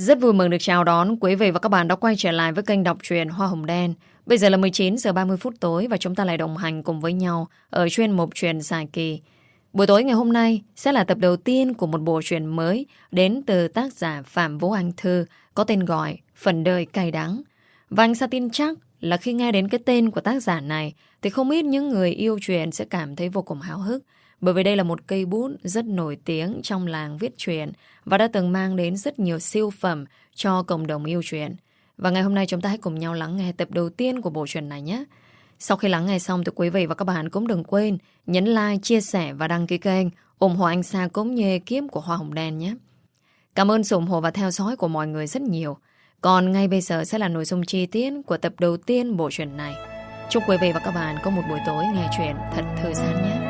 Rất vui mừng được chào đón quý vị và các bạn đã quay trở lại với kênh đọc truyện Hoa Hồng Đen. Bây giờ là 19 giờ 30 phút tối và chúng ta lại đồng hành cùng với nhau ở chuyên mục truyện dài kỳ. Buổi tối ngày hôm nay sẽ là tập đầu tiên của một bộ truyện mới đến từ tác giả Phạm Vũ Anh Thư có tên gọi Phần Đời Cay Đắng. Và anh Sa tin chắc là khi nghe đến cái tên của tác giả này thì không ít những người yêu truyện sẽ cảm thấy vô cùng háo hức. Bởi vì đây là một cây bút rất nổi tiếng trong làng viết truyện và đã từng mang đến rất nhiều siêu phẩm cho cộng đồng yêu truyện. Và ngày hôm nay chúng ta hãy cùng nhau lắng nghe tập đầu tiên của bộ truyện này nhé. Sau khi lắng nghe xong thì quý vị và các bạn cũng đừng quên nhấn like, chia sẻ và đăng ký kênh ủng hộ anh Sa cũng như ekip của Hoa Hồng Đen nhé. Cảm ơn sự ủng hộ và theo dõi của mọi người rất nhiều. Còn ngay bây giờ sẽ là nội dung chi tiết của tập đầu tiên bộ truyện này. Chúc quý vị và các bạn có một buổi tối nghe truyện thật thư giãn nhé.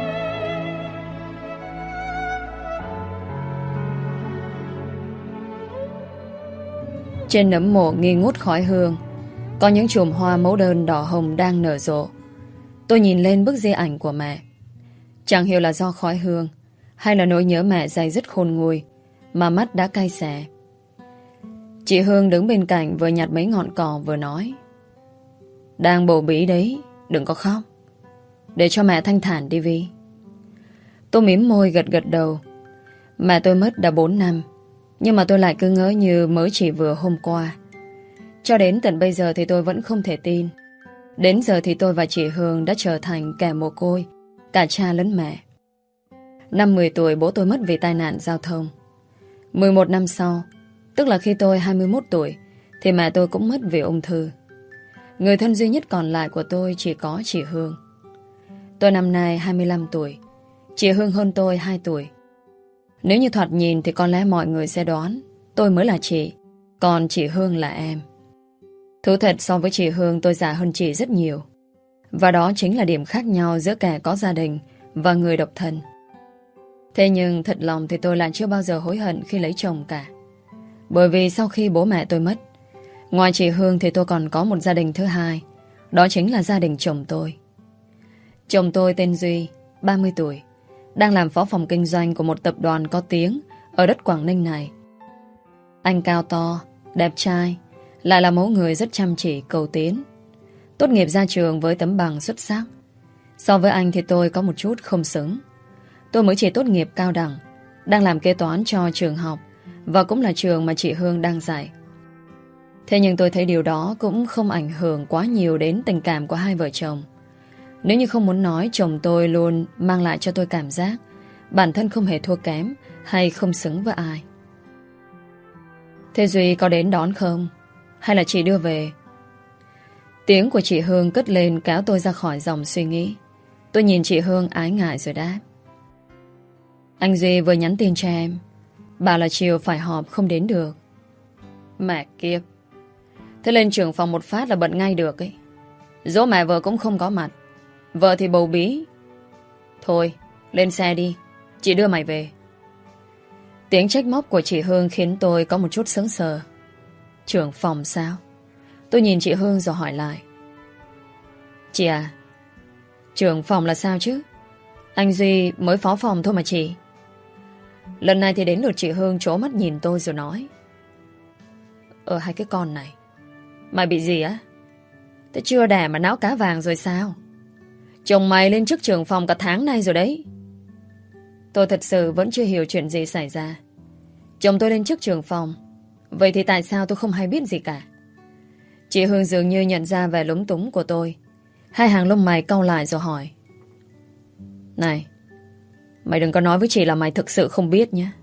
Trên nấm mộ nghi ngút khói hương, có những chùm hoa mẫu đơn đỏ hồng đang nở rộ. Tôi nhìn lên bức di ảnh của mẹ. Chẳng hiểu là do khói hương hay là nỗi nhớ mẹ dày dứt khôn nguôi mà mắt đã cay xè. Chị Hương đứng bên cạnh vừa nhặt mấy ngọn cỏ vừa nói: "Đang bầu bí đấy, đừng có khóc, để cho mẹ thanh thản đi Vi." Tôi mím môi gật gật đầu. Mẹ tôi mất đã 4 năm, nhưng mà tôi lại cứ ngỡ như mới chỉ vừa hôm qua. Cho đến tận bây giờ thì tôi vẫn không thể tin. Đến giờ thì tôi và chị Hương đã trở thành kẻ mồ côi, cả cha lẫn mẹ. Năm 10 tuổi bố tôi mất vì tai nạn giao thông. 11 năm sau, tức là khi tôi 21 tuổi, thì mẹ tôi cũng mất vì ung thư. Người thân duy nhất còn lại của tôi chỉ có chị Hương. Tôi năm nay 25 tuổi, chị Hương hơn tôi 2 tuổi. Nếu như thoạt nhìn thì có lẽ mọi người sẽ đoán tôi mới là chị, còn chị Hương là em. Thú thật so với chị Hương tôi già hơn chị rất nhiều. Và đó chính là điểm khác nhau giữa kẻ có gia đình và người độc thân. Thế nhưng thật lòng thì tôi lại chưa bao giờ hối hận khi lấy chồng cả. Bởi vì sau khi bố mẹ tôi mất, ngoài chị Hương thì tôi còn có một gia đình thứ hai. Đó chính là gia đình chồng tôi. Chồng tôi tên Duy, 30 tuổi, đang làm phó phòng kinh doanh của một tập đoàn có tiếng ở đất Quảng Ninh này. Anh cao to, đẹp trai, lại là mẫu người rất chăm chỉ, cầu tiến. Tốt nghiệp ra trường với tấm bằng xuất sắc. So với anh thì tôi có một chút không xứng. Tôi mới chỉ tốt nghiệp cao đẳng, đang làm kế toán cho trường học, và cũng là trường mà chị Hương đang dạy. Thế nhưng tôi thấy điều đó cũng không ảnh hưởng quá nhiều đến tình cảm của hai vợ chồng. Nếu như không muốn nói, chồng tôi luôn mang lại cho tôi cảm giác bản thân không hề thua kém hay không xứng với ai. Thế Duy có đến đón không? Hay là chị đưa về? Tiếng của chị Hương cất lên kéo tôi ra khỏi dòng suy nghĩ. Tôi nhìn chị Hương ái ngại rồi đáp: "Anh Duy vừa nhắn tin cho em, bảo là chiều phải họp không đến được." Mẹ kiếp. Thế lên trưởng phòng một phát là bận ngay được ấy. Dỗ mẹ vợ cũng không có mặt, vợ thì bầu bí. Thôi, lên xe đi, chị đưa mày về. Tiếng trách móc của chị Hương khiến tôi có một chút sững sờ. Trưởng phòng sao? Tôi nhìn chị Hương rồi hỏi lại: "Chị à, trưởng phòng là sao chứ? Anh Duy mới phó phòng thôi mà chị." Lần này thì đến lượt chị Hương trố mắt nhìn tôi rồi nói: Hai cái con này, mày bị gì á? Thế chưa đẻ mà não cá vàng rồi sao? Chồng mày lên chức trưởng phòng cả tháng nay rồi đấy." Tôi thật sự vẫn chưa hiểu chuyện gì xảy ra. Chồng tôi lên chức trưởng phòng, vậy thì tại sao tôi không hay biết gì cả? Chị Hương dường như nhận ra vẻ lúng túng của tôi. Hai hàng lông mày cau lại rồi hỏi: "Này, mày đừng có nói với chị là mày thực sự không biết nhé."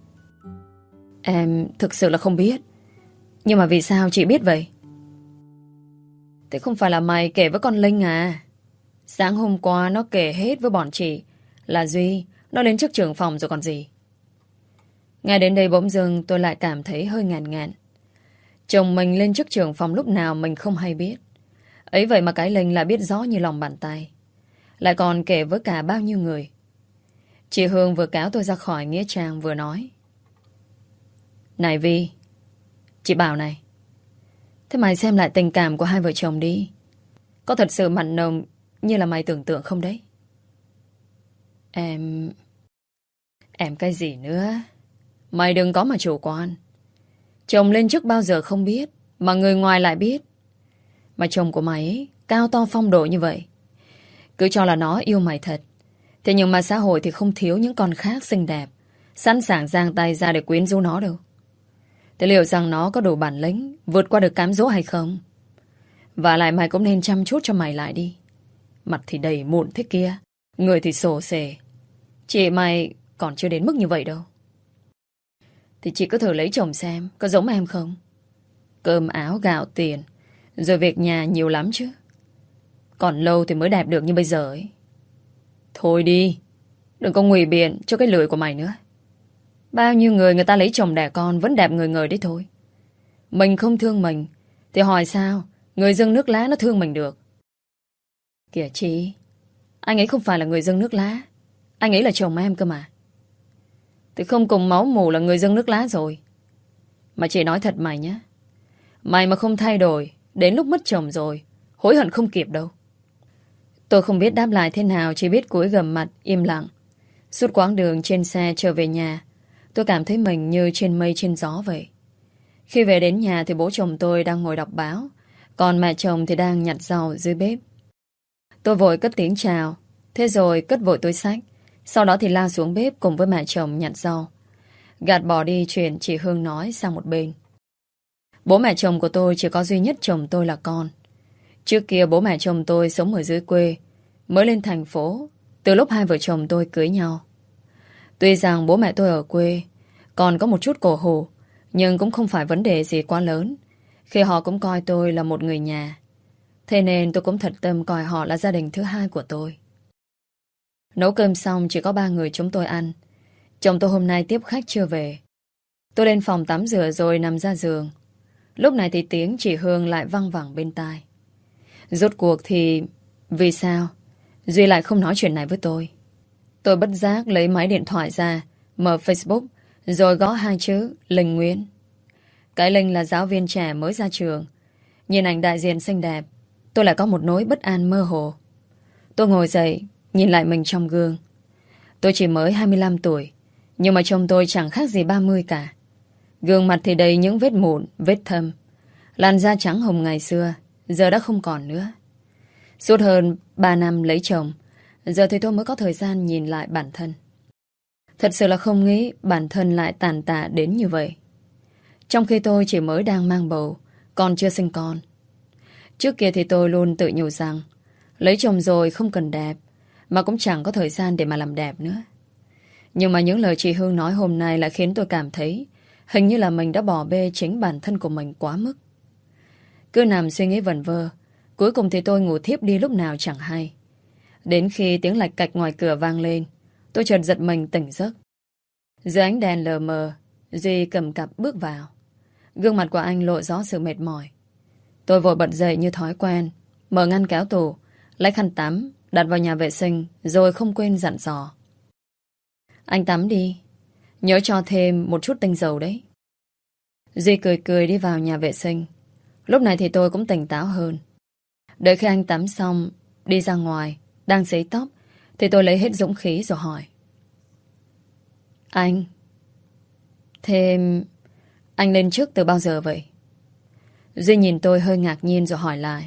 "Em thực sự là không biết. Nhưng mà vì sao chị biết vậy?" "Thế không phải là mày kể với con Linh à? Sáng hôm qua nó kể hết với bọn chị là Duy nó lên chức trưởng phòng rồi còn gì." Ngay đến đây bỗng dưng tôi lại cảm thấy hơi ngàn ngàn. Chồng mình lên chức trưởng phòng lúc nào mình không hay biết. Ấy vậy mà cái Linh lại biết rõ như lòng bàn tay, lại còn kể với cả bao nhiêu người. Chị Hương vừa kéo tôi ra khỏi nghĩa trang vừa nói: "Này Vi, chị bảo này, thế mày xem lại tình cảm của hai vợ chồng đi. Có thật sự mặn nồng như là mày tưởng tượng không đấy?" Em cái gì nữa? Mày đừng có mà chủ quan. Chồng lên chức bao giờ không biết, mà người ngoài lại biết. Mà chồng của mày ấy, cao to phong độ như vậy. Cứ cho là nó yêu mày thật. Thế nhưng mà xã hội thì không thiếu những con khác xinh đẹp, sẵn sàng giang tay ra để quyến rũ nó đâu. Thế liệu rằng nó có đủ bản lĩnh vượt qua được cám dỗ hay không? Và lại mày cũng nên chăm chút cho mày lại đi. Mặt thì đầy mụn thế kia, người thì xổ xề. Chị mày còn chưa đến mức như vậy đâu. Thì chị cứ thử lấy chồng xem có giống em không. Cơm áo gạo tiền, rồi việc nhà nhiều lắm chứ. Còn lâu thì mới đẹp được như bây giờ ấy. Thôi đi, đừng có ngụy biện cho cái lười của mày nữa. Bao nhiêu người ta lấy chồng đẻ con vẫn đẹp người người đấy thôi. Mình không thương mình thì hỏi sao người dâng nước lá nó thương mình được. Kìa chị, anh ấy không phải là người dâng nước lá, anh ấy là chồng em cơ mà. Thì không cùng máu mủ là người dâng nước lá rồi. Mà chị nói thật mày nhé, mày mà không thay đổi, đến lúc mất chồng rồi hối hận không kịp đâu. Tôi không biết đáp lại thế nào, chỉ biết cúi gằm mặt im lặng. Suốt quãng đường trên xe trở về nhà, tôi cảm thấy mình như trên mây trên gió vậy. Khi về đến nhà thì bố chồng tôi đang ngồi đọc báo, còn mẹ chồng thì đang nhặt rau dưới bếp. Tôi vội cất tiếng chào, thế rồi cất vội túi xách. Sau đó thì lao xuống bếp cùng với mẹ chồng nhặt rau, gạt bỏ đi chuyện chị Hương nói sang một bên. Bố mẹ chồng của tôi chỉ có duy nhất chồng tôi là con. Trước kia bố mẹ chồng tôi sống ở dưới quê, mới lên thành phố từ lúc hai vợ chồng tôi cưới nhau. Tuy rằng bố mẹ tôi ở quê còn có một chút cổ hủ, nhưng cũng không phải vấn đề gì quá lớn, khi họ cũng coi tôi là một người nhà. Thế nên tôi cũng thật tâm coi họ là gia đình thứ hai của tôi. Nấu cơm xong chỉ có ba người chúng tôi ăn. Chồng tôi hôm nay tiếp khách chưa về. Tôi lên phòng tắm rửa rồi nằm ra giường. Lúc này thì tiếng chị Hương lại văng vẳng bên tai. Rốt cuộc thì vì sao Duy lại không nói chuyện này với tôi? Tôi bất giác lấy máy điện thoại ra, mở Facebook, rồi gõ hai chữ Linh Nguyễn. Cái Linh là giáo viên trẻ mới ra trường. Nhìn ảnh đại diện xinh đẹp, tôi lại có một nỗi bất an mơ hồ. Tôi ngồi dậy, nhìn lại mình trong gương. Tôi chỉ mới 25 tuổi, nhưng mà trông tôi chẳng khác gì 30 cả. Gương mặt thì đầy những vết mụn, vết thâm. Làn da trắng hồng ngày xưa giờ đã không còn nữa. Suốt hơn 3 năm lấy chồng, giờ thì tôi mới có thời gian nhìn lại bản thân. Thật sự là không nghĩ bản thân lại tàn tạ đến như vậy. Trong khi tôi chỉ mới đang mang bầu, còn chưa sinh con. Trước kia thì tôi luôn tự nhủ rằng lấy chồng rồi không cần đẹp, mà cũng chẳng có thời gian để mà làm đẹp nữa. Nhưng mà những lời chị Hương nói hôm nay lại khiến tôi cảm thấy hình như là mình đã bỏ bê chính bản thân của mình quá mức. Cứ nằm suy nghĩ vẩn vơ, cuối cùng thì tôi ngủ thiếp đi lúc nào chẳng hay. Đến khi tiếng lạch cạch ngoài cửa vang lên, tôi chợt giật mình tỉnh giấc. Dưới ánh đèn lờ mờ, Duy cầm cặp bước vào. Gương mặt của anh lộ rõ sự mệt mỏi. Tôi vội bật dậy như thói quen, mở ngăn kéo tủ, lấy khăn tắm, đặt vào nhà vệ sinh, rồi không quên dặn dò. Anh tắm đi, nhớ cho thêm một chút tinh dầu đấy. Duy cười cười đi vào nhà vệ sinh. Lúc này thì tôi cũng tỉnh táo hơn. Đợi khi anh tắm xong, đi ra ngoài, đang sấy tóc, thì tôi lấy hết dũng khí rồi hỏi. Thế anh lên trước từ bao giờ vậy? Duy nhìn tôi hơi ngạc nhiên rồi hỏi lại.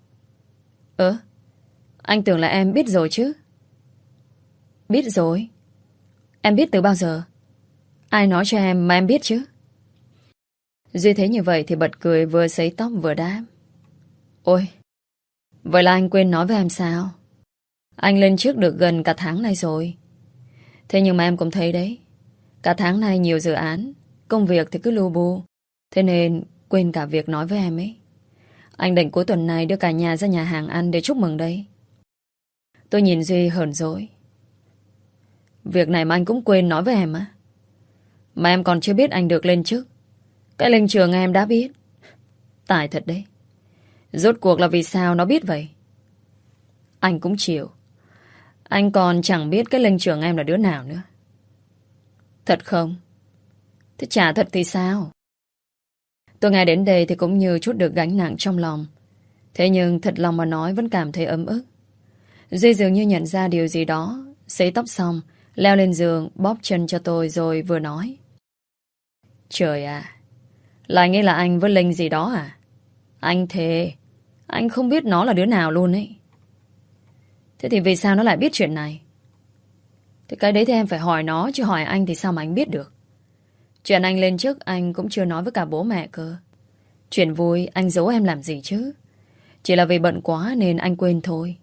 Anh tưởng là em biết rồi chứ. Biết rồi? Em biết từ bao giờ? Ai nói cho em mà em biết chứ? Duy thấy như vậy thì bật cười, vừa sấy tóc vừa đáp. Ôi, vậy là anh quên nói với em sao? Anh lên trước được gần cả tháng nay rồi. Thế nhưng mà em cũng thấy đấy, cả tháng nay nhiều dự án, công việc thì cứ lu bu. Thế nên quên cả việc nói với em ấy. Anh định cuối tuần này đưa cả nhà ra nhà hàng ăn để chúc mừng đây. Tôi nhìn Duy hờn dỗi. Việc này mà anh cũng quên nói với em á? Mà em còn chưa biết anh được lên chức. Cái lên trường em đã biết. Tài thật đấy. Rốt cuộc là vì sao nó biết vậy? Anh cũng chịu. Anh còn chẳng biết cái lên trường em là đứa nào nữa. Thật không? Thế chả thật thì sao? Tôi nghe đến đây thì cũng như chút được gánh nặng trong lòng. Thế nhưng thật lòng mà nói vẫn cảm thấy ấm ức. Duy dường như nhận ra điều gì đó, sấy tóc xong, leo lên giường, bóp chân cho tôi rồi vừa nói. Trời à, Lại nghĩ là anh với Linh gì đó à? Anh thề, anh không biết nó là đứa nào luôn ấy. Thế thì vì sao nó lại biết chuyện này? Thế cái đấy thì em phải hỏi nó, chứ hỏi anh thì sao mà anh biết được. Chuyện anh lên trước anh cũng chưa nói với cả bố mẹ cơ. Chuyện vui anh giấu em làm gì chứ? Chỉ là vì bận quá nên anh quên thôi.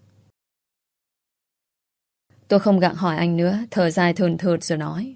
Tôi không gặng hỏi anh nữa, thở dài thườn thượt rồi nói.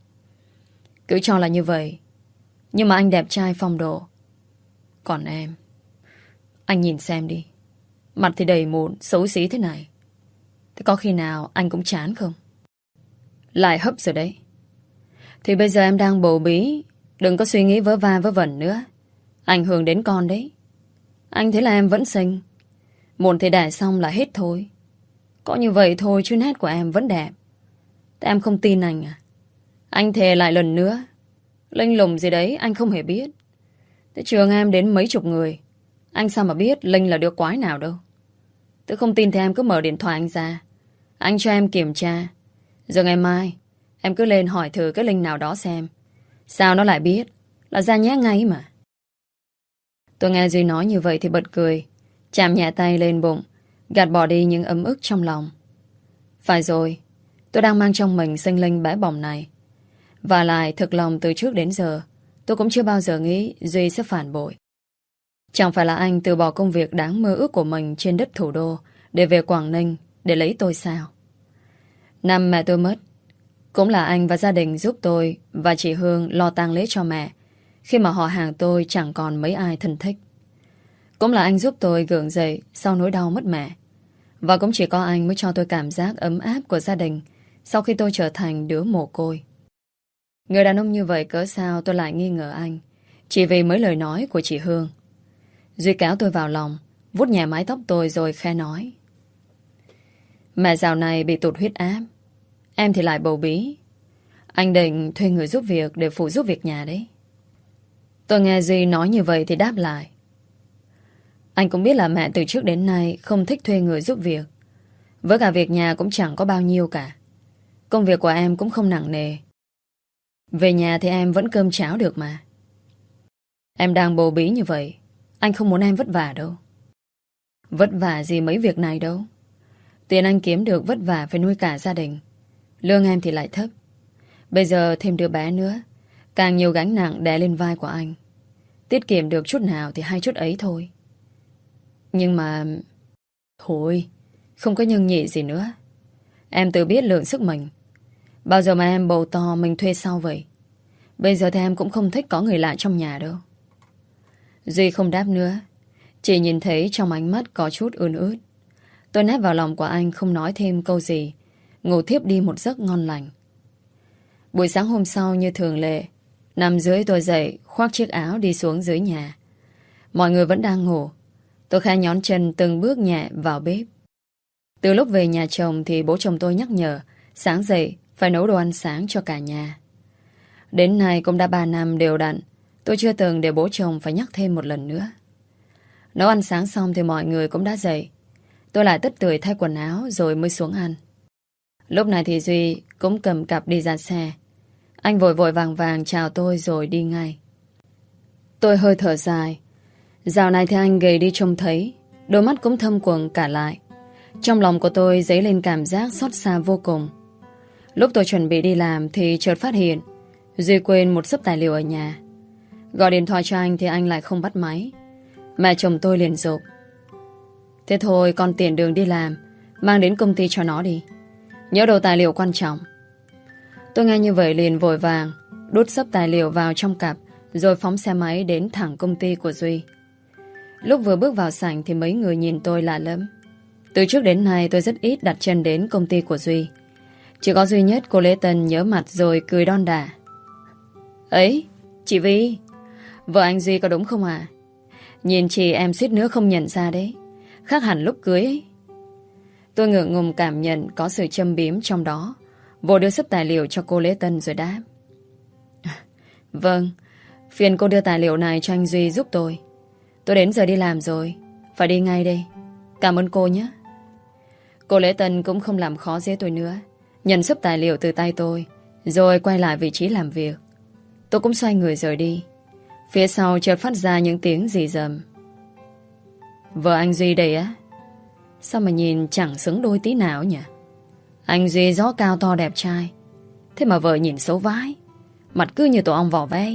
Cứ cho là như vậy. Nhưng mà anh đẹp trai phong độ. Còn em, anh nhìn xem đi. Mặt thì đầy mụn, xấu xí thế này. Thế có khi nào anh cũng chán không? Lại hấp rồi đấy. Thì bây giờ em đang bầu bí. Đừng có suy nghĩ vớ va vớ vẩn nữa. Ảnh hưởng đến con đấy. Anh thấy là em vẫn xinh. Muộn thì đẻ xong là hết thôi. Có như vậy thôi chứ nét của em vẫn đẹp. Thế em không tin anh à? Anh thề lại lần nữa. Linh lùng gì đấy anh không hề biết. Thế trường em đến mấy chục người. Anh sao mà biết Linh là đứa quái nào đâu. Tôi không tin thì em cứ mở điện thoại anh ra. Anh cho em kiểm tra. Rồi ngày mai em cứ lên hỏi thử cái Linh nào đó xem. Sao nó lại biết? Là ra nhé ngay mà. Tôi nghe Duy nói như vậy thì bật cười. Chạm nhẹ tay lên bụng, gạt bỏ đi những ấm ức trong lòng. Phải rồi, tôi đang mang trong mình sinh linh bé bỏng này. Và lại thực lòng từ trước đến giờ tôi cũng chưa bao giờ nghĩ Duy sẽ phản bội. Chẳng phải là anh từ bỏ công việc đáng mơ ước của mình trên đất thủ đô để về Quảng Ninh để lấy tôi sao? Năm mẹ tôi mất, cũng là anh và gia đình giúp tôi và chị Hương lo tang lễ cho mẹ khi mà họ hàng tôi chẳng còn mấy ai thân thích. Cũng là anh giúp tôi gượng dậy sau nỗi đau mất mẹ. Và cũng chỉ có anh mới cho tôi cảm giác ấm áp của gia đình sau khi tôi trở thành đứa mồ côi. Người đàn ông như vậy cớ sao tôi lại nghi ngờ anh chỉ vì mấy lời nói của chị Hương. Duy kéo tôi vào lòng, vuốt nhẹ mái tóc tôi rồi khẽ nói. Mẹ dạo này bị tụt huyết áp, em thì lại bầu bí. Anh định thuê người giúp việc để phụ giúp việc nhà đấy. Tôi nghe Duy nói như vậy thì đáp lại. Anh cũng biết là mẹ từ trước đến nay không thích thuê người giúp việc. Với cả việc nhà cũng chẳng có bao nhiêu cả. Công việc của em cũng không nặng nề. Về nhà thì em vẫn cơm cháo được mà. Em đang bầu bí như vậy, anh không muốn em vất vả đâu. Vất vả gì mấy việc này đâu. Tiền anh kiếm được vất vả phải nuôi cả gia đình. Lương em thì lại thấp. Bây giờ thêm đứa bé nữa, càng nhiều gánh nặng đè lên vai của anh. Tiết kiệm được chút nào thì hay chút ấy thôi. Nhưng mà... Thôi, không có nhân nhị gì nữa. Em tự biết lượng sức mình. Bao giờ mà em bầu to mình thuê sau vậy? Bây giờ thì em cũng không thích có người lạ trong nhà đâu. Duy không đáp nữa. Chỉ nhìn thấy trong ánh mắt có chút ươn ướt. Tôi nép vào lòng của anh không nói thêm câu gì. Ngủ thiếp đi một giấc ngon lành. Buổi sáng hôm sau như thường lệ, nằm dưới tôi dậy, khoác chiếc áo đi xuống dưới nhà. Mọi người vẫn đang ngủ. Tôi khẽ nhón chân từng bước nhẹ vào bếp. Từ lúc về nhà chồng thì bố chồng tôi nhắc nhở sáng dậy phải nấu đồ ăn sáng cho cả nhà. Đến nay cũng đã 3 năm đều đặn, tôi chưa từng để bố chồng phải nhắc thêm một lần nữa. Nấu ăn sáng xong thì mọi người cũng đã dậy. Tôi lại tất tưởi thay quần áo rồi mới xuống ăn. Lúc này thì Duy cũng cầm cặp đi ra xe. Anh vội vội vàng vàng chào tôi rồi đi ngay. Tôi hơi thở dài. Dạo này thì anh gầy đi trông thấy, đôi mắt cũng thâm quầng cả lại. Trong lòng của tôi dấy lên cảm giác xót xa vô cùng. Lúc tôi chuẩn bị đi làm thì chợt phát hiện Duy quên một xấp tài liệu ở nhà. Gọi điện thoại cho anh thì anh lại không bắt máy. Mẹ chồng tôi liền giục. Thế thôi con tiện đường đi làm, mang đến công ty cho nó đi. Nhớ đồ tài liệu quan trọng. Tôi nghe như vậy liền vội vàng đút xấp tài liệu vào trong cặp rồi phóng xe máy đến thẳng công ty của Duy. Lúc vừa bước vào sảnh thì mấy người nhìn tôi lạ lắm. Từ trước đến nay tôi rất ít đặt chân đến công ty của Duy. Chỉ có duy nhất cô Lê Tân nhớ mặt rồi cười đon đả. Ấy, chị Vi, vợ anh Duy có đúng không à? Nhìn chị em suýt nữa không nhận ra đấy. Khác hẳn lúc cưới ấy. Tôi ngượng ngùng cảm nhận có sự châm biếm trong đó. Vội đưa xấp tài liệu cho cô Lê Tân rồi đáp. Vâng, phiền cô đưa tài liệu này cho anh Duy giúp tôi. Tôi đến giờ đi làm rồi, phải đi ngay đây. Cảm ơn cô nhé. Cô Lê Tân cũng không làm khó dễ tôi nữa, nhận xấp tài liệu từ tay tôi rồi quay lại vị trí làm việc. Tôi cũng xoay người rời đi. Phía sau chợt phát ra những tiếng rì rầm. Vợ anh Duy đây á? Sao mà nhìn chẳng xứng đôi tí nào nhỉ? Anh Duy gió cao to đẹp trai, thế mà vợ nhìn xấu vãi, mặt cứ như tổ ong vỏ ve.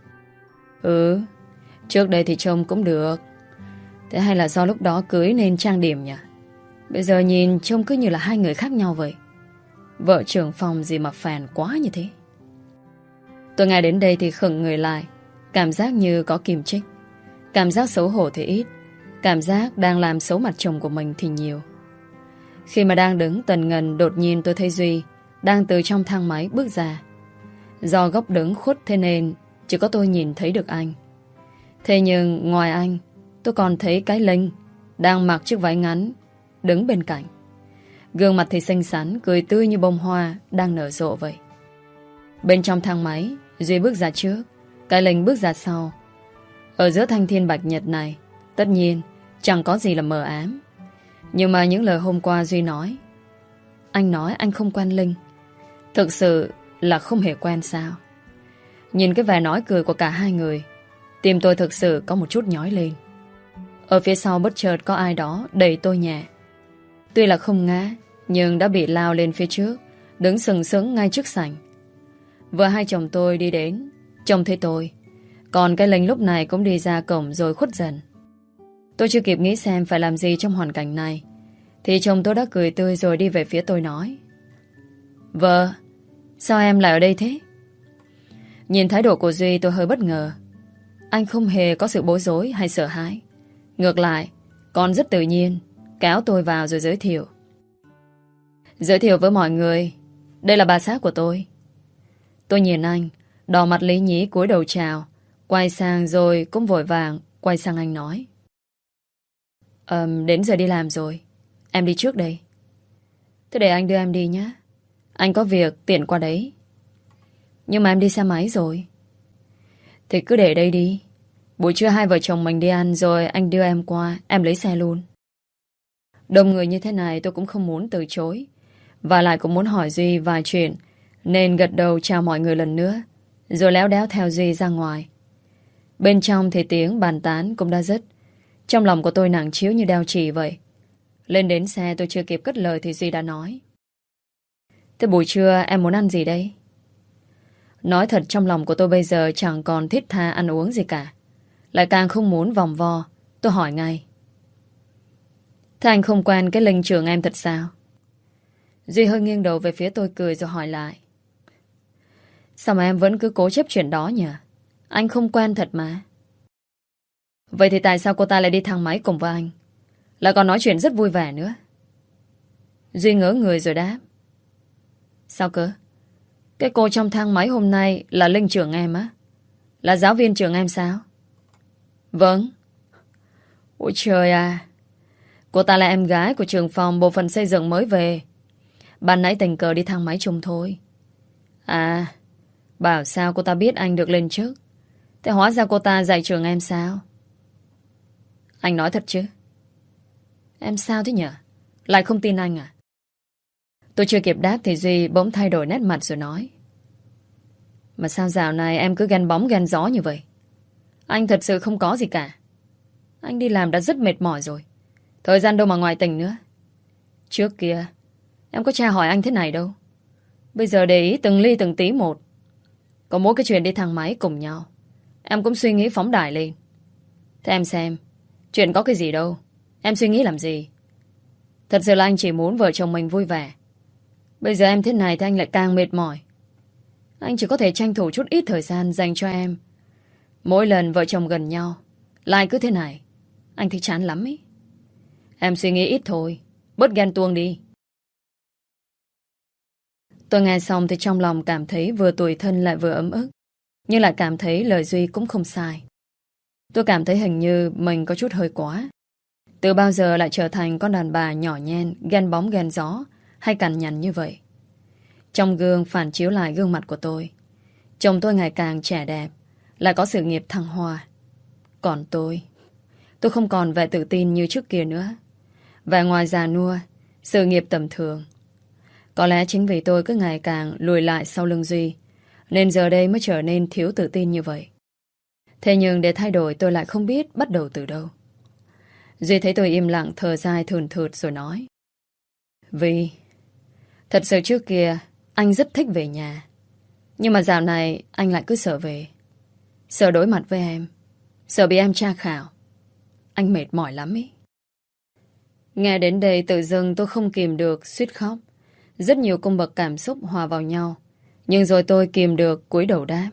Ừ, trước đây thì trông cũng được. Thế hay là do lúc đó cưới nên trang điểm nhỉ? Bây giờ nhìn trông cứ như là hai người khác nhau vậy. Vợ trưởng phòng gì mà phàn quá như thế. Tôi nghe đến đây thì khựng người lại, cảm giác như có kim chích. Cảm giác xấu hổ thì ít, cảm giác đang làm xấu mặt chồng của mình thì nhiều. Khi mà đang đứng tần ngần, đột nhiên tôi thấy Duy đang từ trong thang máy bước ra. Do góc đứng khuất thế nên chỉ có tôi nhìn thấy được anh. Thế nhưng ngoài anh, tôi còn thấy cái Linh đang mặc chiếc váy ngắn đứng bên cạnh. Gương mặt thì xinh xắn, cười tươi như bông hoa đang nở rộ vậy. Bên trong thang máy, Duy bước ra trước, cái Linh bước ra sau. Ở giữa thanh thiên bạch nhật này, tất nhiên chẳng có gì là mờ ám. Nhưng mà những lời hôm qua Duy nói, anh nói anh không quen Linh, thực sự là không hề quen sao? Nhìn cái vẻ nói cười của cả hai người, tim tôi thực sự có một chút nhói lên. Ở phía sau bất chợt có ai đó đẩy tôi nhẹ. Tuy là không ngã, nhưng đã bị lao lên phía trước, đứng sừng sững ngay trước sảnh. Vừa hai chồng tôi đi đến, trông thấy tôi, còn cái Linh lúc này cũng đi ra cổng rồi khuất dần. Tôi chưa kịp nghĩ xem phải làm gì trong hoàn cảnh này, thì chồng tôi đã cười tươi rồi đi về phía tôi nói: Vợ, sao em lại ở đây thế? Nhìn thái độ của Duy tôi hơi bất ngờ. Anh không hề có sự bối rối hay sợ hãi. Ngược lại, còn rất tự nhiên kéo tôi vào rồi giới thiệu. Giới thiệu với mọi người, đây là bà xã của tôi. Tôi nhìn anh, đỏ mặt lý nhí cúi đầu chào, quay sang rồi cũng vội vàng quay sang anh nói: Đến giờ đi làm rồi, em đi trước đây. Thế để anh đưa em đi nhé. Anh có việc tiện qua đấy. Nhưng mà em đi xe máy rồi. Thì cứ để đây đi. Buổi trưa hai vợ chồng mình đi ăn rồi anh đưa em qua, em lấy xe luôn. Đông người như thế này tôi cũng không muốn từ chối, và lại cũng muốn hỏi Duy vài chuyện, nên gật đầu chào mọi người lần nữa, rồi léo đéo theo Duy ra ngoài. Bên trong thì tiếng bàn tán cũng đã dứt. Trong lòng của tôi nặng trĩu như đeo chì vậy. Lên đến xe tôi chưa kịp cất lời thì Duy đã nói: Thế buổi trưa em muốn ăn gì đây? Nói thật trong lòng của tôi bây giờ chẳng còn thiết tha ăn uống gì cả. Lại càng không muốn vòng vo. Tôi hỏi ngay: Thế anh không quen cái Linh trường em thật sao? Duy hơi nghiêng đầu về phía tôi cười rồi hỏi lại: Sao mà em vẫn cứ cố chấp chuyện đó nhỉ? Anh không quen thật mà. Vậy thì tại sao cô ta lại đi thang máy cùng với anh, lại còn nói chuyện rất vui vẻ nữa? Duy ngỡ người rồi đáp: Sao cơ? Cái cô trong thang máy hôm nay là Linh trưởng em á? Là giáo viên trường em sao? Vâng. Ôi trời à, cô ta là em gái của trưởng phòng bộ phận xây dựng mới về. Ban nãy tình cờ đi thang máy chung thôi. À, bảo sao cô ta biết anh được lên chức. Thế hóa ra cô ta dạy trường em sao? Anh nói thật chứ? Em sao thế nhỉ? Lại không tin anh à? Tôi chưa kịp đáp thì Duy bỗng thay đổi nét mặt rồi nói: Mà sao dạo này em cứ ghen bóng ghen gió như vậy? Anh thật sự không có gì cả. Anh đi làm đã rất mệt mỏi rồi, thời gian đâu mà ngoại tình nữa. Trước kia em có tra hỏi anh thế này đâu. Bây giờ để ý từng ly từng tí một. Có mỗi cái chuyện đi thang máy cùng nhau, em cũng suy nghĩ phóng đại lên. Thế em xem, chuyện có cái gì đâu, em suy nghĩ làm gì? Thật sự là anh chỉ muốn vợ chồng mình vui vẻ. Bây giờ em thế này thì anh lại càng mệt mỏi. Anh chỉ có thể tranh thủ chút ít thời gian dành cho em. Mỗi lần vợ chồng gần nhau lại cứ thế này, anh thấy chán lắm ý. Em suy nghĩ ít thôi, bớt ghen tuông đi. Tôi nghe xong thì trong lòng cảm thấy vừa tủi thân lại vừa ấm ức, nhưng lại cảm thấy lời Duy cũng không sai. Tôi cảm thấy hình như mình có chút hơi quá. Từ bao giờ lại trở thành con đàn bà nhỏ nhen, ghen bóng ghen gió hay cằn nhằn như vậy? Trong gương phản chiếu lại gương mặt của tôi. Chồng tôi ngày càng trẻ đẹp, lại có sự nghiệp thăng hoa. Còn tôi không còn vẻ tự tin như trước kia nữa. Vẻ ngoài già nua, sự nghiệp tầm thường. Có lẽ chính vì tôi cứ ngày càng lùi lại sau lưng Duy, nên giờ đây mới trở nên thiếu tự tin như vậy. Thế nhưng để thay đổi tôi lại không biết bắt đầu từ đâu. Duy thấy tôi im lặng thở dài thườn thượt rồi nói. Vì thật sự trước kia anh rất thích về nhà. Nhưng mà dạo này anh lại cứ sợ về. Sợ đối mặt với em. Sợ bị em tra khảo. Anh mệt mỏi lắm ý. Nghe đến đây tự dưng tôi không kìm được suýt khóc. Rất nhiều cung bậc cảm xúc hòa vào nhau. Nhưng rồi tôi kìm được cúi đầu đáp.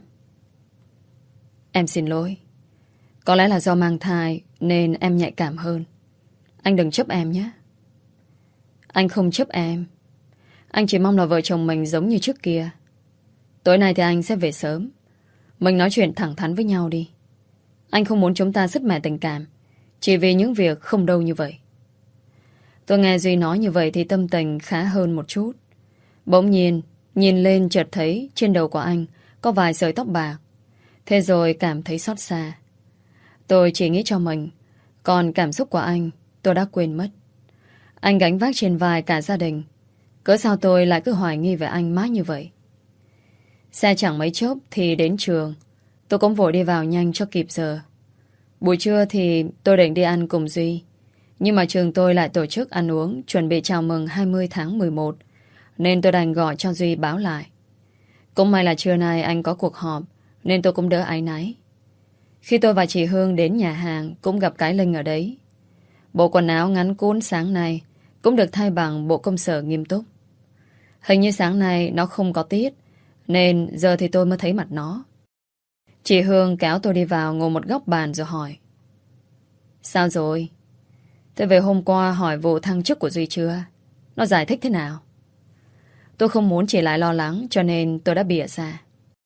Em xin lỗi. Có lẽ là do mang thai nên em nhạy cảm hơn. Anh đừng chấp em nhé. Anh không chấp em. Anh chỉ mong là vợ chồng mình giống như trước kia. Tối nay thì anh sẽ về sớm. Mình nói chuyện thẳng thắn với nhau đi. Anh không muốn chúng ta sứt mẻ tình cảm chỉ vì những việc không đâu như vậy. Tôi nghe Duy nói như vậy thì tâm tình khá hơn một chút. Bỗng nhiên nhìn lên chợt thấy trên đầu của anh có vài sợi tóc bạc. Thế rồi cảm thấy xót xa. Tôi chỉ nghĩ cho mình. Còn cảm xúc của anh tôi đã quên mất. Anh gánh vác trên vai cả gia đình. Cớ sao tôi lại cứ hoài nghi về anh mãi như vậy? Xe chẳng mấy chốc thì đến trường. Tôi cũng vội đi vào nhanh cho kịp giờ. Buổi trưa thì tôi định đi ăn cùng Duy. Nhưng mà trường tôi lại tổ chức ăn uống chuẩn bị chào mừng 20 tháng 11. Nên tôi đành gọi cho Duy báo lại. Cũng may là trưa nay anh có cuộc họp nên tôi cũng đỡ áy náy. Khi tôi và chị Hương đến nhà hàng cũng gặp cái Linh ở đấy. Bộ quần áo ngắn cũn sáng nay cũng được thay bằng bộ công sở nghiêm túc. Hình như sáng nay nó không có tiết nên giờ thì tôi mới thấy mặt nó. Chị Hương kéo tôi đi vào ngồi một góc bàn rồi hỏi. Sao rồi? Thế về hôm qua hỏi vụ thăng chức của Duy chưa? Nó giải thích thế nào? Tôi không muốn chị lại lo lắng cho nên tôi đã bịa ra.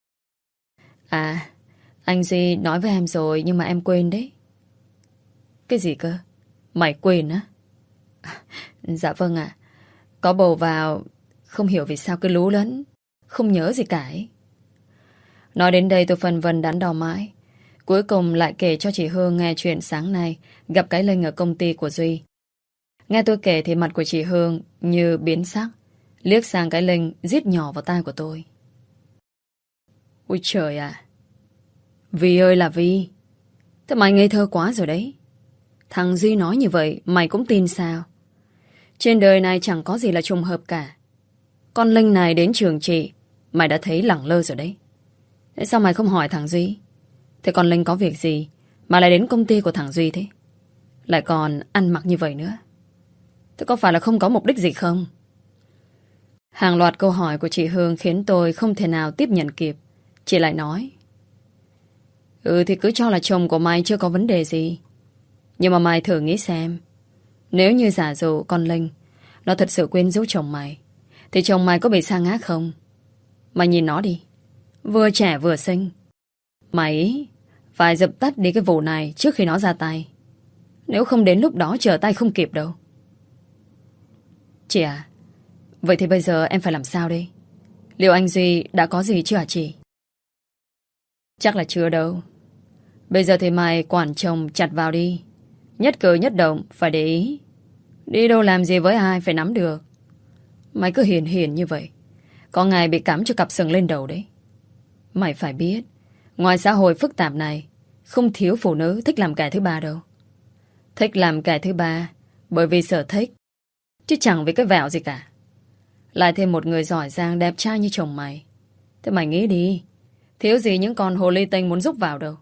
À, anh Duy nói với em rồi nhưng mà em quên đấy. Cái gì cơ? Mày quên á? Dạ vâng ạ. Có bầu vào, không hiểu vì sao cứ lú lẫn, không nhớ gì cả ấy. Nói đến đây tôi phân vân đắn đo mãi. Cuối cùng lại kể cho chị Hương nghe chuyện sáng nay gặp cái Linh ở công ty của Duy. Nghe tôi kể thì mặt của chị Hương như biến sắc, liếc sang cái Linh rít nhỏ vào tai của tôi. Ôi trời ạ! Vi ơi là Vi! Thế mày ngây thơ quá rồi đấy. Thằng Duy nói như vậy mày cũng tin sao? Trên đời này chẳng có gì là trùng hợp cả. Con Linh này đến trường chị mày đã thấy lẳng lơ rồi đấy. Thế sao mày không hỏi thằng Duy? Thế con Linh có việc gì mà lại đến công ty của thằng Duy thế? Lại còn ăn mặc như vậy nữa. Thế có phải là không có mục đích gì không? Hàng loạt câu hỏi của chị Hương khiến tôi không thể nào tiếp nhận kịp. Chị lại nói. Thì cứ cho là chồng của mày chưa có vấn đề gì. Nhưng mà mày thử nghĩ xem. Nếu như giả dụ con Linh nó thật sự quyến rũ chồng mày thì chồng mày có bị sa ngã không? Mày nhìn nó đi. Vừa trẻ vừa xinh. Mày phải dập tắt đi cái vụ này trước khi nó ra tay. Nếu không đến lúc đó trở tay không kịp đâu. Chị à, vậy thì bây giờ em phải làm sao đây? Liệu anh Duy đã có gì chưa hả chị? Chắc là chưa đâu. Bây giờ thì mày quản chồng chặt vào đi. Nhất cử nhất động phải để ý. Đi đâu làm gì với ai phải nắm được. Mày cứ hiền hiền như vậy có ngày bị cắm cho cặp sừng lên đầu đấy. Mày phải biết ngoài xã hội phức tạp này không thiếu phụ nữ thích làm kẻ thứ ba đâu. Thích làm kẻ thứ ba bởi vì sở thích chứ chẳng vì cái vẹo gì cả. Lại thêm một người giỏi giang đẹp trai như chồng mày. Thế mày nghĩ đi. Thiếu gì những con hồ ly tinh muốn rúc vào đâu.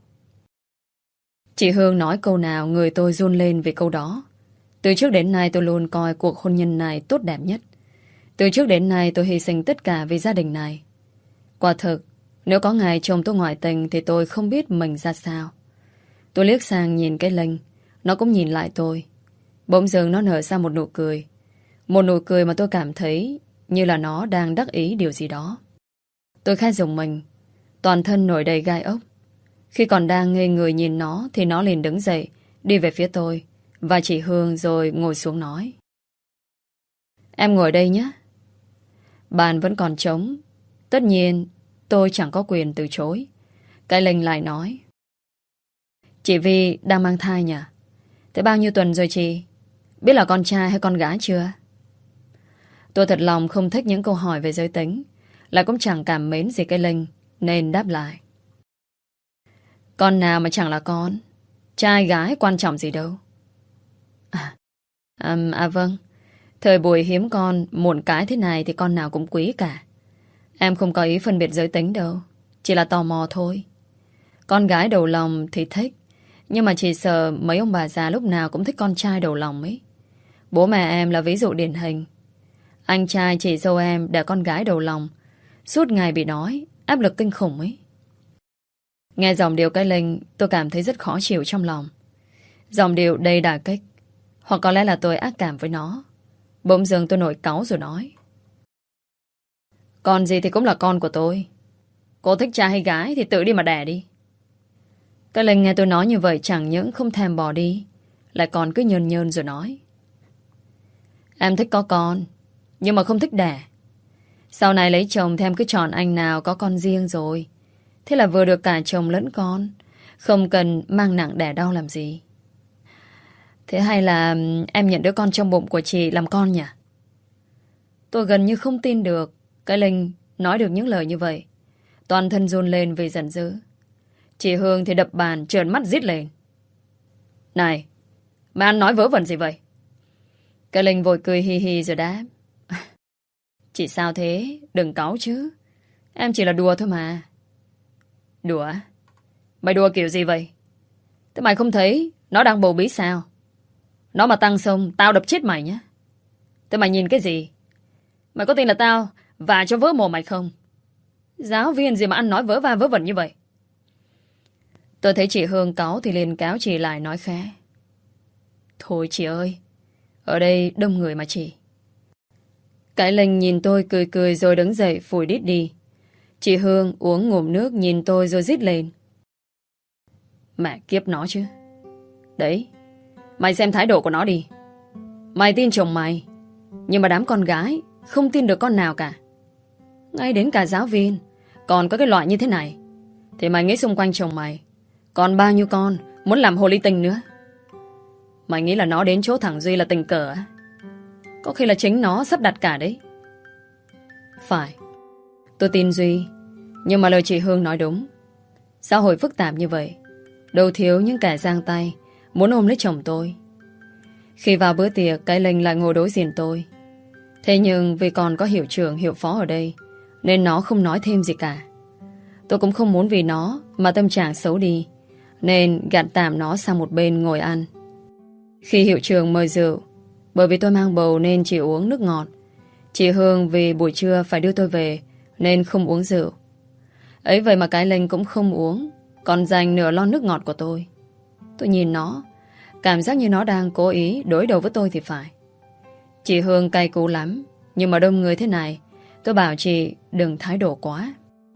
Chị Hương nói câu nào người tôi run lên vì câu đó. Từ trước đến nay tôi luôn coi cuộc hôn nhân này tốt đẹp nhất. Từ trước đến nay tôi hy sinh tất cả vì gia đình này. Quả thực, nếu có ngày chồng tôi ngoại tình thì tôi không biết mình ra sao. Tôi liếc sang nhìn cái Linh. Nó cũng nhìn lại tôi. Bỗng dưng nó nở ra một nụ cười. Một nụ cười mà tôi cảm thấy như là nó đang đắc ý điều gì đó. Tôi khẽ rùng mình. Toàn thân nổi đầy gai ốc. Khi còn đang ngây người nhìn nó thì nó liền đứng dậy, đi về phía tôi và chị Hương rồi ngồi xuống nói. Em ngồi đây nhé. Bàn vẫn còn trống. Tất nhiên tôi chẳng có quyền từ chối. Cái Linh lại nói. Chị Vi đang mang thai nhỉ? Thế bao nhiêu tuần rồi chị? Biết là con trai hay con gái chưa? Tôi thật lòng không thích những câu hỏi về giới tính. Lại cũng chẳng cảm mến gì cái Linh nên đáp lại. Con nào mà chẳng là con. Trai gái quan trọng gì đâu. Vâng. Thời buổi hiếm con muộn cái thế này thì con nào cũng quý cả. Em không có ý phân biệt giới tính đâu. Chỉ là tò mò thôi. Con gái đầu lòng thì thích. Nhưng mà chỉ sợ mấy ông bà già lúc nào cũng thích con trai đầu lòng ấy. Bố mẹ em là ví dụ điển hình. Anh trai chị dâu em đẻ con gái đầu lòng. Suốt ngày bị nói, áp lực kinh khủng ấy. Nghe dòng điệu cái Linh, tôi cảm thấy rất khó chịu trong lòng. Dòng điệu đầy đà kích. Hoặc có lẽ là tôi ác cảm với nó. Bỗng dưng tôi nổi cáu rồi nói: con gì thì cũng là con của tôi. Cô thích trai hay gái thì tự đi mà đẻ đi. Cái Linh nghe tôi nói như vậy chẳng những không thèm bỏ đi, lại còn cứ nhơn nhơn rồi nói: em thích có con, nhưng mà không thích đẻ. Sau này lấy chồng thêm cứ chọn anh nào có con riêng rồi. Thế là vừa được cả chồng lẫn con, không cần mang nặng đẻ đau làm gì. Thế hay là em nhận đứa con trong bụng của chị làm con nhỉ? Tôi gần như không tin được cái Linh nói được những lời như vậy. Toàn thân run lên vì giận dữ. Chị Hương thì đập bàn trợn mắt rít lên: này, mà anh nói vớ vẩn gì vậy? Cái Linh vội cười hi hi rồi đáp: chị sao thế? Đừng cáu chứ. Em chỉ là đùa thôi mà. Đùa á? Mày đùa kiểu gì vậy? Thế mày không thấy nó đang bầu bí sao? Nó mà tăng sông tao đập chết mày nhé. Thế mày nhìn cái gì? Mày có tin là tao và cho vỡ mồm mày không? Giáo viên gì mà ăn nói vớ va vớ vẩn như vậy? Tôi thấy chị Hương cáu thì liền cáo chị lại nói khẽ: thôi chị ơi, ở đây đông người mà chị. Cái Linh nhìn tôi cười cười rồi đứng dậy phủi đít đi. Chị Hương uống ngụm nước nhìn tôi rồi rít lên: mẹ kiếp nó chứ. Đấy, mày xem thái độ của nó đi. Mày tin chồng mày, nhưng mà đám con gái không tin được con nào cả. Ngay đến cả giáo viên còn có cái loại như thế này. Thì mày nghĩ xung quanh chồng mày còn bao nhiêu con muốn làm hồ ly tinh nữa? Mày nghĩ là nó đến chỗ thằng Duy là tình cờ á? Có khi là chính nó sắp đặt cả đấy. Phải, tôi tin Duy. Nhưng mà lời chị Hương nói đúng. Xã hội phức tạp như vậy, đâu thiếu những kẻ giang tay muốn ôm lấy chồng tôi. Khi vào bữa tiệc, cái Linh lại ngồi đối diện tôi. Thế nhưng vì còn có hiệu trưởng hiệu phó ở đây, nên nó không nói thêm gì cả. Tôi cũng không muốn vì nó mà tâm trạng xấu đi, nên gạt tạm nó sang một bên ngồi ăn. Khi hiệu trưởng mời rượu, bởi vì tôi mang bầu nên chỉ uống nước ngọt. Chị Hương vì buổi trưa phải đưa tôi về nên không uống rượu. Ấy vậy mà cái Linh cũng không uống, còn dành nửa lon nước ngọt của tôi. Tôi nhìn nó, cảm giác như nó đang cố ý đối đầu với tôi thì phải. Chị Hương cay cú lắm, nhưng mà đông người thế này, tôi bảo chị đừng thái độ quá.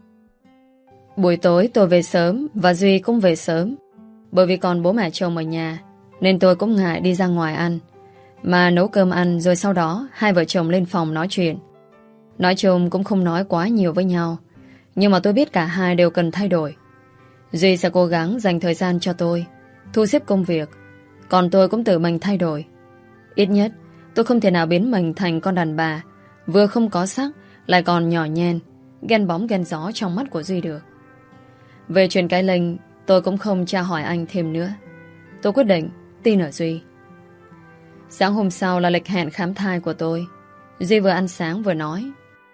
Buổi tối tôi về sớm và Duy cũng về sớm. Bởi vì còn bố mẹ chồng ở nhà, nên tôi cũng ngại đi ra ngoài ăn, mà nấu cơm ăn rồi sau đó hai vợ chồng lên phòng nói chuyện. Nói chung cũng không nói quá nhiều với nhau, nhưng mà tôi biết cả hai đều cần thay đổi. Duy sẽ cố gắng dành thời gian cho tôi, thu xếp công việc, còn tôi cũng tự mình thay đổi. Ít nhất tôi không thể nào biến mình thành con đàn bà vừa không có sắc lại còn nhỏ nhen, ghen bóng ghen gió trong mắt của Duy được. Về chuyện cái Linh, tôi cũng không tra hỏi anh thêm nữa. Tôi quyết định tin ở Duy. Sáng hôm sau là lịch hẹn khám thai của tôi. Duy vừa ăn sáng vừa nói: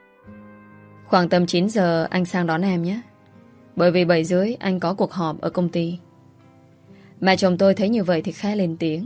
khoảng tầm 9 giờ anh sang đón em nhé. Bởi vì 7 rưỡi anh có cuộc họp ở công ty. Mẹ chồng tôi thấy như vậy thì khẽ lên tiếng: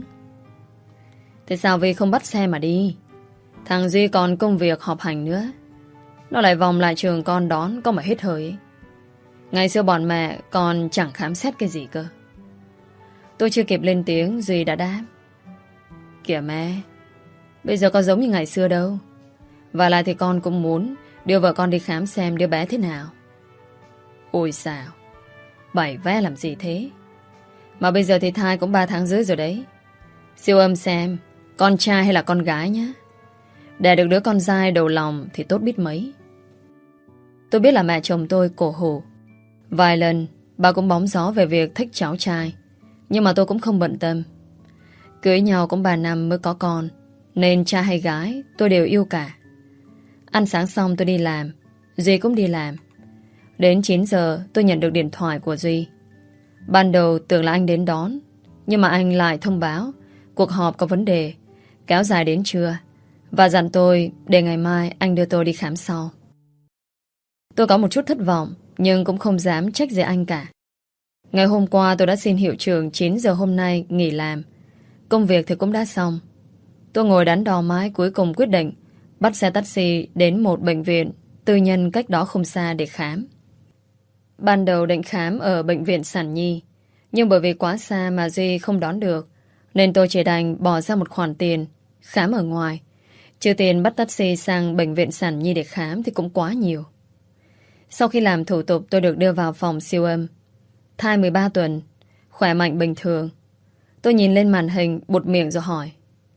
thế sao Vi không bắt xe mà đi? Thằng Duy còn công việc họp hành nữa. Nó lại vòng lại trường con đón có mà hết hơi ấy. Ngày xưa bọn mẹ còn chẳng khám xét cái gì cơ. Tôi chưa kịp lên tiếng, Duy đã đáp: kìa mẹ, bây giờ có giống như ngày xưa đâu. Và lại thì con cũng muốn đưa vợ con đi khám xem đứa bé thế nào. Ôi sao, bày vẽ làm gì thế? Mà bây giờ thì thai cũng 3 tháng rưỡi rồi đấy. Siêu âm xem con trai hay là con gái nhé. Đẻ được đứa con trai đầu lòng thì tốt biết mấy. Tôi biết là mẹ chồng tôi cổ hủ. Vài lần bà cũng bóng gió về việc thích cháu trai, nhưng mà tôi cũng không bận tâm. Cưới nhau cũng 3 năm mới có con, nên trai hay gái tôi đều yêu cả. Ăn sáng xong tôi đi làm, Duy cũng đi làm. Đến 9 giờ tôi nhận được điện thoại của Duy. Ban đầu tưởng là anh đến đón, nhưng mà anh lại thông báo cuộc họp có vấn đề, kéo dài đến trưa, và dặn tôi để ngày mai anh đưa tôi đi khám sau. Tôi có một chút thất vọng, nhưng cũng không dám trách gì anh cả. Ngày hôm qua tôi đã xin hiệu trưởng 9 giờ hôm nay nghỉ làm. Công việc thì cũng đã xong. Tôi ngồi đắn đo mãi, cuối cùng quyết định bắt xe taxi đến một bệnh viện tư nhân cách đó không xa để khám. Ban đầu định khám ở bệnh viện Sản Nhi, nhưng bởi vì quá xa mà Duy không đón được, nên tôi chỉ đành bỏ ra một khoản tiền khám ở ngoài. Trừ tiền bắt taxi sang bệnh viện Sản Nhi để khám thì cũng quá nhiều. Sau khi làm thủ tục, tôi được đưa vào phòng siêu âm. Thai 13 tuần, khỏe mạnh bình thường. Tôi nhìn lên màn hình, bụt miệng rồi hỏi: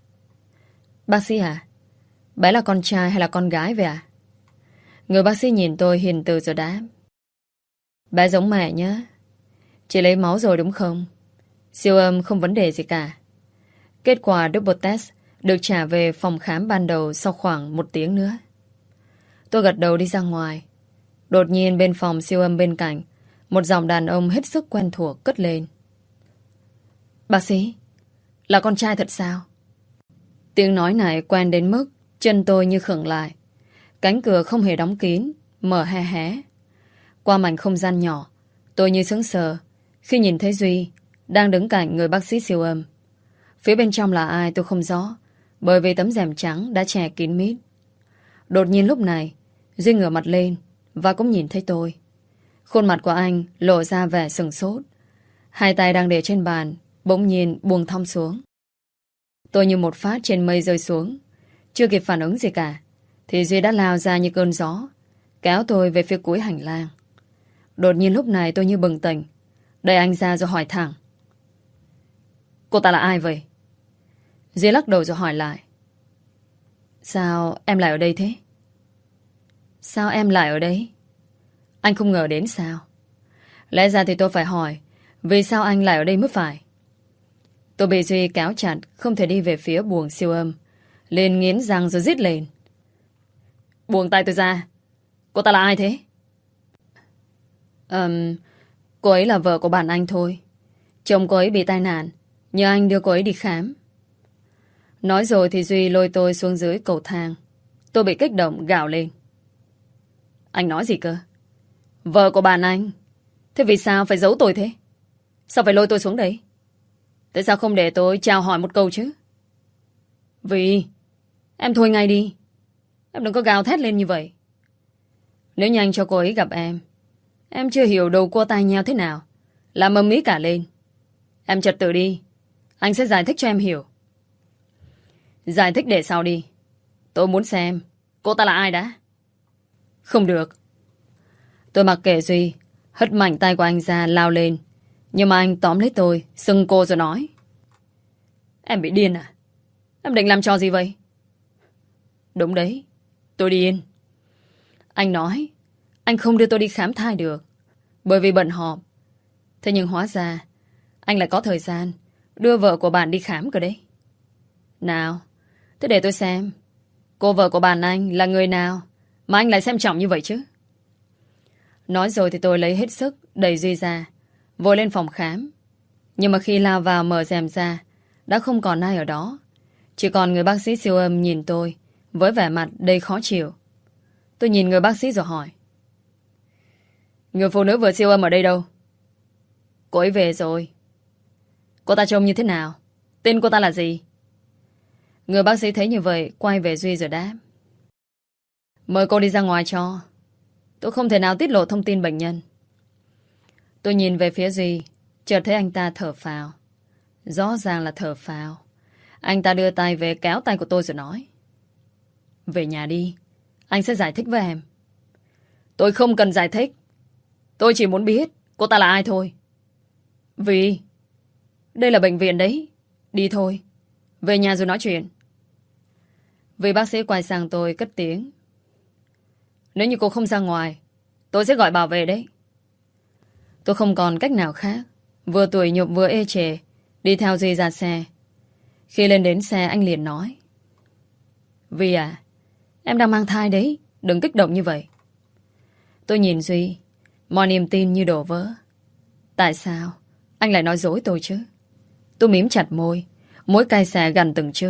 Bác sĩ à, bé là con trai hay là con gái vậy à? Người bác sĩ nhìn tôi hiền từ rồi đáp: Bé giống mẹ nhá. Chị lấy máu rồi đúng không? Siêu âm không vấn đề gì cả. Kết quả double test được trả về phòng khám ban đầu sau khoảng 1 tiếng nữa. Tôi gật đầu đi ra ngoài. Đột nhiên bên phòng siêu âm bên cạnh, một giọng đàn ông hết sức quen thuộc cất lên: Bác sĩ, là con trai thật sao? Tiếng nói này quen đến mức chân tôi như khựng lại. Cánh cửa không hề đóng kín, mở hé hé. Qua mảnh không gian nhỏ, tôi như sững sờ khi nhìn thấy Duy đang đứng cạnh người bác sĩ siêu âm. Phía bên trong là ai tôi không rõ, bởi vì tấm rèm trắng đã che kín mít. Đột nhiên lúc này, Duy ngửa mặt lên và cũng nhìn thấy tôi. Khuôn mặt của anh lộ ra vẻ sừng sốt. Hai tay đang để trên bàn bỗng nhiên buông thõng xuống. Tôi như một phát trên mây rơi xuống. Chưa kịp phản ứng gì cả thì Duy đã lao ra như cơn gió, kéo tôi về phía cuối hành lang. Đột nhiên lúc này tôi như bừng tỉnh, đẩy anh ra rồi hỏi thẳng: Cô ta là ai vậy? Duy lắc đầu rồi hỏi lại: Sao em lại ở đây thế? Sao em lại ở đây? Anh không ngờ đến sao? Lẽ ra thì tôi phải hỏi vì sao anh lại ở đây mới phải. Tôi bị Duy kéo chặt, không thể đi về phía buồng siêu âm, liền nghiến răng rồi rít lên: Buông tay tôi ra. Cô ta là ai thế? Cô ấy là vợ của bạn anh thôi. Chồng cô ấy bị tai nạn, nhờ anh đưa cô ấy đi khám. Nói rồi thì Duy lôi tôi xuống dưới cầu thang. Tôi bị kích động gào lên: Anh nói gì cơ? Vợ của bạn anh? Thế vì sao phải giấu tôi thế? Sao phải lôi tôi xuống đấy? Tại sao không để tôi chào hỏi một câu chứ? Vì em thôi ngay đi. Em đừng có gào thét lên như vậy. Nếu như anh cho cô ấy gặp em chưa hiểu đầu cua tai nheo thế nào, làm ầm ĩ cả lên. Em trật tự đi, anh sẽ giải thích cho em hiểu. Giải thích để sau đi. Tôi muốn xem cô ta là ai đã. Không được. Tôi mặc kệ Duy, hất mạnh tay của anh ra lao lên. Nhưng mà anh tóm lấy tôi, sưng cô rồi nói: Em bị điên à? Em định làm trò gì vậy? Đúng đấy, tôi điên. Anh nói anh không đưa tôi đi khám thai được bởi vì bận họp. Thế nhưng hóa ra anh lại có thời gian đưa vợ của bạn đi khám cơ đấy. Nào, thế để tôi xem cô vợ của bạn anh là người nào mà anh lại xem trọng như vậy chứ. Nói rồi thì tôi lấy hết sức đẩy Duy ra, vội lên phòng khám. Nhưng mà khi lao vào mở rèm ra, đã không còn ai ở đó. Chỉ còn người bác sĩ siêu âm nhìn tôi với vẻ mặt đầy khó chịu. Tôi nhìn người bác sĩ rồi hỏi: Người phụ nữ vừa siêu âm ở đây đâu? Cô ấy về rồi. Cô ta trông như thế nào? Tên cô ta là gì? Người bác sĩ thấy như vậy quay về Duy rồi đáp: Mời cô đi ra ngoài cho. Tôi không thể nào tiết lộ thông tin bệnh nhân. Tôi nhìn về phía Duy, chợt thấy anh ta thở phào. Rõ ràng là thở phào. Anh ta đưa tay về kéo tay của tôi rồi nói: Về nhà đi, anh sẽ giải thích với em. Tôi không cần giải thích. Tôi chỉ muốn biết cô ta là ai thôi. Vì đây là bệnh viện đấy. Đi thôi, về nhà rồi nói chuyện. Vì bác sĩ quay sang tôi cất tiếng: Nếu như cô không ra ngoài, tôi sẽ gọi bảo vệ đấy. Tôi không còn cách nào khác, vừa tủi nhục vừa ê chề đi theo Duy ra xe. Khi lên đến xe, anh liền nói: Vì à, em đang mang thai đấy, đừng kích động như vậy. Tôi nhìn Duy, mọi niềm tin như đổ vỡ. Tại sao Anh lại nói dối tôi chứ? Tôi mím chặt môi, môi cay xè gần từng chữ.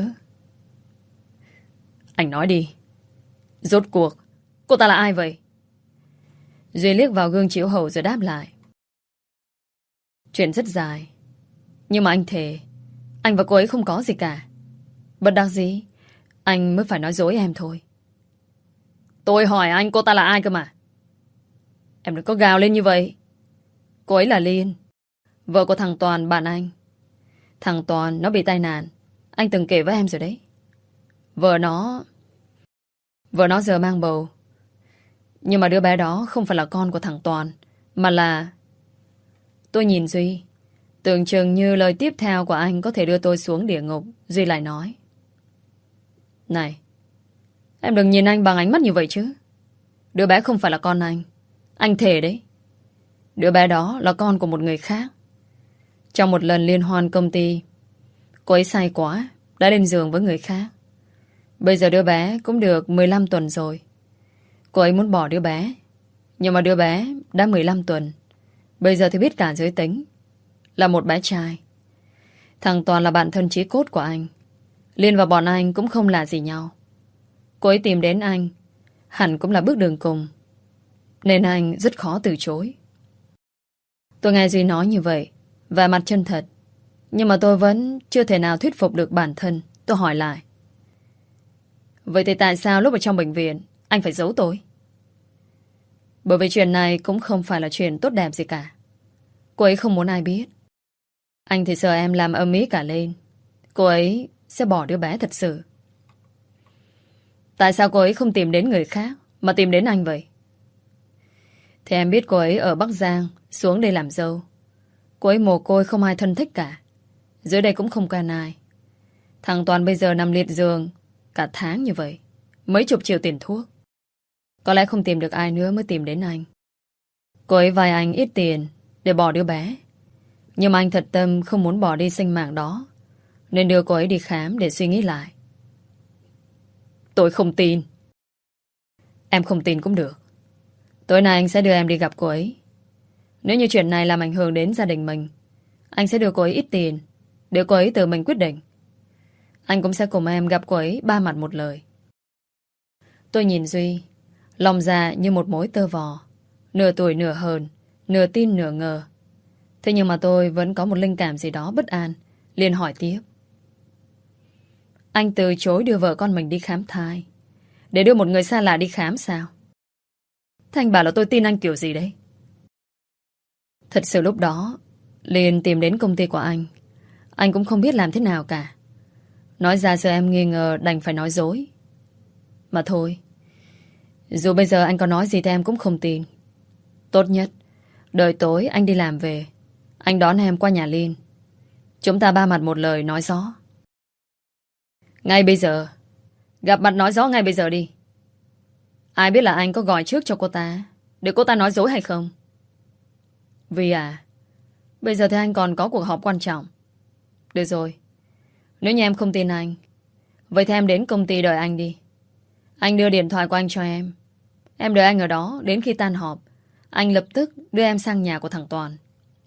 Anh nói đi. Rốt cuộc cô ta là ai vậy? Duy liếc vào gương chiếu hậu rồi đáp lại. Chuyện rất dài, nhưng mà anh thề anh và cô ấy không có gì cả. Bất đắc dĩ anh mới phải nói dối em thôi. Tôi hỏi anh cô ta là ai cơ mà. Em đừng có gào lên như vậy. Cô ấy là Liên, vợ của thằng Toàn bạn anh. Thằng Toàn nó bị tai nạn, anh từng kể với em rồi đấy. Vợ nó giờ mang bầu. Nhưng mà đứa bé đó không phải là con của thằng Toàn, mà là... Tôi nhìn Duy. Tưởng chừng như lời tiếp theo của anh có thể đưa tôi xuống địa ngục. Duy lại nói. Này, em đừng nhìn anh bằng ánh mắt như vậy chứ. Đứa bé không phải là con anh. Anh thề đấy. Đứa bé đó là con của một người khác. Trong một lần liên hoan công ty, cô ấy say quá, đã lên giường với người khác. Bây giờ đứa bé cũng được 15 tuần rồi. Cô ấy muốn bỏ đứa bé, nhưng mà đứa bé đã 15 tuần. Bây giờ thì biết cả giới tính, là một bé trai. Thằng Toàn là bạn thân chí cốt của anh. Liên và bọn anh cũng không là gì nhau. Cô ấy tìm đến anh, hẳn cũng là bước đường cùng, nên anh rất khó từ chối. Tôi nghe Duy nói như vậy, và mặt chân thật. Nhưng mà tôi vẫn chưa thể nào thuyết phục được bản thân. Tôi hỏi lại. Vậy thì tại sao lúc ở trong bệnh viện anh phải giấu tôi? Bởi vì chuyện này cũng không phải là chuyện tốt đẹp gì cả. Cô ấy không muốn ai biết. Anh thì sợ em làm âm ý cả lên. Cô ấy sẽ bỏ đứa bé thật sự. Tại sao cô ấy không tìm đến người khác mà tìm đến anh vậy? Thì em biết cô ấy ở Bắc Giang xuống đây làm dâu. Cô ấy mồ côi, không ai thân thích cả. Dưới đây cũng không quen ai. Thằng Toàn bây giờ nằm liệt giường cả tháng như vậy, mấy chục triệu tiền thuốc. Có lẽ không tìm được ai nữa mới tìm đến anh. Cô ấy vay anh ít tiền để bỏ đứa bé. Nhưng mà anh thật tâm không muốn bỏ đi sinh mạng đó, nên đưa cô ấy đi khám để suy nghĩ lại. Tôi không tin. Em không tin cũng được. Tối nay anh sẽ đưa em đi gặp cô ấy. Nếu như chuyện này làm ảnh hưởng đến gia đình mình, anh sẽ đưa cô ấy ít tiền để cô ấy tự mình quyết định. Anh cũng sẽ cùng em gặp cô ấy ba mặt một lời. Tôi nhìn Duy, lòng già như một mối tơ vò, nửa tuổi nửa hờn, nửa tin nửa ngờ. Thế nhưng mà tôi vẫn có một linh cảm gì đó bất an, liền hỏi tiếp. Anh từ chối đưa vợ con mình đi khám thai để đưa một người xa lạ đi khám sao? Thế anh bảo là tôi tin anh kiểu gì đấy? Thật sự lúc đó liền tìm đến công ty của anh cũng không biết làm thế nào cả. Nói ra giờ em nghi ngờ đành phải nói dối. Mà thôi, dù bây giờ anh có nói gì thì em cũng không tin. Tốt nhất đợi tối anh đi làm về, anh đón em qua nhà Liên. Chúng ta ba mặt một lời nói rõ. Ngay bây giờ. Gặp mặt nói rõ ngay bây giờ đi. Ai biết là anh có gọi trước cho cô ta để cô ta nói dối hay không? Vì bây giờ thì anh còn có cuộc họp quan trọng. Được rồi, nếu như em không tin anh, vậy thì em đến công ty đợi anh đi. Anh đưa điện thoại của anh cho em. Em đợi anh ở đó. Đến khi tan họp, anh lập tức đưa em sang nhà của thằng Toàn.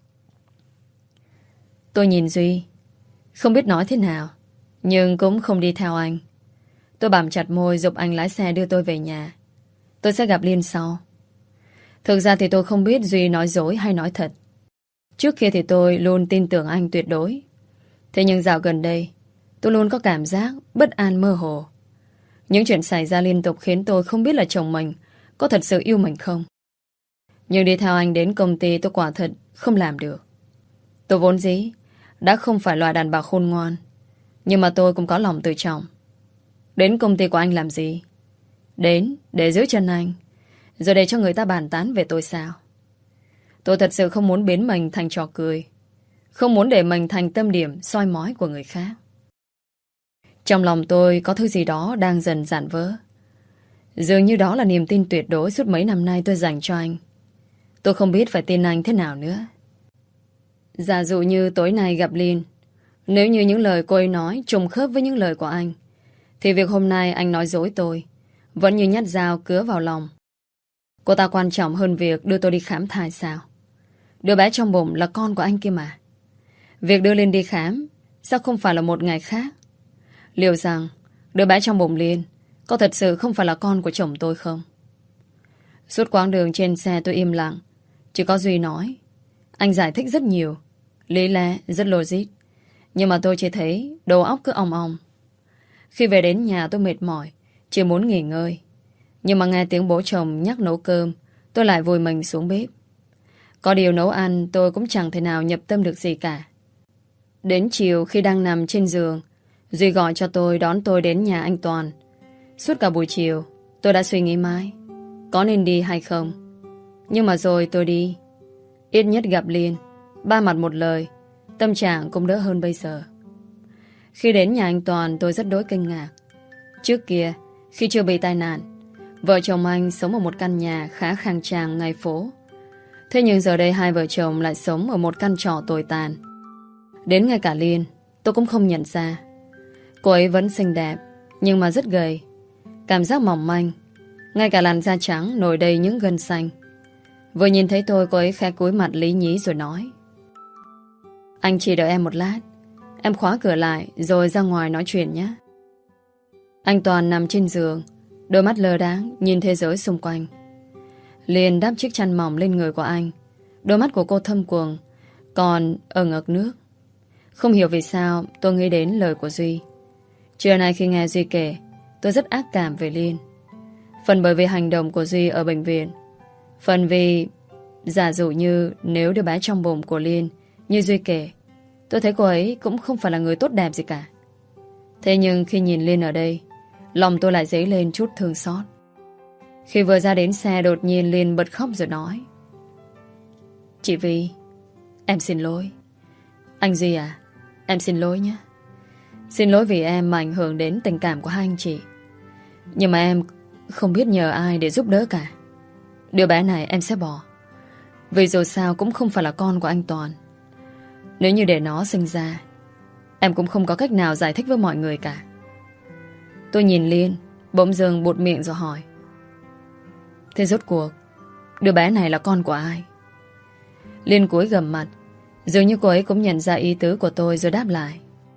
Tôi nhìn Duy, không biết nói thế nào, nhưng cũng không đi theo anh. Tôi bặm chặt môi giục anh lái xe đưa tôi về nhà. Tôi sẽ gặp Liên sau. Thực ra thì tôi không biết Duy nói dối hay nói thật. Trước kia thì tôi luôn tin tưởng anh tuyệt đối. Thế nhưng dạo gần đây, tôi luôn có cảm giác bất an mơ hồ. Những chuyện xảy ra liên tục khiến tôi không biết là chồng mình có thật sự yêu mình không. Nhưng đi theo anh đến công ty tôi quả thật không làm được. Tôi vốn dĩ đã không phải loại đàn bà khôn ngoan, nhưng mà tôi cũng có lòng tự trọng. Đến công ty của anh làm gì? Đến để giữ chân anh, rồi để cho người ta bàn tán về tôi sao? Tôi thật sự không muốn biến mình thành trò cười, không muốn để mình thành tâm điểm soi mói của người khác. Trong lòng tôi có thứ gì đó đang dần giãn vỡ. Dường như đó là niềm tin tuyệt đối suốt mấy năm nay tôi dành cho anh. Tôi không biết phải tin anh thế nào nữa. Giả dụ như tối nay gặp Liên, nếu như những lời cô ấy nói trùng khớp với những lời của anh, thì việc hôm nay anh nói dối tôi vẫn như nhát dao cứa vào lòng. Cô ta quan trọng hơn việc đưa tôi đi khám thai sao? Đứa bé trong bụng là con của anh kia mà. Việc đưa Liên đi khám sao không phải là một ngày khác? Liệu rằng đứa bé trong bụng Liên có thật sự không phải là con của chồng tôi không? Suốt quãng đường trên xe tôi im lặng. Chỉ có Duy nói. Anh giải thích rất nhiều, lý lẽ rất logic, nhưng mà tôi chỉ thấy đầu óc cứ ong ong. Khi về đến nhà tôi mệt mỏi, chỉ muốn nghỉ ngơi. Nhưng mà nghe tiếng bố chồng nhắc nấu cơm, tôi lại vùi mình xuống bếp. Có điều nấu ăn tôi cũng chẳng thể nào nhập tâm được gì cả. Đến chiều khi đang nằm trên giường, Duy gọi cho tôi đón tôi đến nhà anh Toàn. Suốt cả buổi chiều tôi đã suy nghĩ mãi có nên đi hay không. Nhưng mà rồi tôi đi. Ít nhất gặp Liên, ba mặt một lời, tâm trạng cũng đỡ hơn bây giờ. Khi đến nhà anh Toàn tôi rất đỗi kinh ngạc. Trước kia, khi chưa bị tai nạn, vợ chồng anh sống ở một căn nhà khá khang trang ngay phố. Thế nhưng giờ đây hai vợ chồng lại sống ở một căn trọ tồi tàn. Đến ngay cả Liên tôi cũng không nhận ra. Cô ấy vẫn xinh đẹp, nhưng mà rất gầy, cảm giác mỏng manh. Ngay cả làn da trắng nổi đầy những gân xanh. Vừa nhìn thấy tôi, cô ấy khẽ cúi mặt lý nhí rồi nói: Anh chỉ đợi em một lát, em khóa cửa lại rồi ra ngoài nói chuyện nhé. Anh Toàn nằm trên giường, đôi mắt lơ đãng nhìn thế giới xung quanh. Liên đắp chiếc chăn mỏng lên người của anh. Đôi mắt của cô thâm quầng, còn ở ngực nước. Không hiểu vì sao tôi nghĩ đến lời của Duy. Trưa nay khi nghe Duy kể, tôi rất ác cảm về Liên. Phần bởi vì hành động của Duy ở bệnh viện, phần vì giả dụ như nếu đứa bé trong bụng của Liên như Duy kể, tôi thấy cô ấy cũng không phải là người tốt đẹp gì cả. Thế nhưng khi nhìn Liên ở đây, lòng tôi lại dấy lên chút thương xót. Khi vừa ra đến xe, đột nhiên Liên bật khóc rồi nói: Chị Vi, em xin lỗi. Anh Duy à, em xin lỗi nhé. Xin lỗi vì em mà ảnh hưởng đến tình cảm của hai anh chị. Nhưng mà em không biết nhờ ai để giúp đỡ cả. Đứa bé này em sẽ bỏ, vì dù sao cũng không phải là con của anh Toàn. Nếu như để nó sinh ra, em cũng không có cách nào giải thích với mọi người cả. Tôi nhìn Liên, bỗng dưng buột miệng rồi hỏi: Thế rốt cuộc đứa bé này là con của ai? Liên cúi gằm mặt, dường như cô ấy cũng nhận ra ý tứ của tôi rồi đáp lại: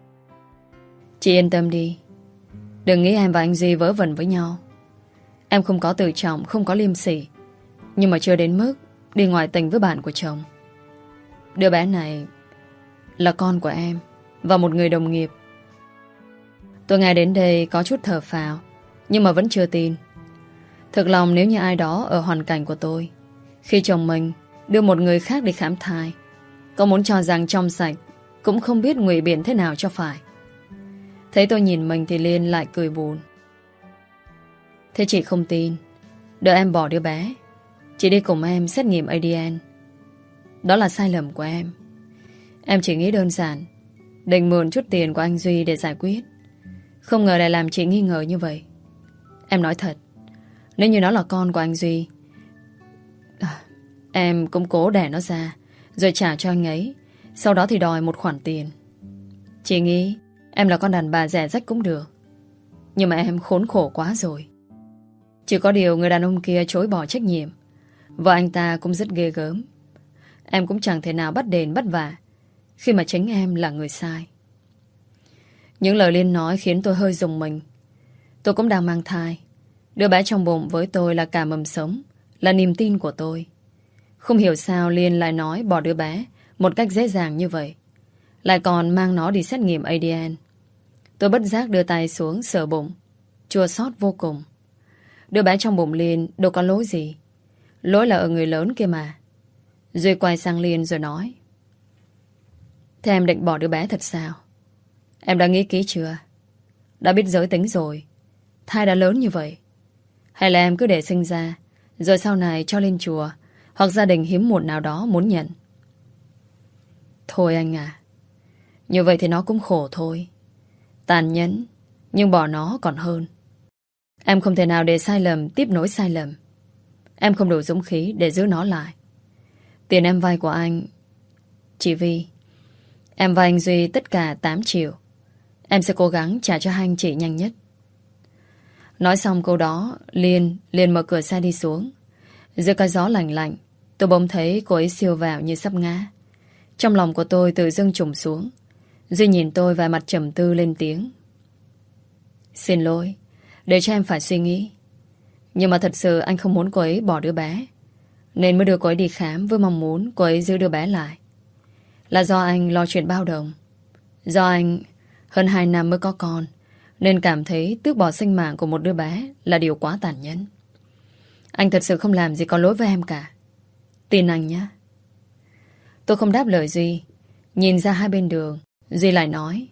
Chị yên tâm đi, đừng nghĩ em và anh Duy vớ vẩn với nhau. Em không có tự trọng, không có liêm sỉ, nhưng mà chưa đến mức đi ngoại tình với bạn của chồng. Đứa bé này là con của em và một người đồng nghiệp. Tôi nghe đến đây có chút thở phào, nhưng mà vẫn chưa tin. Thực lòng nếu như ai đó ở hoàn cảnh của tôi, khi chồng mình đưa một người khác đi khám thai, có muốn cho rằng trong sạch, cũng không biết ngụy biện thế nào cho phải. Thấy tôi nhìn mình thì Liên lại cười buồn. Thế chị không tin, đợi em bỏ đứa bé, chị đi cùng em xét nghiệm ADN. Đó là sai lầm của em. Em chỉ nghĩ đơn giản định mượn chút tiền của anh Duy để giải quyết, không ngờ lại làm chị nghi ngờ như vậy. Em nói thật, nếu như nó là con của anh Duy, em cũng cố đẻ nó ra rồi trả cho anh ấy, sau đó thì đòi một khoản tiền. Chị nghĩ em là con đàn bà rẻ rách cũng được, nhưng mà em khốn khổ quá rồi. Chỉ có điều người đàn ông kia chối bỏ trách nhiệm. Vợ anh ta cũng rất ghê gớm. Em cũng chẳng thể nào bắt đền bắt vạ khi mà chính em là người sai. Những lời Liên nói khiến tôi hơi rùng mình. Tôi cũng đang mang thai. Đứa bé trong bụng với tôi là cả mầm sống, là niềm tin của tôi. Không hiểu sao Liên lại nói bỏ đứa bé một cách dễ dàng như vậy, lại còn mang nó đi xét nghiệm ADN. Tôi bất giác đưa tay xuống sờ bụng, chua xót vô cùng. Đứa bé trong bụng Liên đâu có lỗi gì, lỗi là ở người lớn kia mà. Duy quay sang Liên rồi nói: Thế em định bỏ đứa bé thật sao? Em đã nghĩ kỹ chưa? Đã biết giới tính rồi, thai đã lớn như vậy, hay là em cứ để sinh ra rồi sau này cho lên chùa hoặc gia đình hiếm muộn nào đó muốn nhận? Thôi anh à, như vậy thì nó cũng khổ thôi. Tàn nhẫn, nhưng bỏ nó còn hơn. Em không thể nào để sai lầm tiếp nối sai lầm. Em không đủ dũng khí để giữ nó lại. Tiền em vay của anh, chị Vi, em vay anh Duy tất cả 8 triệu. Em sẽ cố gắng trả cho hai anh chị nhanh nhất. Nói xong câu đó, Liên liền mở cửa xe đi xuống. Giữa cái gió lạnh lạnh, tôi bỗng thấy cô ấy siêu vào như sắp ngã. Trong lòng của tôi tự dưng trùng xuống. Duy nhìn tôi và mặt trầm tư lên tiếng. Xin lỗi, để cho em phải suy nghĩ. Nhưng mà thật sự anh không muốn cô ấy bỏ đứa bé, nên mới đưa cô ấy đi khám với mong muốn cô ấy giữ đứa bé lại. Là do anh lo chuyện bao đồng. Do anh hơn 2 năm mới có con, nên cảm thấy tước bỏ sinh mạng của một đứa bé là điều quá tàn nhẫn. Anh thật sự không làm gì có lỗi với em cả. Tin anh nhé. Tôi không đáp lời Duy. Nhìn ra hai bên đường, Duy lại nói.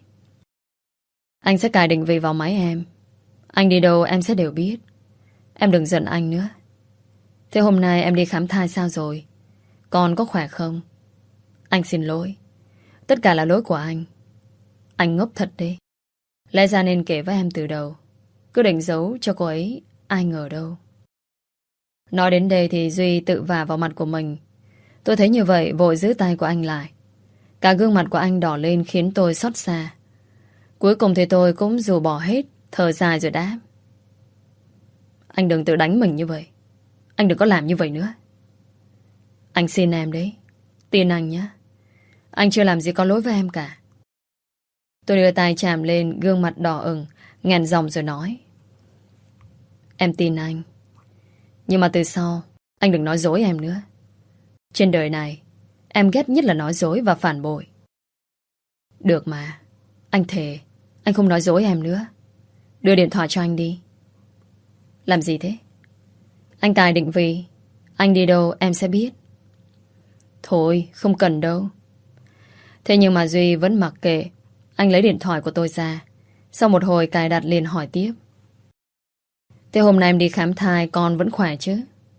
Anh sẽ cài định vị vào máy em. Anh đi đâu em sẽ đều biết. Em đừng giận anh nữa. Thế hôm nay em đi khám thai sao rồi? Con có khỏe không? Anh xin lỗi. Tất cả là lỗi của anh. Anh ngốc thật đấy. Lẽ ra nên kể với em từ đầu. Cứ định giấu cho cô ấy. Ai ngờ đâu. Nói đến đây thì Duy tự vả vào mặt của mình. Tôi thấy như vậy vội giữ tay của anh lại. Cả gương mặt của anh đỏ lên khiến tôi xót xa. Cuối cùng thì tôi cũng dù bỏ hết, thở dài rồi đáp. Anh đừng tự đánh mình như vậy. Anh đừng có làm như vậy nữa. Anh xin em đấy. Tin anh nhé. Anh chưa làm gì có lỗi với em cả. Tôi đưa tay chạm lên gương mặt đỏ ửng, ngàn dòng rồi nói. Em tin anh. Nhưng mà từ sau, anh đừng nói dối em nữa. Trên đời này, em ghét nhất là nói dối và phản bội. Được mà. Anh thề, anh không nói dối em nữa. Đưa điện thoại cho anh đi. Làm gì thế? Anh cài định vị. Anh đi đâu em sẽ biết. Thôi, không cần đâu. Thế nhưng mà Duy vẫn mặc kệ. Anh lấy điện thoại của tôi ra. Sau một hồi cài đặt liền hỏi tiếp. Thế hôm nay em đi khám thai con vẫn khỏe chứ?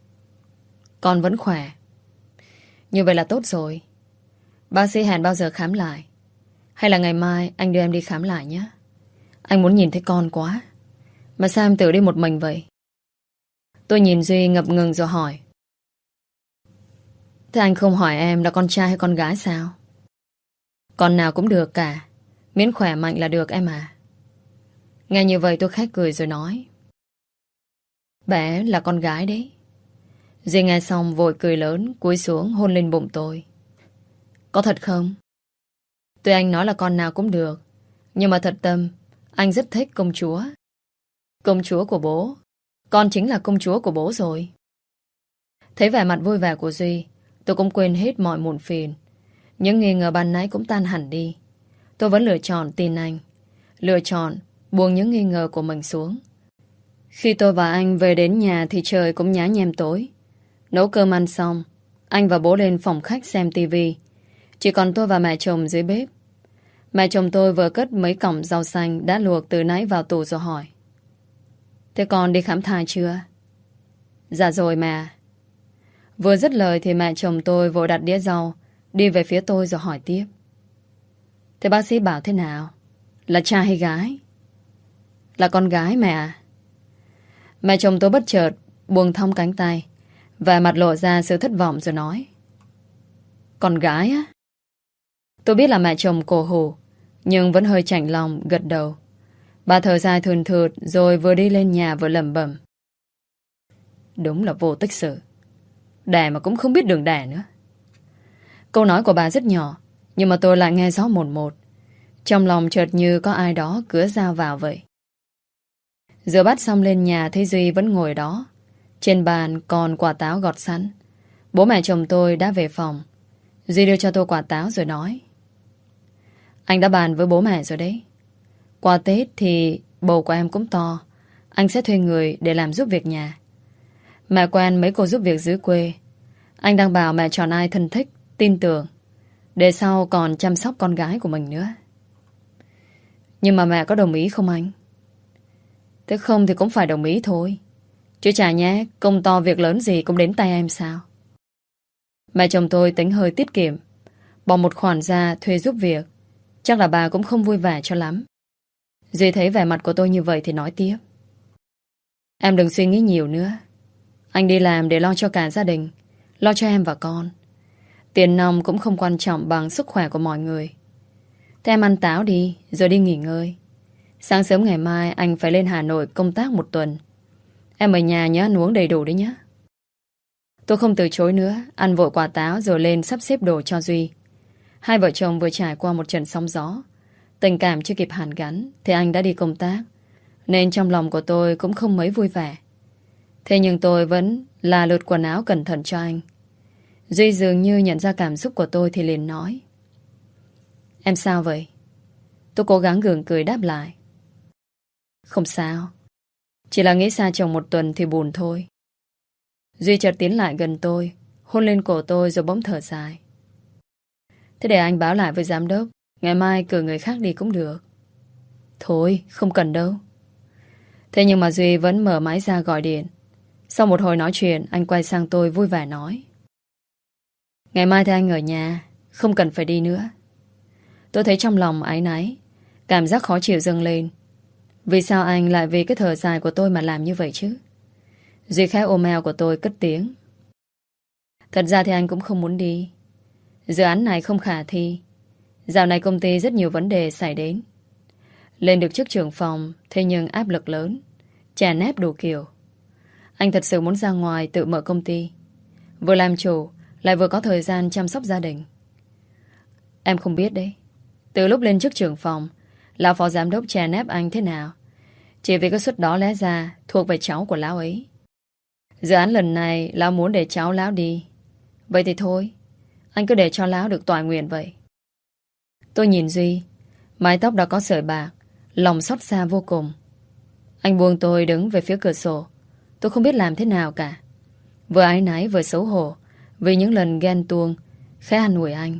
Con vẫn khỏe. Như vậy là tốt rồi. Bác sĩ hẹn bao giờ khám lại? Hay là ngày mai anh đưa em đi khám lại nhé? Anh muốn nhìn thấy con quá. Mà sao em tự đi một mình vậy? Tôi nhìn Duy ngập ngừng rồi hỏi. Thế anh không hỏi em là con trai hay con gái sao? Con nào cũng được cả. Miễn khỏe mạnh là được em à. Nghe như vậy tôi khẽ cười rồi nói. Bé là con gái đấy. Duy nghe xong vội cười lớn, cúi xuống hôn lên bụng tôi. Có thật không? Tuy anh nói là con nào cũng được, nhưng mà thật tâm anh rất thích công chúa. Công chúa của bố. Con chính là công chúa của bố rồi. Thấy vẻ mặt vui vẻ của Duy, tôi cũng quên hết mọi muộn phiền. Những nghi ngờ ban nãy cũng tan hẳn đi. Tôi vẫn lựa chọn tin anh. Lựa chọn buông những nghi ngờ của mình xuống. Khi tôi và anh về đến nhà thì trời cũng nhá nhem tối. Nấu cơm ăn xong, anh và bố lên phòng khách xem tivi. Chỉ còn tôi và mẹ chồng dưới bếp. Mẹ chồng tôi vừa cất mấy cọng rau xanh đã luộc từ nãy vào tủ rồi hỏi. Thế con đi khám thai chưa? Dạ rồi mẹ. Vừa dứt lời thì mẹ chồng tôi vội đặt đĩa rau, đi về phía tôi rồi hỏi tiếp. Thế bác sĩ bảo thế nào? Là trai hay gái? Là con gái mẹ à? Mẹ chồng tôi bất chợt buông thõng cánh tay và mặt lộ ra sự thất vọng rồi nói. Con gái á? Tôi biết là mẹ chồng cổ hủ, nhưng vẫn hơi chạnh lòng gật đầu. Bà thở dài thườn thượt rồi vừa đi lên nhà vừa lẩm bẩm. Đúng là vô tích sự. Đẻ mà cũng không biết đường đẻ nữa. Câu nói của bà rất nhỏ, nhưng mà tôi lại nghe rõ một một. Trong lòng chợt như có ai đó cửa ra vào vậy. Rửa bát xong lên nhà thấy Duy vẫn ngồi đó. Trên bàn còn quả táo gọt sẵn. Bố mẹ chồng tôi đã về phòng. Duy đưa cho tôi quả táo rồi nói. Anh đã bàn với bố mẹ rồi đấy. Qua Tết thì bầu của em cũng to. Anh sẽ thuê người để làm giúp việc nhà. Mẹ quen mấy cô giúp việc dưới quê. Anh đang bảo mẹ chọn ai thân thích, tin tưởng, để sau còn chăm sóc con gái của mình nữa. Nhưng mà mẹ có đồng ý không anh? Thế không thì cũng phải đồng ý thôi. Chứ chả nhé, công to việc lớn gì cũng đến tay em sao? Mẹ chồng tôi tính hơi tiết kiệm, bỏ một khoản ra thuê giúp việc. Chắc là bà cũng không vui vẻ cho lắm. Duy thấy vẻ mặt của tôi như vậy thì nói tiếp. Em đừng suy nghĩ nhiều nữa. Anh đi làm để lo cho cả gia đình, lo cho em và con. Tiền nong cũng không quan trọng bằng sức khỏe của mọi người. Thế em ăn táo đi, rồi đi nghỉ ngơi. Sáng sớm ngày mai anh phải lên Hà Nội công tác 1 tuần. Em ở nhà nhớ ăn uống đầy đủ đấy nhé. Tôi không từ chối nữa, ăn vội quả táo rồi lên sắp xếp đồ cho Duy. Hai vợ chồng vừa trải qua một trận sóng gió. Tình cảm chưa kịp hàn gắn thì anh đã đi công tác, nên trong lòng của tôi cũng không mấy vui vẻ. Thế nhưng tôi vẫn là lượt quần áo cẩn thận cho anh. Duy dường như nhận ra cảm xúc của tôi thì liền nói: Em sao vậy? Tôi cố gắng gượng cười đáp lại: Không sao, chỉ là nghĩ xa chồng một tuần thì buồn thôi. Duy chợt tiến lại gần tôi, hôn lên cổ tôi rồi bỗng thở dài: Thế để anh báo lại với giám đốc, ngày mai cử người khác đi cũng được. Thôi, không cần đâu. Thế nhưng mà Duy vẫn mở máy ra gọi điện. Sau một hồi nói chuyện, anh quay sang tôi vui vẻ nói: Ngày mai thì anh ở nhà, không cần phải đi nữa. Tôi thấy trong lòng áy náy, cảm giác khó chịu dâng lên. Vì sao anh lại vì cái thở dài của tôi mà làm như vậy chứ? Duy khẽ ôm eo của tôi cất tiếng: Thật ra thì anh cũng không muốn đi. Dự án này không khả thi. Dạo này công ty rất nhiều vấn đề xảy đến. Lên được chức trưởng phòng, thế nhưng áp lực lớn, chèn ép đủ kiểu. Anh thật sự muốn ra ngoài tự mở công ty, vừa làm chủ lại vừa có thời gian chăm sóc gia đình. Em không biết đấy, từ lúc lên chức trưởng phòng, lão phó giám đốc chèn ép anh thế nào, chỉ vì cái suất đó lẽ ra thuộc về cháu của lão ấy. Dự án lần này lão muốn để cháu lão đi. Vậy thì thôi, anh cứ để cho lão được tọa nguyện vậy. Tôi nhìn Duy, mái tóc đã có sợi bạc, lòng xót xa vô cùng. Anh buông tôi đứng về phía cửa sổ. Tôi không biết làm thế nào cả, vừa áy náy vừa xấu hổ vì những lần ghen tuông, khẽ an ủi anh: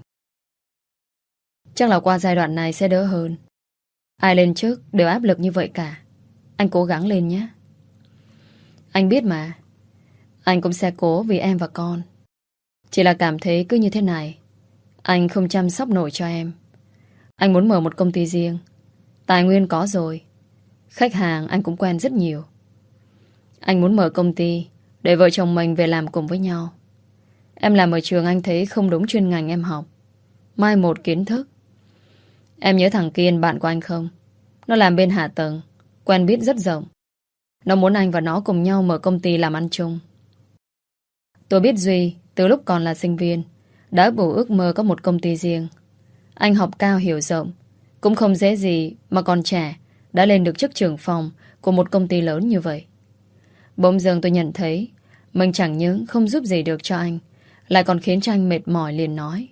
Chắc là qua giai đoạn này sẽ đỡ hơn. Ai lên trước đều áp lực như vậy cả. Anh cố gắng lên nhé. Anh biết mà, anh cũng sẽ cố vì em và con. Chỉ là cảm thấy cứ như thế này, anh không chăm sóc nổi cho em. Anh muốn mở một công ty riêng. Tài nguyên có rồi, khách hàng anh cũng quen rất nhiều. Anh muốn mở công ty để vợ chồng mình về làm cùng với nhau. Em làm ở trường anh thấy không đúng chuyên ngành em học, mai một kiến thức. Em nhớ thằng Kiên bạn của anh không? Nó làm bên hạ tầng, quen biết rất rộng. Nó muốn anh và nó cùng nhau mở công ty làm ăn chung. Tôi biết Duy từ lúc còn là sinh viên đã ấp ủ ước mơ có một công ty riêng. Anh học cao hiểu rộng, cũng không dễ gì mà còn trẻ đã lên được chức trưởng phòng của một công ty lớn như vậy. Bỗng dưng tôi nhận thấy mình chẳng những không giúp gì được cho anh, lại còn khiến cho anh mệt mỏi, liền nói: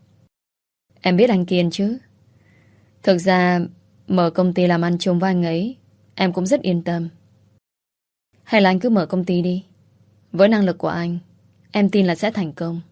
Em biết anh Kiên chứ? Thực ra mở công ty làm ăn chung với anh ấy em cũng rất yên tâm. Hay là anh cứ mở công ty đi. Với năng lực của anh, em tin là sẽ thành công.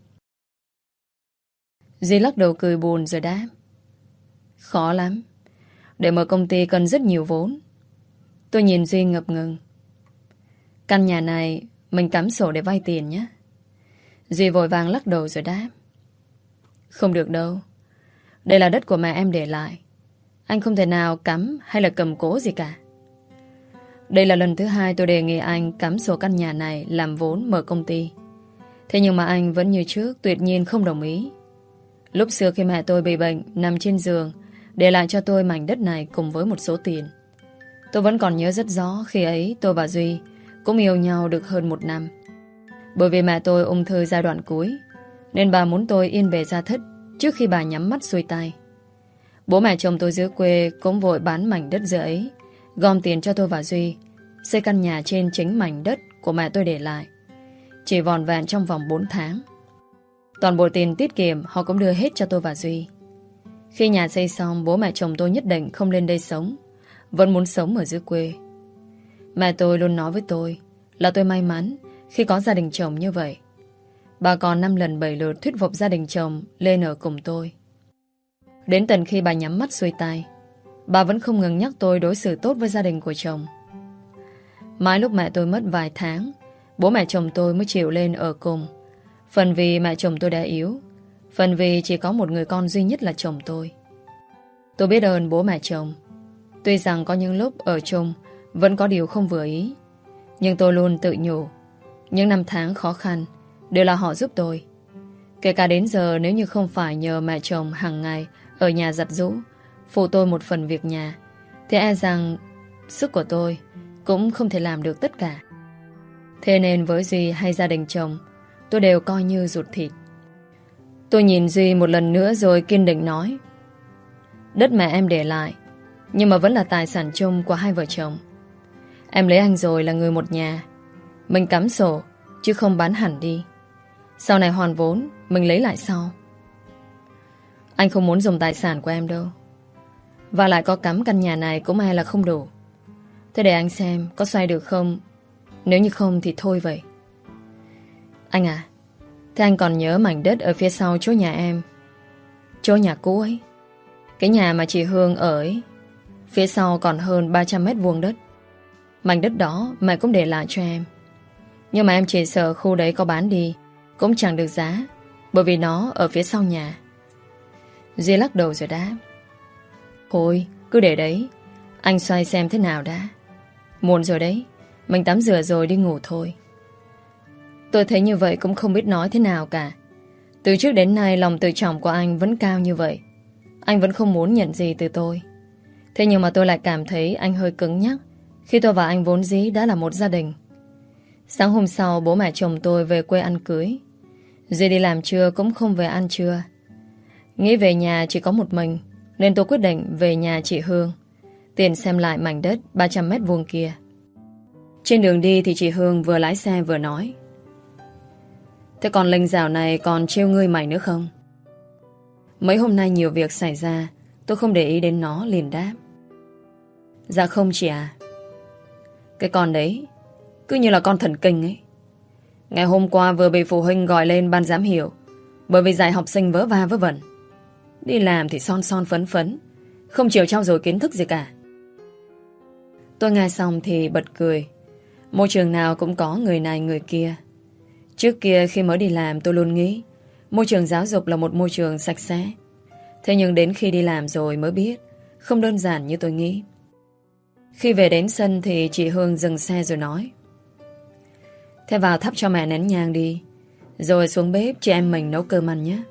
Duy lắc đầu cười buồn rồi đáp: Khó lắm. Để mở công ty cần rất nhiều vốn. Tôi nhìn Duy ngập ngừng. Căn nhà này mình cắm sổ để vay tiền nhé. Duy vội vàng lắc đầu rồi đáp: Không được đâu. Đây là đất của mẹ em để lại. Anh không thể nào cắm hay là cầm cố gì cả. Đây là lần thứ hai tôi đề nghị anh cắm sổ căn nhà này làm vốn mở công ty. Thế nhưng mà anh vẫn như trước tuyệt nhiên không đồng ý. Lúc xưa khi mẹ tôi bị bệnh, nằm trên giường, để lại cho tôi mảnh đất này cùng với một số tiền. Tôi vẫn còn nhớ rất rõ khi ấy tôi và Duy cũng yêu nhau được hơn 1 năm. Bởi vì mẹ tôi ung thư giai đoạn cuối, nên bà muốn tôi yên bề gia thất trước khi bà nhắm mắt xuôi tay. Bố mẹ chồng tôi dưới quê cũng vội bán mảnh đất giữa ấy, gom tiền cho tôi và Duy xây căn nhà trên chính mảnh đất của mẹ tôi để lại. Chỉ vỏn vẹn trong vòng 4 tháng. Toàn bộ tiền tiết kiệm họ cũng đưa hết cho tôi và Duy. Khi nhà xây xong, bố mẹ chồng tôi nhất định không lên đây sống, vẫn muốn sống ở dưới quê. Mẹ tôi luôn nói với tôi là tôi may mắn khi có gia đình chồng như vậy. Bà còn 5 lần 7 lượt thuyết phục gia đình chồng lên ở cùng tôi. Đến tận khi bà nhắm mắt xuôi tay, bà vẫn không ngừng nhắc tôi đối xử tốt với gia đình của chồng. Mãi lúc mẹ tôi mất vài tháng, bố mẹ chồng tôi mới chịu lên ở cùng. Phần vì mẹ chồng tôi đã yếu, phần vì chỉ có một người con duy nhất là chồng tôi. Tôi biết ơn bố mẹ chồng. Tuy rằng có những lúc ở chung vẫn có điều không vừa ý, nhưng tôi luôn tự nhủ những năm tháng khó khăn đều là họ giúp tôi. Kể cả đến giờ, nếu như không phải nhờ mẹ chồng hàng ngày ở nhà giặt giũ, phụ tôi một phần việc nhà, thì e rằng sức của tôi cũng không thể làm được tất cả. Thế nên với Duy hay gia đình chồng, tôi đều coi như ruột thịt. Tôi nhìn Duy một lần nữa rồi kiên định nói: đất mẹ em để lại, nhưng mà vẫn là tài sản chung của hai vợ chồng. Em lấy anh rồi là người một nhà. Mình cắm sổ chứ không bán hẳn đi. Sau này hoàn vốn mình lấy lại sau. Anh không muốn dùng tài sản của em đâu. Và lại có cắm căn nhà này cũng may là không đủ. Thế để anh xem có xoay được không. Nếu như không thì thôi vậy. Anh à, thế anh còn nhớ mảnh đất ở phía sau chỗ nhà em, chỗ nhà cũ ấy, cái nhà mà chị Hương ở ấy, phía sau còn hơn 300 mét vuông đất. Mảnh đất đó mẹ cũng để lại cho em. Nhưng mà em chỉ sợ khu đấy có bán đi cũng chẳng được giá, bởi vì nó ở phía sau nhà. Duy lắc đầu rồi đáp: thôi cứ để đấy, anh xoay xem thế nào đã. Muộn rồi đấy, mình tắm rửa rồi đi ngủ thôi. Tôi thấy như vậy cũng không biết nói thế nào cả. Từ trước đến nay lòng tự trọng của anh vẫn cao như vậy. Anh vẫn không muốn nhận gì từ tôi. Thế nhưng mà tôi lại cảm thấy anh hơi cứng nhắc khi tôi và anh vốn dĩ đã là một gia đình. Sáng hôm sau bố mẹ chồng tôi về quê ăn cưới. Duy đi làm trưa cũng không về ăn trưa. Nghĩ về nhà chỉ có một mình, nên tôi quyết định về nhà chị Hương, tìm xem lại mảnh đất 300 mét vuông kia. Trên đường đi thì chị Hương vừa lái xe vừa nói: thế còn Linh dạo này còn trêu ngươi mày nữa không? Mấy hôm nay nhiều việc xảy ra, tôi không để ý đến nó, liền đáp: dạ không chị à. Cái con đấy cứ như là con thần kinh ấy. Ngày hôm qua vừa bị phụ huynh gọi lên ban giám hiệu, bởi vì dạy học sinh vớ va vớ vẩn. Đi làm thì son son phấn phấn, không chịu trau dồi kiến thức gì cả. Tôi nghe xong thì bật cười. Môi trường nào cũng có người này người kia. Trước kia khi mới đi làm tôi luôn nghĩ môi trường giáo dục là một môi trường sạch sẽ. Thế nhưng đến khi đi làm rồi mới biết không đơn giản như tôi nghĩ. Khi về đến sân thì chị Hương dừng xe rồi nói: thế vào thắp cho mẹ nén nhang đi, rồi xuống bếp chị em mình nấu cơm ăn nhé.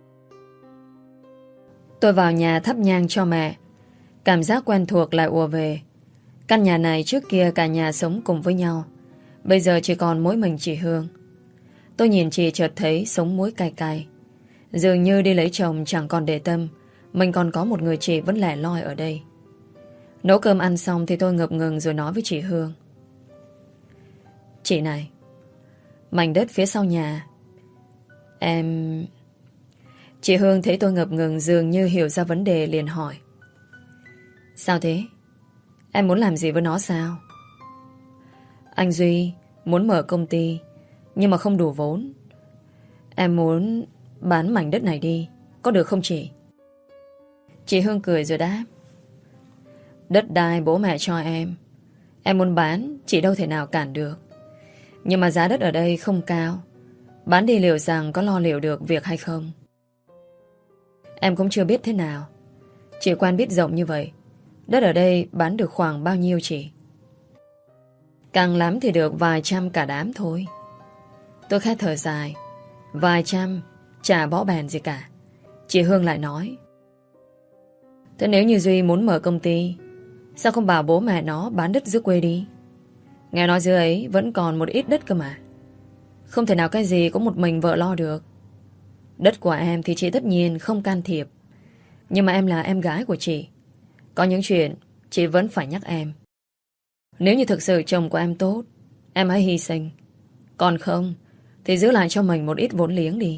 Tôi vào nhà thắp nhang cho mẹ. Cảm giác quen thuộc lại ùa về. Căn nhà này trước kia cả nhà sống cùng với nhau, bây giờ chỉ còn mỗi mình chị Hương. Tôi nhìn chị chợt thấy sống mũi cay cay. Dường như đi lấy chồng chẳng còn để tâm mình còn có một người chị vẫn lẻ loi ở đây. Nấu cơm ăn xong thì tôi ngập ngừng rồi nói với chị Hương: chị này, mảnh đất phía sau nhà em... Chị Hương thấy tôi ngập ngừng dường như hiểu ra vấn đề, liền hỏi: sao thế? Em muốn làm gì với nó sao? Anh Duy muốn mở công ty, nhưng mà không đủ vốn. Em muốn bán mảnh đất này đi, có được không chị? Chị Hương cười rồi đáp: đất đai bố mẹ cho em muốn bán chị đâu thể nào cản được. Nhưng mà giá đất ở đây không cao, bán đi liệu rằng có lo liệu được việc hay không? Em cũng chưa biết thế nào. Chị quen biết rộng như vậy, đất ở đây bán được khoảng bao nhiêu chị? Càng lắm thì được vài trăm cả đám thôi. Tôi khẽ thở dài. Vài trăm chả bó bèn gì cả. Chị Hương lại nói: thế nếu như Duy muốn mở công ty, sao không bảo bố mẹ nó bán đất dưới quê đi? Nghe nói dưới ấy vẫn còn một ít đất cơ mà. Không thể nào cái gì cũng một mình vợ lo được. Đất của em thì chị tất nhiên không can thiệp, nhưng mà em là em gái của chị, có những chuyện chị vẫn phải nhắc em. Nếu như thực sự chồng của em tốt, em hãy hy sinh. Còn không thì giữ lại cho mình một ít vốn liếng đi.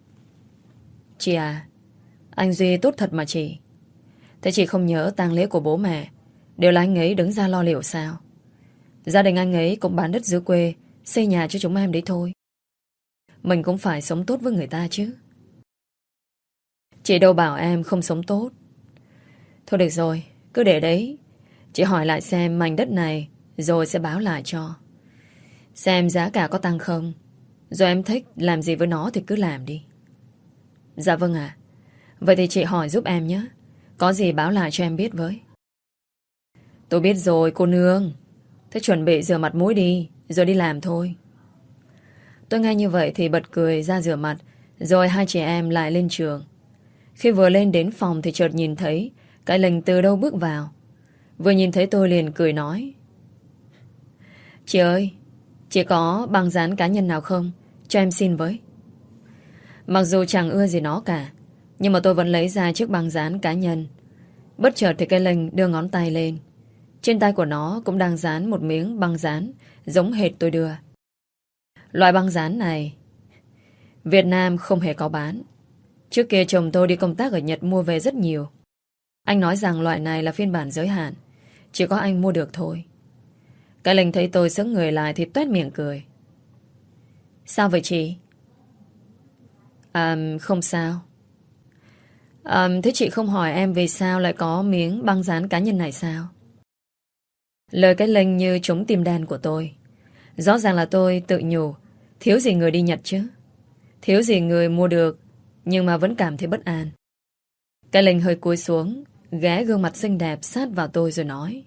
Chị à, anh Duy tốt thật mà chị. Thế chị không nhớ tang lễ của bố mẹ đều là anh ấy đứng ra lo liệu sao? Gia đình anh ấy cũng bán đất dưới quê, xây nhà cho chúng em đấy thôi. Mình cũng phải sống tốt với người ta chứ. Chị đâu bảo em không sống tốt. Thôi được rồi, cứ để đấy. Chị hỏi lại xem mảnh đất này, rồi sẽ báo lại cho. Xem giá cả có tăng không, rồi em thích làm gì với nó thì cứ làm đi. Dạ vâng ạ. Vậy thì chị hỏi giúp em nhé. Có gì báo lại cho em biết với. Tôi biết rồi cô nương. Thế chuẩn bị rửa mặt mũi đi, rồi đi làm thôi. Tôi nghe như vậy thì bật cười ra rửa mặt, rồi hai chị em lại lên trường. Khi vừa lên đến phòng thì chợt nhìn thấy cái Linh từ đâu bước vào. Vừa nhìn thấy tôi liền cười nói: chị ơi, chị có băng dán cá nhân nào không? Cho em xin với. Mặc dù chẳng ưa gì nó cả, nhưng mà tôi vẫn lấy ra chiếc băng dán cá nhân. Bất chợt thì cây Linh đưa ngón tay lên. Trên tay của nó cũng đang dán một miếng băng dán giống hệt tôi đưa. Loại băng dán này Việt Nam không hề có bán. Trước kia chồng tôi đi công tác ở Nhật mua về rất nhiều. Anh nói rằng loại này là phiên bản giới hạn, chỉ có anh mua được thôi. Cái Linh thấy tôi sững người lại thì toét miệng cười. Sao vậy chị? Không sao. Thế chị không hỏi em vì sao lại có miếng băng dán cá nhân này sao? Lời cái Linh như trúng tim đen của tôi. Rõ ràng là tôi tự nhủ, thiếu gì người đi Nhật chứ, thiếu gì người mua được, nhưng mà vẫn cảm thấy bất an. Cái Linh hơi cúi xuống, ghé gương mặt xinh đẹp sát vào tôi rồi nói.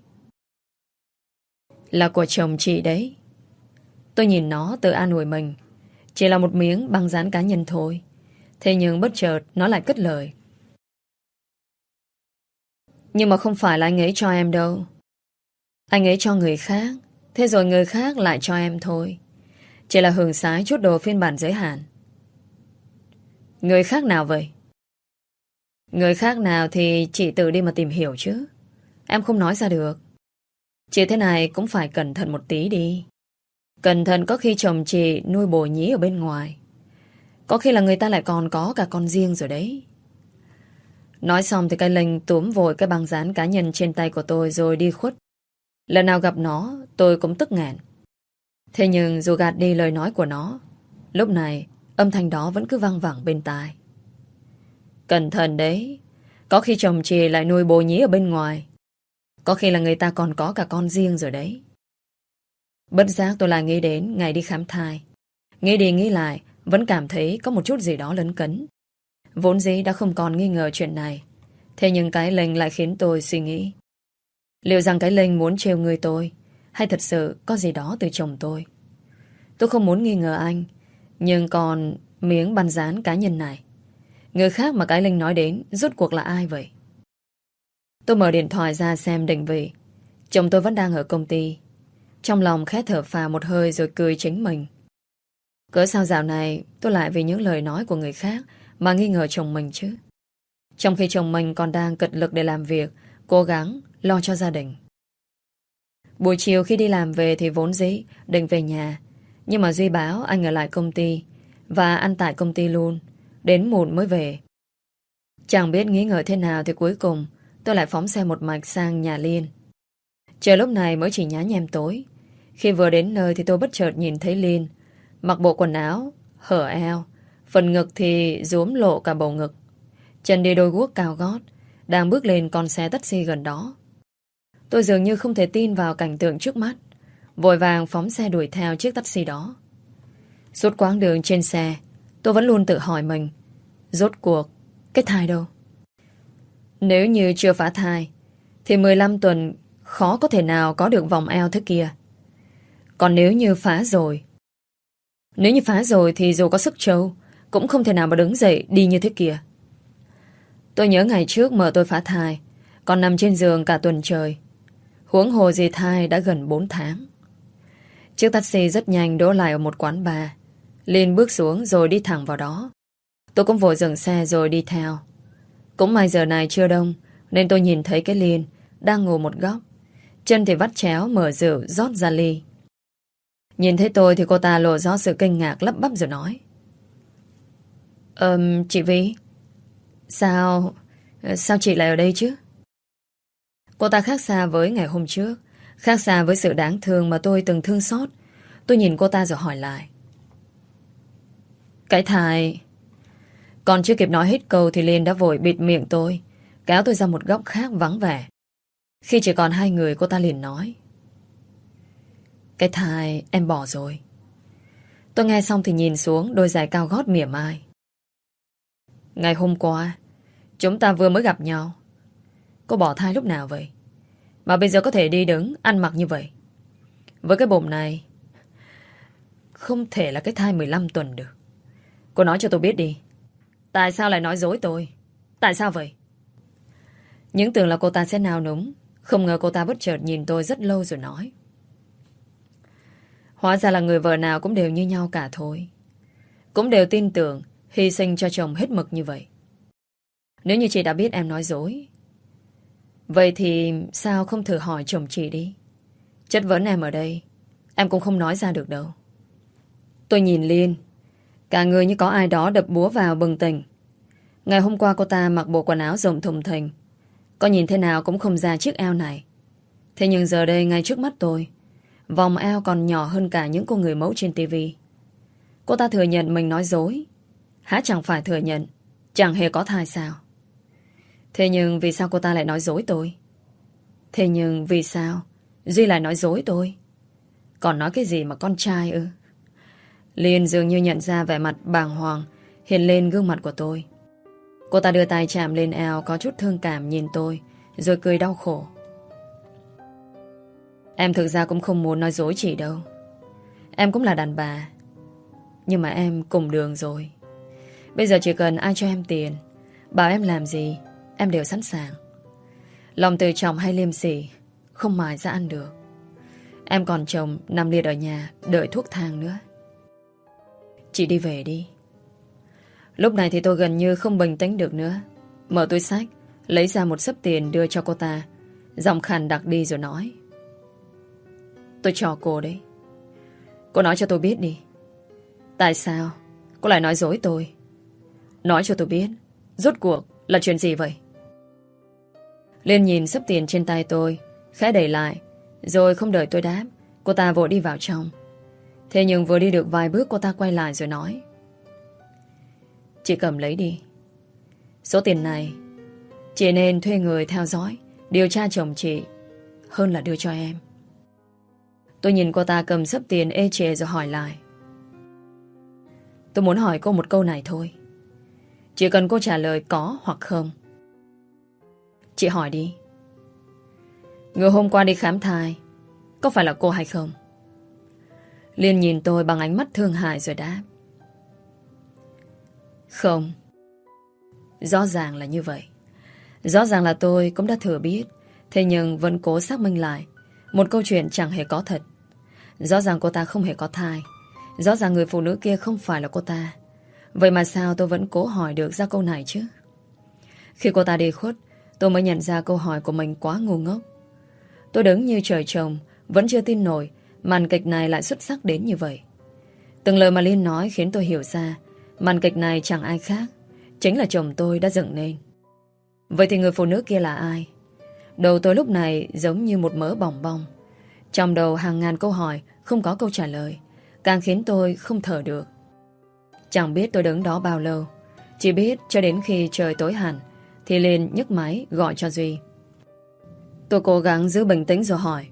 Là của chồng chị đấy. Tôi nhìn nó tự an ủi mình. Chỉ là một miếng băng dán cá nhân thôi. Thế nhưng bất chợt nó lại cất lời. Nhưng mà không phải là anh ấy cho em đâu. Anh ấy cho người khác, thế rồi người khác lại cho em thôi. Chỉ là hưởng sái chút đồ phiên bản giới hạn. Người khác nào vậy? Người khác nào thì chị tự đi mà tìm hiểu chứ. Em không nói ra được. Chị thế này cũng phải cẩn thận một tí đi. Cẩn thận có khi chồng chị nuôi bồ nhí ở bên ngoài. Có khi là người ta lại còn có cả con riêng rồi đấy. Nói xong thì cái Linh túm vội cái băng dán cá nhân trên tay của tôi rồi đi khuất. Lần nào gặp nó tôi cũng tức nghẹn. Thế nhưng dù gạt đi lời nói của nó, lúc này âm thanh đó vẫn cứ văng vẳng bên tai. Cẩn thận đấy. Có khi chồng chị lại nuôi bồ nhí ở bên ngoài. Có khi là người ta còn có cả con riêng rồi đấy. Bất giác tôi lại nghĩ đến ngày đi khám thai. Nghĩ đi nghĩ lại vẫn cảm thấy có một chút gì đó lấn cấn. Vốn dĩ đã không còn nghi ngờ chuyện này. Thế nhưng cái Linh lại khiến tôi suy nghĩ. Liệu rằng cái Linh muốn trêu người tôi, hay thật sự có gì đó từ chồng tôi? Tôi không muốn nghi ngờ anh. Nhưng còn miếng băng dán cá nhân này, người khác mà cái Linh nói đến rốt cuộc là ai vậy? Tôi mở điện thoại ra xem định vị. Chồng tôi vẫn đang ở công ty. Trong lòng khẽ thở phào một hơi rồi cười chính mình. Cớ sao dạo này tôi lại vì những lời nói của người khác mà nghi ngờ chồng mình chứ? Trong khi chồng mình còn đang cật lực để làm việc, cố gắng lo cho gia đình. Buổi chiều khi đi làm về thì vốn dĩ định về nhà. Nhưng mà Duy báo anh ở lại công ty và ăn tại công ty luôn. Đến muộn mới về. Chẳng biết nghĩ ngợi thế nào thì cuối cùng tôi lại phóng xe một mạch sang nhà Liên. Trời lúc này mới chỉ nhá nhem tối. Khi vừa đến nơi thì tôi bất chợt nhìn thấy Liên mặc bộ quần áo hở eo, phần ngực thì rúm lộ cả bầu ngực, chân đi đôi guốc cao gót, đang bước lên con xe taxi gần đó. Tôi dường như không thể tin vào cảnh tượng trước mắt, vội vàng phóng xe đuổi theo chiếc taxi đó. Suốt quãng đường trên xe, tôi vẫn luôn tự hỏi mình, rốt cuộc cái thai đâu? Nếu như chưa phá thai thì 15 tuần khó có thể nào có được vòng eo thế kia. Còn nếu như phá rồi, thì dù có sức trâu cũng không thể nào mà đứng dậy đi như thế kia. Tôi nhớ ngày trước mợ tôi phá thai, còn nằm trên giường cả tuần trời. Huống hồ gì thai đã gần 4 tháng. Chiếc taxi rất nhanh đỗ lại ở một quán bar. Liên bước xuống rồi đi thẳng vào đó. Tôi cũng vội dừng xe rồi đi theo. Cũng may giờ này chưa đông, nên tôi nhìn thấy cái Liên đang ngồi một góc, chân thì vắt chéo mở rượu rót ra ly. Nhìn thấy tôi thì cô ta lộ rõ sự kinh ngạc, lắp bắp rồi nói. Chị Vi, Sao chị lại ở đây chứ? Cô ta khác xa với ngày hôm trước, khác xa với sự đáng thương mà tôi từng thương xót. Tôi nhìn cô ta rồi hỏi lại. Cái thai... Còn chưa kịp nói hết câu thì Liên đã vội bịt miệng tôi, kéo tôi ra một góc khác vắng vẻ. Khi chỉ còn hai người, cô ta liền nói. Cái thai em bỏ rồi. Tôi nghe xong thì nhìn xuống đôi giày cao gót mỉa mai. Ngày hôm qua chúng ta vừa mới gặp nhau. Cô bỏ thai lúc nào vậy? Mà bây giờ có thể đi đứng, ăn mặc như vậy. Với cái bụng này, không thể là cái thai 15 tuần được. Cô nói cho tôi biết đi. Tại sao lại nói dối tôi? Tại sao vậy? Những tưởng là cô ta sẽ nào núng. Không ngờ cô ta bất chợt nhìn tôi rất lâu rồi nói. Hóa ra là người vợ nào cũng đều như nhau cả thôi. Cũng đều tin tưởng hy sinh cho chồng hết mực như vậy. Nếu như chị đã biết em nói dối, vậy thì sao không thử hỏi chồng chị đi? Chất vấn em ở đây, em cũng không nói ra được đâu. Tôi nhìn Liên, cả người như có ai đó đập búa vào bừng tỉnh. Ngày hôm qua cô ta mặc bộ quần áo rộng thùng thình, có nhìn thế nào cũng không ra chiếc eo này. Thế nhưng giờ đây ngay trước mắt tôi, vòng eo còn nhỏ hơn cả những cô người mẫu trên tivi. Cô ta thừa nhận mình nói dối. Hả, chẳng phải thừa nhận chẳng hề có thai sao? Thế nhưng vì sao cô ta lại nói dối tôi? Thế nhưng vì sao Duy lại nói dối tôi? Còn nói cái gì mà con trai ư? Liên dường như nhận ra vẻ mặt bàng hoàng hiện lên gương mặt của tôi. Cô ta đưa tay chạm lên eo, có chút thương cảm nhìn tôi, rồi cười đau khổ. Em thực ra cũng không muốn nói dối chị đâu. Em cũng là đàn bà, nhưng mà em cùng đường rồi. Bây giờ chỉ cần ai cho em tiền, bảo em làm gì, em đều sẵn sàng. Lòng từ trọng hay liêm sỉ không mài ra ăn được. Em còn chồng nằm liệt ở nhà đợi thuốc thang nữa. Chị đi về đi. Lúc này thì tôi gần như không bình tĩnh được nữa. Mở túi xách, lấy ra một xấp tiền đưa cho cô ta, giọng khàn đặc đi rồi nói: Tôi cho cô đấy. Cô nói cho tôi biết đi, tại sao cô lại nói dối tôi? Nói cho tôi biết, rốt cuộc là chuyện gì vậy? Liên nhìn xấp tiền trên tay tôi, khẽ đẩy lại, rồi không đợi tôi đáp, cô ta vội đi vào trong. Thế nhưng vừa đi được vài bước, cô ta quay lại rồi nói: Chị cầm lấy đi. Số tiền này chị nên thuê người theo dõi, điều tra chồng chị, hơn là đưa cho em. Tôi nhìn cô ta cầm xấp tiền ê chề rồi hỏi lại: Tôi muốn hỏi cô một câu này thôi, chỉ cần cô trả lời có hoặc không. Chị hỏi đi. Người hôm qua đi khám thai có phải là cô hay không? Liên nhìn tôi bằng ánh mắt thương hại rồi đáp: Không. Rõ ràng là như vậy. Rõ ràng là tôi cũng đã thừa biết, thế nhưng vẫn cố xác minh lại một câu chuyện chẳng hề có thật. Rõ ràng cô ta không hề có thai. Rõ ràng người phụ nữ kia không phải là cô ta. Vậy mà sao tôi vẫn cố hỏi được ra câu này chứ? Khi cô ta đi khuất, tôi mới nhận ra câu hỏi của mình quá ngu ngốc. Tôi đứng như trời trồng, vẫn chưa tin nổi màn kịch này lại xuất sắc đến như vậy. Từng lời mà Liên nói khiến tôi hiểu ra màn kịch này chẳng ai khác, chính là chồng tôi đã dựng nên. Vậy thì người phụ nữ kia là ai? Đầu tôi lúc này giống như một mớ bòng bong. Trong đầu hàng ngàn câu hỏi không có câu trả lời, càng khiến tôi không thở được. Chẳng biết tôi đứng đó bao lâu, chỉ biết cho đến khi trời tối hẳn thì Liên nhấc máy gọi cho Duy. Tôi cố gắng giữ bình tĩnh rồi hỏi: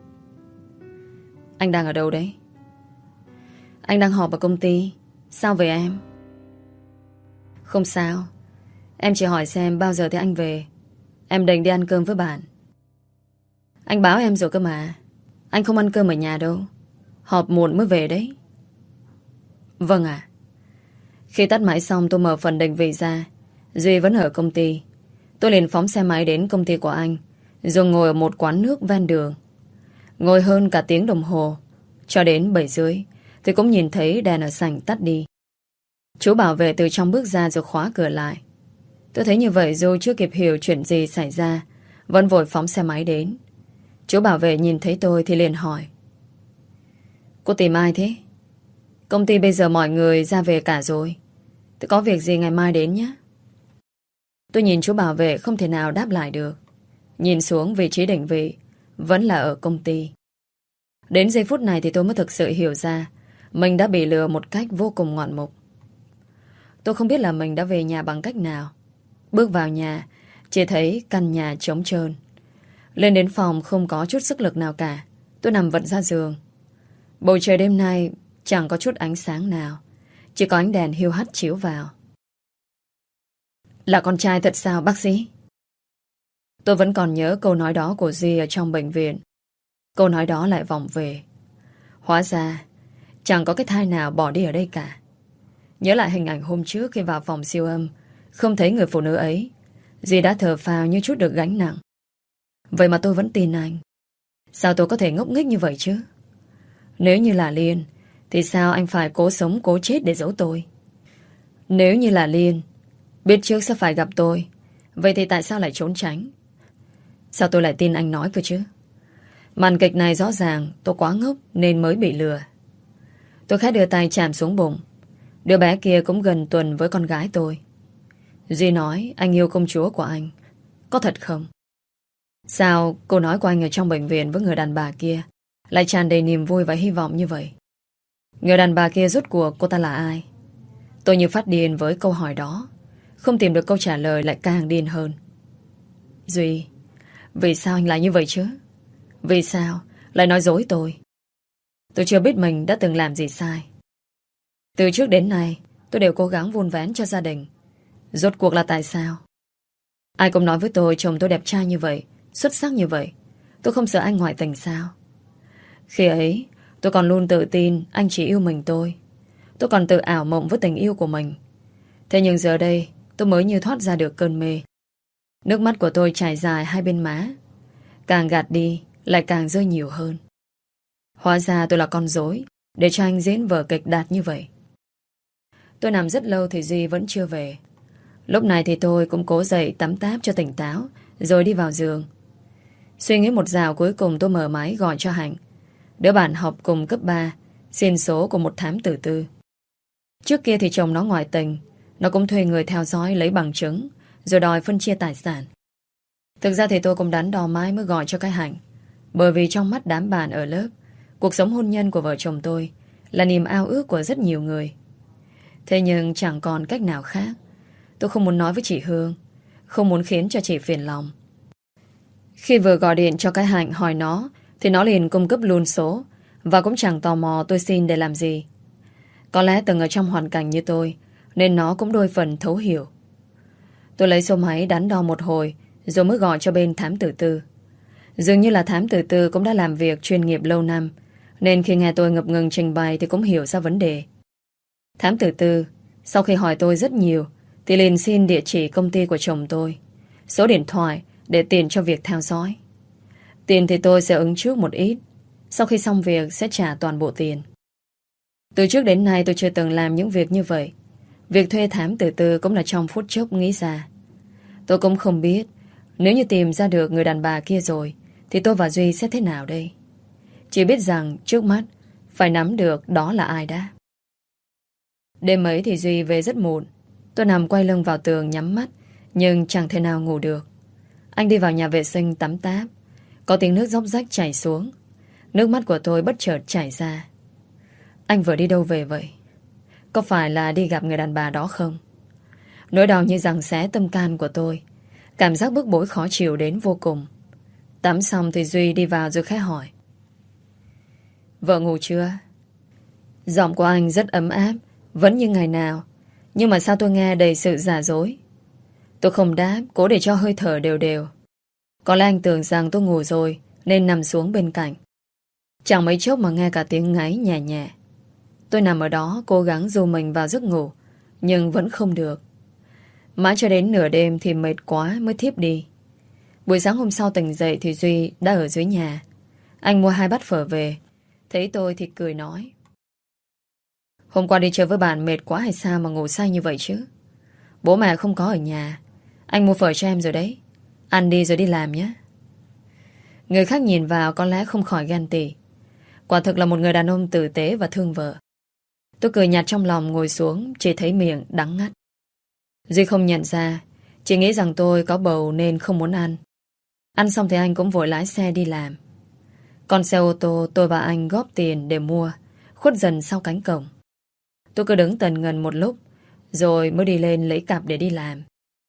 Anh đang ở đâu đấy? Anh đang họp ở công ty. Sao về em? Không sao, em chỉ hỏi xem bao giờ thì anh về. Em định đi ăn cơm với bạn. Anh báo em rồi cơ mà. Anh không ăn cơm ở nhà đâu, họp muộn mới về đấy. Vâng ạ. Khi tắt máy xong tôi mở phần định vị ra. Duy vẫn ở công ty. Tôi liền phóng xe máy đến công ty của anh, rồi ngồi ở một quán nước ven đường. Ngồi hơn cả tiếng đồng hồ, cho đến 7:30 thì cũng nhìn thấy đèn ở sảnh tắt đi. Chú bảo vệ từ trong bước ra rồi khóa cửa lại. Tôi thấy như vậy dù chưa kịp hiểu chuyện gì xảy ra, vẫn vội phóng xe máy đến. Chú bảo vệ nhìn thấy tôi thì liền hỏi: Cô tìm ai thế? Công ty bây giờ mọi người ra về cả rồi. Tôi có việc gì ngày mai đến nhé. Tôi nhìn chú bảo vệ không thể nào đáp lại được. Nhìn xuống vị trí định vị vẫn là ở công ty. Đến giây phút này thì tôi mới thực sự hiểu ra mình đã bị lừa một cách vô cùng ngoạn mục. Tôi không biết là mình đã về nhà bằng cách nào. Bước vào nhà, chỉ thấy căn nhà trống trơn. Lên đến phòng không có chút sức lực nào cả. Tôi nằm vật ra giường. Bầu trời đêm nay chẳng có chút ánh sáng nào, chỉ có ánh đèn hiu hắt chiếu vào. Là con trai thật sao bác sĩ? Tôi vẫn còn nhớ câu nói đó của Duy ở trong bệnh viện. Câu nói đó lại vòng về. Hóa ra chẳng có cái thai nào bỏ đi ở đây cả. Nhớ lại hình ảnh hôm trước khi vào phòng siêu âm, không thấy người phụ nữ ấy, Duy đã thở phào như chút được gánh nặng. Vậy mà tôi vẫn tin anh. Sao tôi có thể ngốc nghếch như vậy chứ? Nếu như là Liên thì sao anh phải cố sống cố chết để giấu tôi? Nếu như là Liên biết trước sẽ phải gặp tôi, vậy thì tại sao lại trốn tránh? Sao tôi lại tin anh nói cơ chứ? Màn kịch này rõ ràng tôi quá ngốc nên mới bị lừa. Tôi khẽ đưa tay chạm xuống bụng. Đứa bé kia cũng gần tuần với con gái tôi. Duy nói anh yêu công chúa của anh. Có thật không? Sao cô nói của anh ở trong bệnh viện với người đàn bà kia lại tràn đầy niềm vui và hy vọng như vậy? Người đàn bà kia rốt cuộc cô ta là ai? Tôi như phát điên với câu hỏi đó. Không tìm được câu trả lời lại càng điên hơn. Duy, vì sao anh lại như vậy chứ? Vì sao lại nói dối tôi? Tôi chưa biết mình đã từng làm gì sai. Từ trước đến nay tôi đều cố gắng vun vén cho gia đình. Rốt cuộc là tại sao? Ai cũng nói với tôi chồng tôi đẹp trai như vậy, xuất sắc như vậy. Tôi không sợ anh ngoại tình sao? Khi ấy tôi còn luôn tự tin anh chỉ yêu mình tôi. Tôi còn tự ảo mộng với tình yêu của mình. Thế nhưng giờ đây tôi mới như thoát ra được cơn mê. Nước mắt của tôi chảy dài hai bên má. Càng gạt đi lại càng rơi nhiều hơn. Hóa ra tôi là con rối để cho anh diễn vở kịch đạt như vậy. Tôi nằm rất lâu thì Duy vẫn chưa về. Lúc này thì tôi cũng cố dậy tắm táp cho tỉnh táo, rồi đi vào giường. Suy nghĩ một dạo cuối cùng tôi mở máy gọi cho Hạnh, đứa bạn học cùng cấp 3, xin số của một thám tử tư. Trước kia thì chồng nó ngoại tình, nó cũng thuê người theo dõi lấy bằng chứng, rồi đòi phân chia tài sản. Thực ra thì tôi cũng đắn đo mãi mới gọi cho cái Hạnh, bởi vì trong mắt đám bạn ở lớp, cuộc sống hôn nhân của vợ chồng tôi là niềm ao ước của rất nhiều người. Thế nhưng chẳng còn cách nào khác. Tôi không muốn nói với chị Hương, không muốn khiến cho chị phiền lòng. Khi vừa gọi điện cho cái Hạnh hỏi nó, thì nó liền cung cấp luôn số, và cũng chẳng tò mò tôi xin để làm gì. Có lẽ từng ở trong hoàn cảnh như tôi, nên nó cũng đôi phần thấu hiểu. Tôi lấy số máy đắn đo một hồi, rồi mới gọi cho bên thám tử tư. Dường như là thám tử tư cũng đã làm việc chuyên nghiệp lâu năm, nên khi nghe tôi ngập ngừng trình bày thì cũng hiểu ra vấn đề. Thám tử tư, sau khi hỏi tôi rất nhiều, thì liền xin địa chỉ công ty của chồng tôi, số điện thoại để tiền cho việc theo dõi. Tiền thì tôi sẽ ứng trước một ít, sau khi xong việc sẽ trả toàn bộ tiền. Từ trước đến nay tôi chưa từng làm những việc như vậy. Việc thuê thám tử tư cũng là trong phút chốc nghĩ ra. Tôi cũng không biết nếu như tìm ra được người đàn bà kia rồi thì tôi và Duy sẽ thế nào đây. Chỉ biết rằng trước mắt phải nắm được đó là ai đã. Đêm ấy thì Duy về rất muộn. Tôi nằm quay lưng vào tường nhắm mắt, nhưng chẳng thể nào ngủ được. Anh đi vào nhà vệ sinh tắm táp. Có tiếng nước róc rách chảy xuống. Nước mắt của tôi bất chợt chảy ra. Anh vừa đi đâu về vậy? Có phải là đi gặp người đàn bà đó không? Nỗi đau như giằng xé tâm can của tôi. Cảm giác bức bối khó chịu đến vô cùng. Tắm xong thì Duy đi vào rồi khẽ hỏi. Vợ ngủ chưa? Giọng của anh rất ấm áp, vẫn như ngày nào. Nhưng mà sao tôi nghe đầy sự giả dối? Tôi không đáp, cố để cho hơi thở đều đều. Có lẽ anh tưởng rằng tôi ngủ rồi nên nằm xuống bên cạnh. Chẳng mấy chốc mà nghe cả tiếng ngáy nhẹ nhẹ. Tôi nằm ở đó cố gắng dụ mình vào giấc ngủ, nhưng vẫn không được. Mãi cho đến nửa đêm thì mệt quá mới thiếp đi. Buổi sáng hôm sau tỉnh dậy thì Duy đã ở dưới nhà. Anh mua 2 bát phở về. Thấy tôi thì cười nói. Hôm qua đi chơi với bạn mệt quá hay sao mà ngủ say như vậy chứ? Bố mẹ không có ở nhà. Anh mua phở cho em rồi đấy. Ăn đi rồi đi làm nhé. Người khác nhìn vào có lẽ không khỏi ghen tị. Quả thực là một người đàn ông tử tế và thương vợ. Tôi cười nhạt trong lòng ngồi xuống, chỉ thấy miệng đắng ngắt. Duy không nhận ra, chỉ nghĩ rằng tôi có bầu nên không muốn ăn. Ăn xong thì anh cũng vội lái xe đi làm. Con xe ô tô tôi và anh góp tiền để mua, khuất dần sau cánh cổng. Tôi cứ đứng tần ngần một lúc, rồi mới đi lên lấy cặp để đi làm.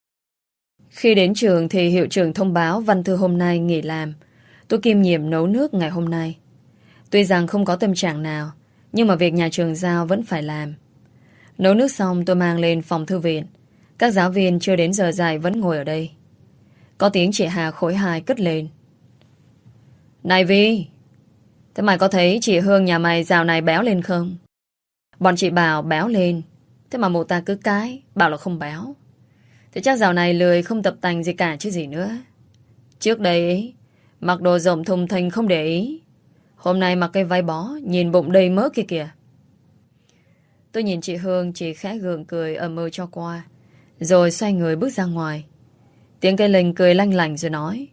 Khi đến trường thì hiệu trưởng thông báo văn thư hôm nay nghỉ làm. Tôi kiêm nhiệm nấu nước ngày hôm nay. Tuy rằng không có tâm trạng nào, nhưng mà việc nhà trường giao vẫn phải làm. Nấu nước xong tôi mang lên phòng thư viện. Các giáo viên chưa đến giờ dạy vẫn ngồi ở đây. Có tiếng chị Hà khối 2 cất lên. Này Vi, thế mày có thấy chị Hương nhà mày dạo này béo lên không? Bọn chị bảo béo lên, thế mà mụ ta cứ cái bảo là không béo. Thế chắc dạo này lười không tập tành gì cả chứ gì nữa. Trước đây ấy, mặc đồ rộng thùng thình không để ý. Hôm nay mặc cái váy bó, nhìn bụng đầy mỡ kia kìa. Tôi nhìn chị Hương chỉ khẽ gượng cười ầm ừ cho qua, rồi xoay người bước ra ngoài. Tiếng cây Linh cười lanh lảnh rồi nói: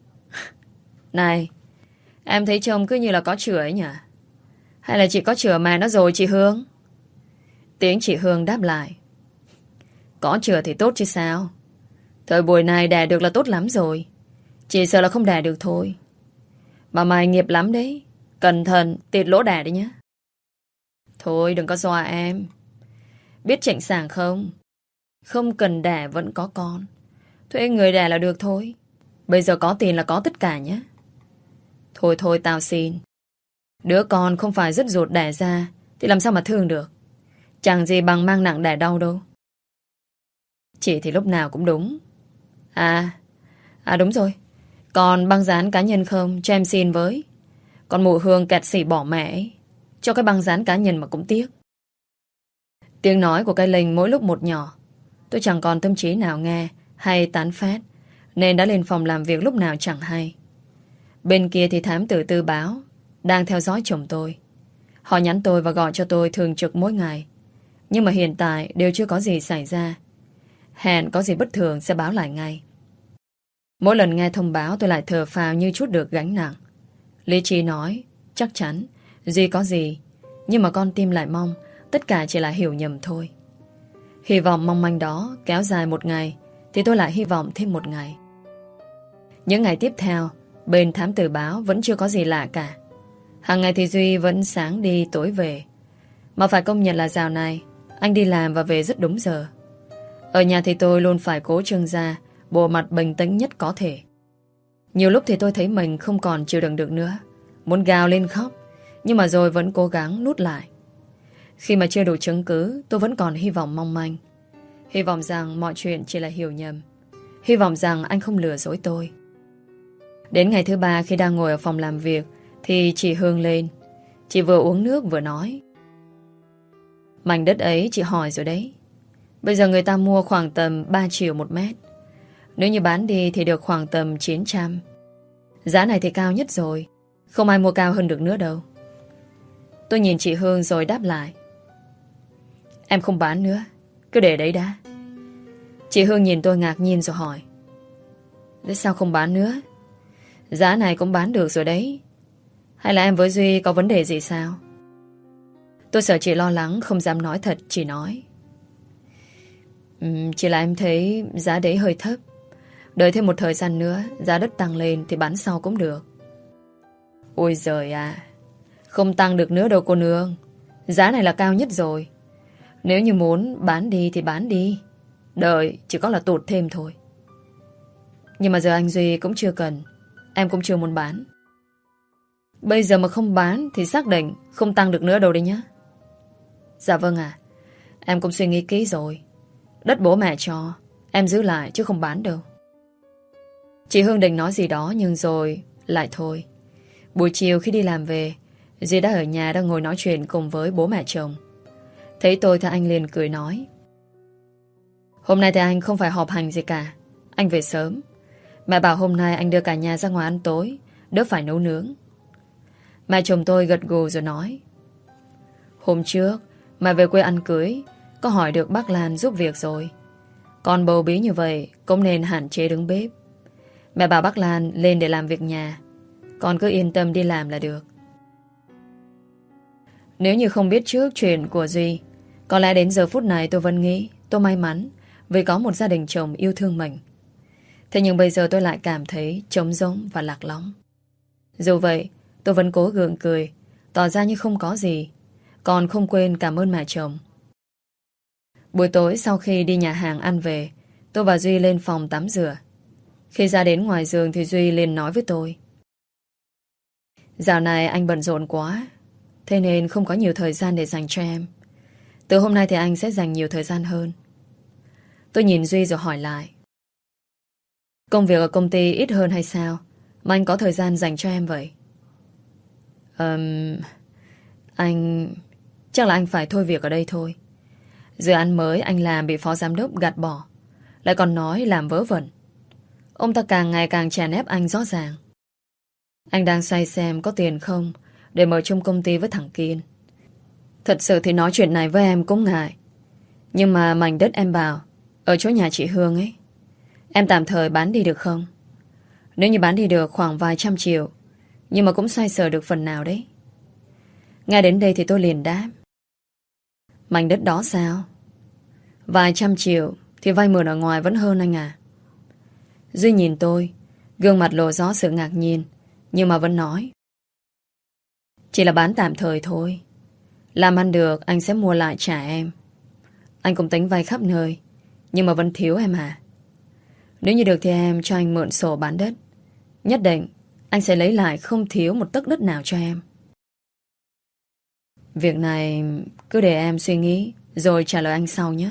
Này, em thấy trông cứ như là có chửa ấy nhỉ? Hay là chị có chửa mà nó rồi chị Hương? Tiếng chị Hương đáp lại: Có chửa thì tốt chứ sao. Thời buổi này đẻ được là tốt lắm rồi. Chỉ sợ là không đẻ được thôi. Mà mày nghiệp lắm đấy. Cẩn thận tịt lỗ đẻ đấy nhá. Thôi đừng có dọa em. Biết chảnh sảng không? Không cần đẻ vẫn có con. Thuê người đẻ là được thôi. Bây giờ có tiền là có tất cả nhé. Thôi thôi tao xin. Đứa con không phải rất ruột đẻ ra thì làm sao mà thương được. Chẳng gì bằng mang nặng đẻ đau đâu. Chị thì lúc nào cũng đúng. À đúng rồi. Còn băng dán cá nhân không cho em xin với. Còn mụ Hương kẹt xỉ bỏ mẹ ấy. Cho cái băng dán cá nhân mà cũng tiếc. Tiếng nói của cây Linh mỗi lúc một nhỏ. Tôi chẳng còn tâm trí nào nghe hay tán phát, nên đã lên phòng làm việc lúc nào chẳng hay. Bên kia thì thám tử tư báo đang theo dõi chồng tôi. Họ nhắn tôi và gọi cho tôi thường trực mỗi ngày. Nhưng mà hiện tại đều chưa có gì xảy ra. Hẹn có gì bất thường sẽ báo lại ngay. Mỗi lần nghe thông báo tôi lại thở phào như chút được gánh nặng. Lý trí nói chắc chắn Duy có gì, nhưng mà con tim lại mong tất cả chỉ là hiểu nhầm thôi. Hy vọng mong manh đó kéo dài một ngày thì tôi lại hy vọng thêm một ngày. Những ngày tiếp theo, bên thám tử báo vẫn chưa có gì lạ cả. Hàng ngày thì Duy vẫn sáng đi tối về. Mà phải công nhận là dạo này anh đi làm và về rất đúng giờ. Ở nhà thì tôi luôn phải cố trưng ra bộ mặt bình tĩnh nhất có thể. Nhiều lúc thì tôi thấy mình không còn chịu đựng được nữa, muốn gào lên khóc, nhưng mà rồi vẫn cố gắng nuốt lại. Khi mà chưa đủ chứng cứ, tôi vẫn còn hy vọng mong manh. Hy vọng rằng mọi chuyện chỉ là hiểu nhầm. Hy vọng rằng anh không lừa dối tôi. Đến ngày thứ 3 khi đang ngồi ở phòng làm việc thì chị Hương lên. Chị vừa uống nước vừa nói: Mảnh đất ấy chị hỏi rồi đấy. Bây giờ người ta mua khoảng tầm 3 triệu một mét. Nếu như bán đi thì được khoảng tầm 900. Giá này thì cao nhất rồi. Không ai mua cao hơn được nữa đâu. Tôi nhìn chị Hương rồi đáp lại: Em không bán nữa, cứ để đấy đã. Chị Hương nhìn tôi ngạc nhiên rồi hỏi: Thế sao không bán nữa? Giá này cũng bán được rồi đấy. Hay là em với Duy có vấn đề gì sao? Tôi sợ chị lo lắng không dám nói thật. Chỉ nói: Chỉ là em thấy giá đấy hơi thấp. Đợi thêm một thời gian nữa giá đất tăng lên thì bán sau cũng được. Ôi giời à, không tăng được nữa đâu cô nương. Giá này là cao nhất rồi. Nếu như muốn bán đi thì bán đi. Đợi chỉ có là tụt thêm thôi. Nhưng mà giờ anh Duy cũng chưa cần. Em cũng chưa muốn bán. Bây giờ mà không bán thì xác định không tăng được nữa đâu đấy nhá. Dạ vâng ạ. Em cũng suy nghĩ kỹ rồi. Đất bố mẹ cho, em giữ lại chứ không bán đâu. Chị Hương định nói gì đó nhưng rồi lại thôi. Buổi chiều khi đi làm về, Duy đã ở nhà đang ngồi nói chuyện cùng với bố mẹ chồng. Thấy tôi thì anh liền cười nói: Hôm nay thì anh không phải họp hành gì cả. Anh về sớm. Mẹ bảo hôm nay anh đưa cả nhà ra ngoài ăn tối, đỡ phải nấu nướng. Mẹ chồng tôi gật gù rồi nói: Hôm trước mẹ về quê ăn cưới, có hỏi được bác Lan giúp việc rồi. Con bầu bí như vậy cũng nên hạn chế đứng bếp. Mẹ bảo bác Lan lên để làm việc nhà. Con cứ yên tâm đi làm là được. Nếu như không biết trước chuyện của Duy, có lẽ đến giờ phút này tôi vẫn nghĩ tôi may mắn vì có một gia đình chồng yêu thương mình. Thế nhưng bây giờ tôi lại cảm thấy trống rỗng và lạc lõng. Dù vậy, tôi vẫn cố gượng cười, tỏ ra như không có gì, còn không quên cảm ơn mẹ chồng. Buổi tối sau khi đi nhà hàng ăn về, tôi và Duy lên phòng tắm rửa. Khi ra đến ngoài giường thì Duy liền nói với tôi: Dạo này anh bận rộn quá, thế nên không có nhiều thời gian để dành cho em. Từ hôm nay thì anh sẽ dành nhiều thời gian hơn. Tôi nhìn Duy rồi hỏi lại: Công việc ở công ty ít hơn hay sao mà anh có thời gian dành cho em vậy? Anh... Chắc là anh phải thôi việc ở đây thôi. Dự án mới anh làm bị phó giám đốc gạt bỏ, lại còn nói làm vớ vẩn. Ông ta càng ngày càng chèn ép anh rõ ràng. Anh đang xoay xem có tiền không để mở chung công ty với thằng Kiên. Thật sự thì nói chuyện này với em cũng ngại. Nhưng mà mảnh đất em bảo ở chỗ nhà chị Hương ấy, em tạm thời bán đi được không? Nếu như bán đi được khoảng vài trăm triệu, nhưng mà cũng xoay sở được phần nào đấy. Nghe đến đây thì tôi liền đáp: mảnh đất đó sao? Vài trăm triệu thì vay mượn ở ngoài vẫn hơn anh à. Duy nhìn tôi, gương mặt lộ rõ sự ngạc nhiên, nhưng mà vẫn nói: chỉ là bán tạm thời thôi. Làm ăn được anh sẽ mua lại trả em. Anh cũng tính vay khắp nơi, nhưng mà vẫn thiếu em à. Nếu như được thì em cho anh mượn sổ bán đất. Nhất định anh sẽ lấy lại không thiếu một tấc đất nào cho em. Việc này cứ để em suy nghĩ rồi trả lời anh sau nhé.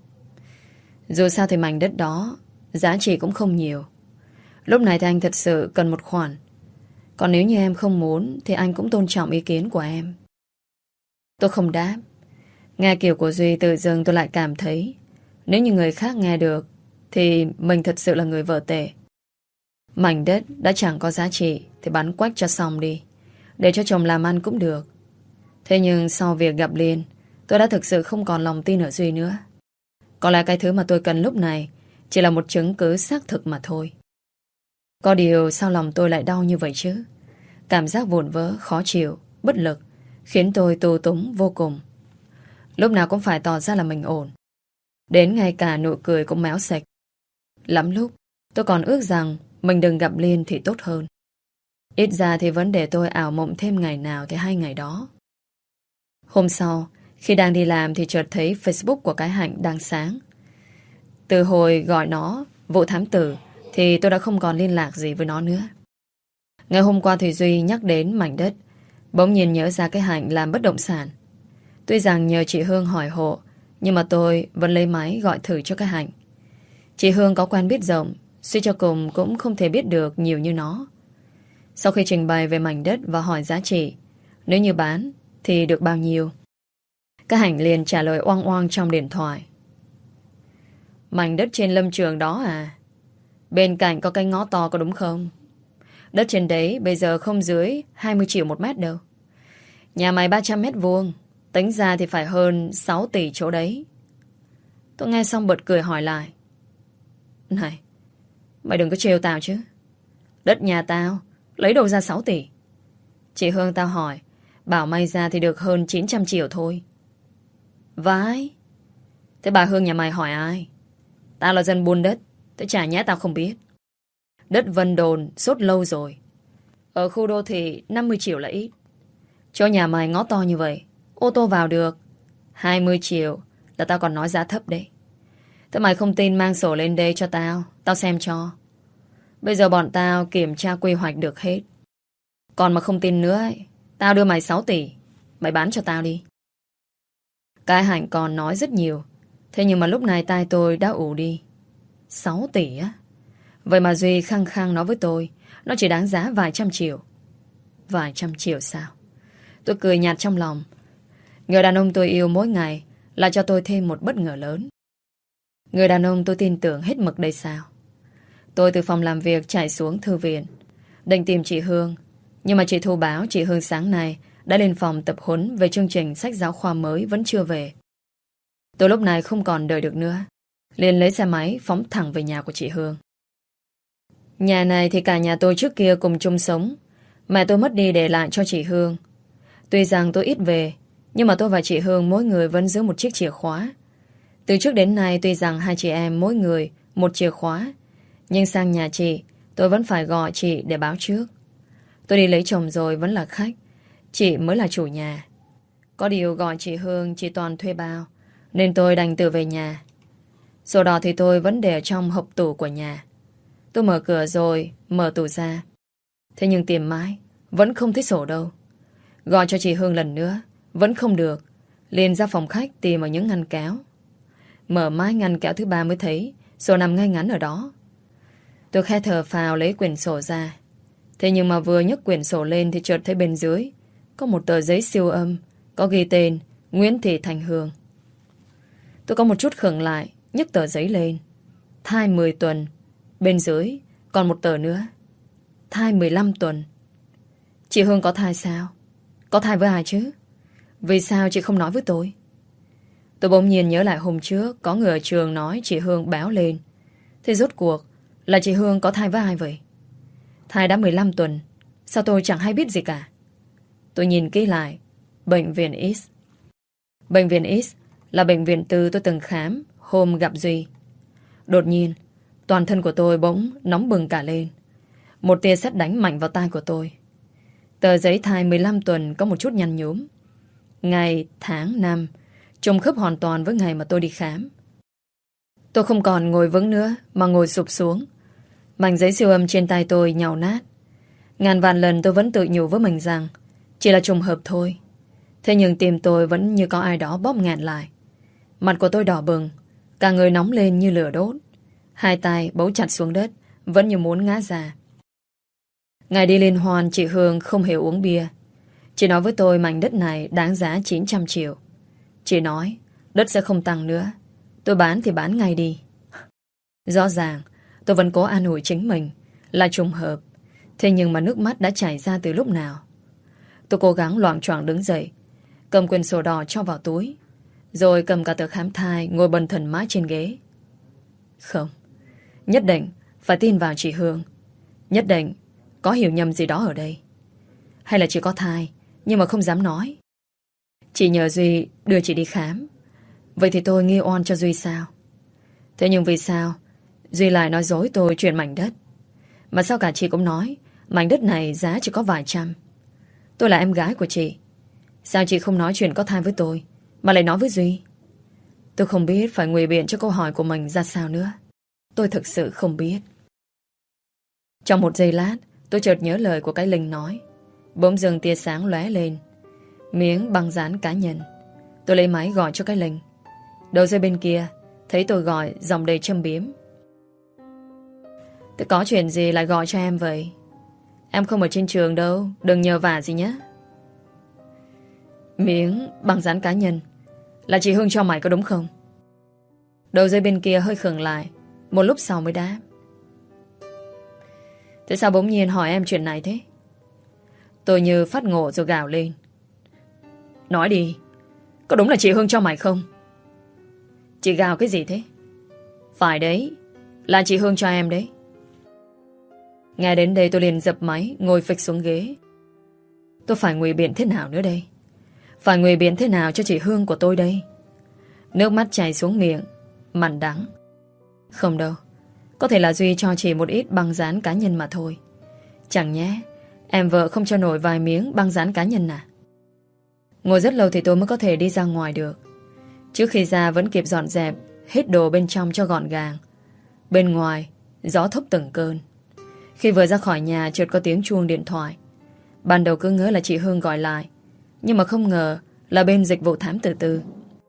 Dù sao thì mảnh đất đó giá trị cũng không nhiều. Lúc này thì anh thật sự cần một khoản. Còn nếu như em không muốn thì anh cũng tôn trọng ý kiến của em. Tôi không đáp. Nghe kiểu của Duy tự dưng tôi lại cảm thấy nếu như người khác nghe được thì mình thật sự là người vợ tệ. Mảnh đất đã chẳng có giá trị thì bán quách cho xong đi, để cho chồng làm ăn cũng được. Thế nhưng sau việc gặp Liên, tôi đã thực sự không còn lòng tin ở Duy nữa. Có lẽ cái thứ mà tôi cần lúc này chỉ là một chứng cứ xác thực mà thôi. Có điều sao lòng tôi lại đau như vậy chứ? Cảm giác vụn vỡ, khó chịu, bất lực khiến tôi tù túng vô cùng. Lúc nào cũng phải tỏ ra là mình ổn. Đến ngay cả nụ cười cũng méo sạch. Lắm lúc tôi còn ước rằng mình đừng gặp Liên thì tốt hơn. Ít ra thì vẫn để tôi ảo mộng thêm ngày nào thì hay ngày đó. Hôm sau, khi đang đi làm thì chợt thấy Facebook của cái Hạnh đang sáng. Từ hồi gọi nó vụ thám tử thì tôi đã không còn liên lạc gì với nó nữa. Ngày hôm qua thì Duy nhắc đến mảnh đất, bỗng nhiên nhớ ra cái Hạnh làm bất động sản. Tuy rằng nhờ chị Hương hỏi hộ, nhưng mà tôi vẫn lấy máy gọi thử cho cái Hạnh. Chị Hương có quen biết rộng, suy cho cùng cũng không thể biết được nhiều như nó. Sau khi trình bày về mảnh đất và hỏi giá trị, nếu như bán thì được bao nhiêu, cái Hạnh liền trả lời oang oang trong điện thoại: mảnh đất trên lâm trường đó à? Bên cạnh có cái ngõ to có đúng không? Đất trên đấy bây giờ không dưới 20 triệu một mét đâu. Nhà mày 300 mét vuông, tính ra thì phải hơn 6 tỷ chỗ đấy. Tôi nghe xong bật cười hỏi lại: này, mày đừng có trêu tao chứ. Đất nhà tao lấy đâu ra 6 tỷ? Chị Hương tao hỏi, bảo may ra thì được hơn 900 triệu thôi. Vãi. Thế bà Hương nhà mày hỏi ai? Tao là dân buôn đất, thế chả nhẽ tao không biết. Đất Vân Đồn sốt lâu rồi. Ở khu đô thị 50 triệu là ít. Cho nhà mày ngõ to như vậy, ô tô vào được 20 triệu là tao còn nói giá thấp đấy. Thế mày không tin mang sổ lên đây cho tao, tao xem cho. Bây giờ bọn tao kiểm tra quy hoạch được hết. Còn mà không tin nữa ấy, tao đưa mày 6 tỷ, mày bán cho tao đi. Cái Hạnh còn nói rất nhiều, thế nhưng mà lúc này tai tôi đã ù đi. 6 tỷ á? Vậy mà Duy khăng khăng nói với tôi nó chỉ đáng giá vài trăm triệu. Vài trăm triệu sao? Tôi cười nhạt trong lòng. Người đàn ông tôi yêu mỗi ngày là cho tôi thêm một bất ngờ lớn. Người đàn ông tôi tin tưởng hết mực đây sao? Tôi từ phòng làm việc chạy xuống thư viện, định tìm chị Hương. Nhưng mà chị Thu báo chị Hương sáng nay đã lên phòng tập huấn về chương trình sách giáo khoa mới vẫn chưa về. Tôi lúc này không còn đợi được nữa, liền lấy xe máy phóng thẳng về nhà của chị Hương. Nhà này thì cả nhà tôi trước kia cùng chung sống. Mẹ tôi mất đi để lại cho chị Hương. Tuy rằng tôi ít về, nhưng mà tôi và chị Hương mỗi người vẫn giữ một chiếc chìa khóa. Từ trước đến nay tuy rằng hai chị em mỗi người một chìa khóa, nhưng sang nhà chị tôi vẫn phải gọi chị để báo trước. Tôi đi lấy chồng rồi vẫn là khách, chị mới là chủ nhà. Có điều gọi chị Hương chị toàn thuê bao, nên tôi đành tự về nhà. Sổ đỏ thì tôi vẫn để ở trong hộp tủ của nhà. Tôi mở cửa rồi mở tủ ra. Thế nhưng tìm mãi vẫn không thấy sổ đâu. Gọi cho chị Hương lần nữa vẫn không được, liền ra phòng khách tìm ở những ngăn kéo. Mở mãi ngăn kéo thứ 3 mới thấy sổ nằm ngay ngắn ở đó. Tôi khẽ thở phào lấy quyển sổ ra. Thế nhưng mà vừa nhấc quyển sổ lên thì chợt thấy bên dưới có một tờ giấy siêu âm, có ghi tên Nguyễn Thị Thành Hương. Tôi có một chút khựng lại, nhấc tờ giấy lên. Thai 10 tuần. Bên dưới còn một tờ nữa, thai 15 tuần. Chị Hương có thai sao? Có thai với ai chứ? Vì sao chị không nói với tôi? Tôi bỗng nhiên nhớ lại hôm trước có người ở trường nói chị Hương báo lên. Thế rốt cuộc là chị Hương có thai với ai vậy? Thai đã 15 tuần. Sao tôi chẳng hay biết gì cả? Tôi nhìn kỹ lại. Bệnh viện X. Bệnh viện X là bệnh viện tư tôi từng khám hôm gặp Duy. Đột nhiên, toàn thân của tôi bỗng nóng bừng cả lên. Một tia sét đánh mạnh vào tai của tôi. Tờ giấy thai 15 tuần có một chút nhăn nhúm. Ngày, tháng, năm trùng khớp hoàn toàn với ngày mà tôi đi khám. Tôi không còn ngồi vững nữa mà ngồi sụp xuống. Mảnh giấy siêu âm trên tay tôi nhàu nát. Ngàn vạn lần tôi vẫn tự nhủ với mình rằng chỉ là trùng hợp thôi. Thế nhưng tim tôi vẫn như có ai đó bóp nghẹn lại. Mặt của tôi đỏ bừng, cả người nóng lên như lửa đốt. Hai tay bấu chặt xuống đất, vẫn như muốn ngã ra. Ngày đi liên hoan, chị Hương không hề uống bia. Chị nói với tôi mảnh đất này đáng giá 900 triệu. Chị nói đất sẽ không tăng nữa. Tôi bán thì bán ngay đi. Rõ ràng tôi vẫn cố an ủi chính mình là trùng hợp. Thế nhưng mà nước mắt đã chảy ra từ lúc nào? Tôi cố gắng loạng choạng đứng dậy, cầm quyển sổ đỏ cho vào túi, rồi cầm cả tờ khám thai ngồi bần thần mãi trên ghế. Không, nhất định phải tin vào chị Hương. Nhất định có hiểu nhầm gì đó ở đây. Hay là chỉ có thai nhưng mà không dám nói. Chị nhờ Duy đưa chị đi khám. Vậy thì tôi nghi oan cho Duy sao? Thế nhưng vì sao Duy lại nói dối tôi chuyện mảnh đất? Mà sao cả chị cũng nói mảnh đất này giá chỉ có vài trăm. Tôi là em gái của chị. Sao chị không nói chuyện có thai với tôi mà lại nói với Duy? Tôi không biết phải ngụy biện cho câu hỏi của mình ra sao nữa. Tôi thực sự không biết. Trong một giây lát, tôi chợt nhớ lời của cái Linh nói. Bỗng dưng tia sáng lóe lên. Miếng băng dán cá nhân. Tôi lấy máy gọi cho cái Linh. Đầu dây bên kia thấy tôi gọi giọng đầy châm biếm. Tôi có chuyện gì lại gọi cho em vậy? Em không ở trên trường đâu, đừng nhờ vả gì nhé. Miếng băng dán cá nhân là chị Hương cho mày có đúng không? Đầu dây bên kia hơi khựng lại, một lúc sau mới đáp. Thế sao bỗng nhiên hỏi em chuyện này thế? Tôi như phát ngộ rồi gào lên. Nói đi, có đúng là chị Hương cho mày không? Chị gào cái gì thế? Phải đấy, là chị Hương cho em đấy. Nghe đến đây tôi liền dập máy, ngồi phịch xuống ghế. Tôi phải ngụy biện thế nào nữa đây? Phải ngụy biện thế nào cho chị Hương của tôi đây? Nước mắt chảy xuống miệng, mặn đắng. Không đâu, có thể là Duy cho chị một ít băng dán cá nhân mà thôi. Chẳng nhé, em vợ không cho nổi vài miếng băng dán cá nhân à? Ngồi rất lâu thì tôi mới có thể đi ra ngoài được. Trước khi ra vẫn kịp dọn dẹp hết đồ bên trong cho gọn gàng. Bên ngoài, gió thốc từng cơn. Khi vừa ra khỏi nhà chợt có tiếng chuông điện thoại. Ban đầu cứ ngỡ là chị Hương gọi lại, nhưng mà không ngờ là bên dịch vụ thám tử tư.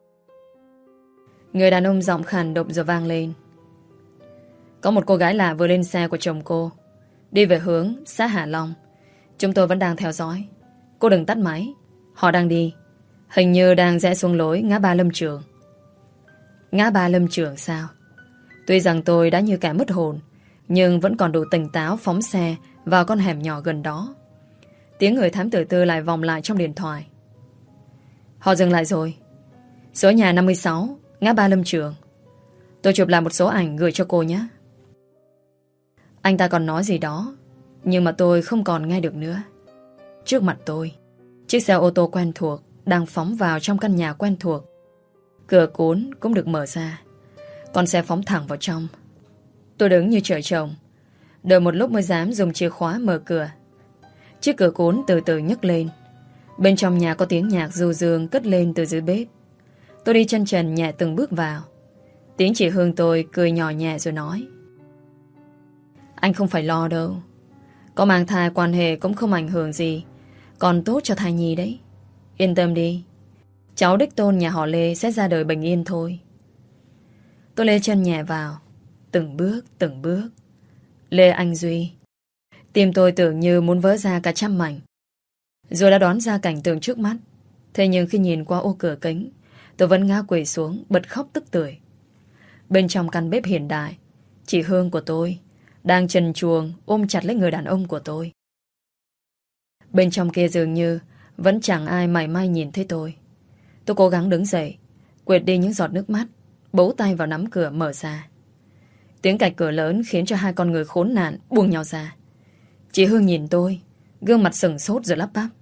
Người đàn ông giọng khàn đục rồi vang lên. Có một cô gái lạ vừa lên xe của chồng cô, đi về hướng xã Hạ Long. Chúng tôi vẫn đang theo dõi. Cô đừng tắt máy. Họ đang đi, hình như đang rẽ xuống lối ngã ba Lâm Trường. Ngã ba Lâm Trường sao? Tuy rằng tôi đã như kẻ mất hồn, nhưng vẫn còn đủ tỉnh táo phóng xe vào con hẻm nhỏ gần đó. Tiếng người thám tử tư lại vòng lại trong điện thoại. Họ dừng lại rồi. Số nhà 56, ngã ba Lâm Trường. Tôi chụp lại một số ảnh gửi cho cô nhé. Anh ta còn nói gì đó, nhưng mà tôi không còn nghe được nữa. Trước mặt tôi, chiếc xe ô tô quen thuộc đang phóng vào trong căn nhà quen thuộc. Cửa cuốn cũng được mở ra. Con xe phóng thẳng vào trong. Tôi đứng như trời trồng, đợi một lúc mới dám dùng chìa khóa mở cửa. Chiếc cửa cuốn từ từ nhấc lên. Bên trong nhà có tiếng nhạc du dương cất lên từ dưới bếp. Tôi đi chân trần nhẹ từng bước vào. Tiếng chị Hương tôi cười nhỏ nhẹ rồi nói. Anh không phải lo đâu. Có mang thai quan hệ cũng không ảnh hưởng gì, còn tốt cho thai nhi đấy. Yên tâm đi, cháu đích tôn nhà họ Lê sẽ ra đời bình yên thôi. Tôi lê chân nhẹ vào, từng bước. Lê Anh Duy. Tim tôi tưởng như muốn vỡ ra cả trăm mảnh. Rồi đã đón ra cảnh tượng trước mắt. Thế nhưng khi nhìn qua ô cửa kính, tôi vẫn ngã quỵ xuống, bật khóc tức tưởi. Bên trong căn bếp hiện đại, chị Hương của tôi đang trần truồng ôm chặt lấy người đàn ông của tôi. Bên trong kia dường như Vẫn chẳng ai mảy may nhìn thấy tôi. Tôi cố gắng đứng dậy, quệt đi những giọt nước mắt, bấu tay vào nắm cửa mở ra. Tiếng cạch cửa lớn khiến cho hai con người khốn nạn buông nhau ra. Chị Hương nhìn tôi, gương mặt sừng sốt rồi lắp bắp.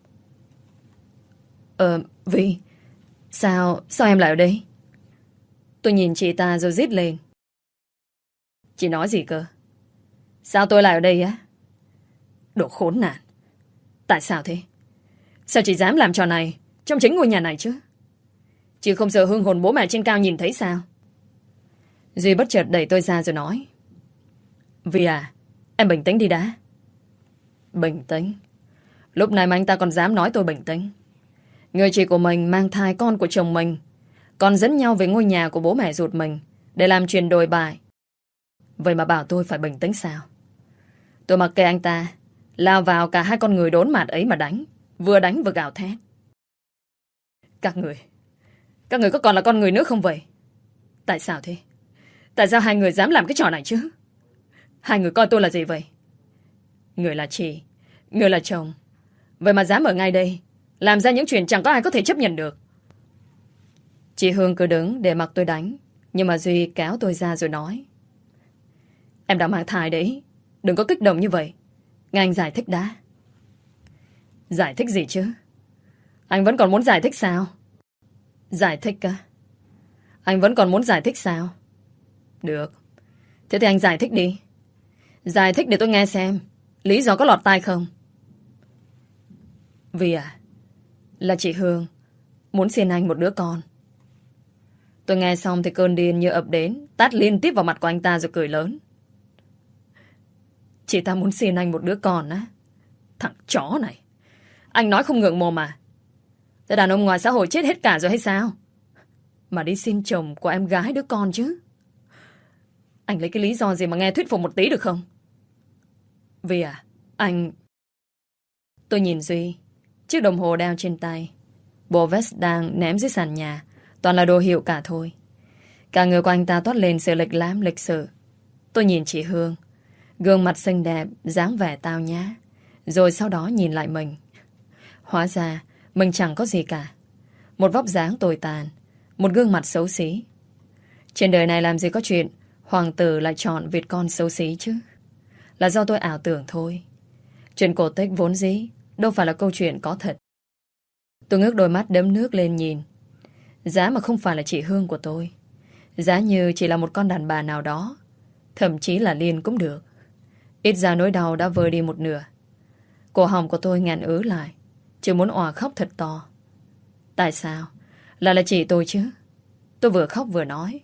Vi, sao em lại ở đây? Tôi nhìn chị ta rồi rít lên. Chị nói gì cơ? Sao tôi lại ở đây á? Đồ khốn nạn. Tại sao thế? Sao chị dám làm trò này trong chính ngôi nhà này chứ? Chị không sợ hương hồn bố mẹ trên cao nhìn thấy sao? Duy bất chợt đẩy tôi ra rồi nói. Vi à, em bình tĩnh đi đã. Bình tĩnh? Lúc này mà anh ta còn dám nói tôi bình tĩnh. Người chị của mình mang thai con của chồng mình, còn dẫn nhau về ngôi nhà của bố mẹ ruột mình để làm chuyện đồi bại. Vậy mà bảo tôi phải bình tĩnh sao? Tôi mặc kệ anh ta, lao vào cả hai con người đốn mặt ấy mà đánh, vừa đánh vừa gào thét. Các người có còn là con người nữa không vậy? Tại sao thế? Tại sao hai người dám làm cái trò này chứ? Hai người coi tôi là gì vậy? Người là chị, người là chồng. Vậy mà dám ở ngay đây làm ra những chuyện chẳng có ai có thể chấp nhận được. Chị Hương cứ đứng để mặc tôi đánh, nhưng mà Duy kéo tôi ra rồi nói. Em đang mang thai đấy, đừng có kích động như vậy. Nghe anh giải thích đã. Giải thích gì chứ? Anh vẫn còn muốn giải thích sao? Giải thích à? Anh vẫn còn muốn giải thích sao? Được, thế thì anh giải thích đi. Giải thích để tôi nghe xem lý do có lọt tai không. Vì là chị Hương muốn xin anh một đứa con. Tôi nghe xong thì cơn điên như ập đến, tát liên tiếp vào mặt của anh ta rồi cười lớn. Chị ta muốn xin anh một đứa con á? Thằng chó này, anh nói không ngượng mồm à? Thế đàn ông ngoài xã hội chết hết cả rồi hay sao? Mà đi xin chồng của em gái đứa con chứ? Anh lấy cái lý do gì mà nghe thuyết phục một tí được không? Vì anh... Tôi nhìn Duy, chiếc đồng hồ đeo trên tay, bộ vest đang ném dưới sàn nhà, toàn là đồ hiệu cả thôi. Cả người của anh ta toát lên sự lịch lãm lịch sự. Tôi nhìn chị Hương, gương mặt xinh đẹp, dáng vẻ tao nhã, rồi sau đó nhìn lại mình. Hóa ra mình chẳng có gì cả. Một vóc dáng tồi tàn, một gương mặt xấu xí. Trên đời này làm gì có chuyện hoàng tử lại chọn vịt con xấu xí chứ? Là do tôi ảo tưởng thôi. Chuyện cổ tích vốn dĩ đâu phải là câu chuyện có thật. Tôi ngước đôi mắt đẫm nước lên nhìn. Giá mà không phải là chị Hương của tôi, giá như chỉ là một con đàn bà nào đó, thậm chí là Liên cũng được. Ít ra nỗi đau đã vơi đi một nửa. Cổ họng của tôi nghẹn ứ lại, chỉ muốn òa khóc thật to. Tại sao? Là chị tôi chứ? Tôi vừa khóc vừa nói.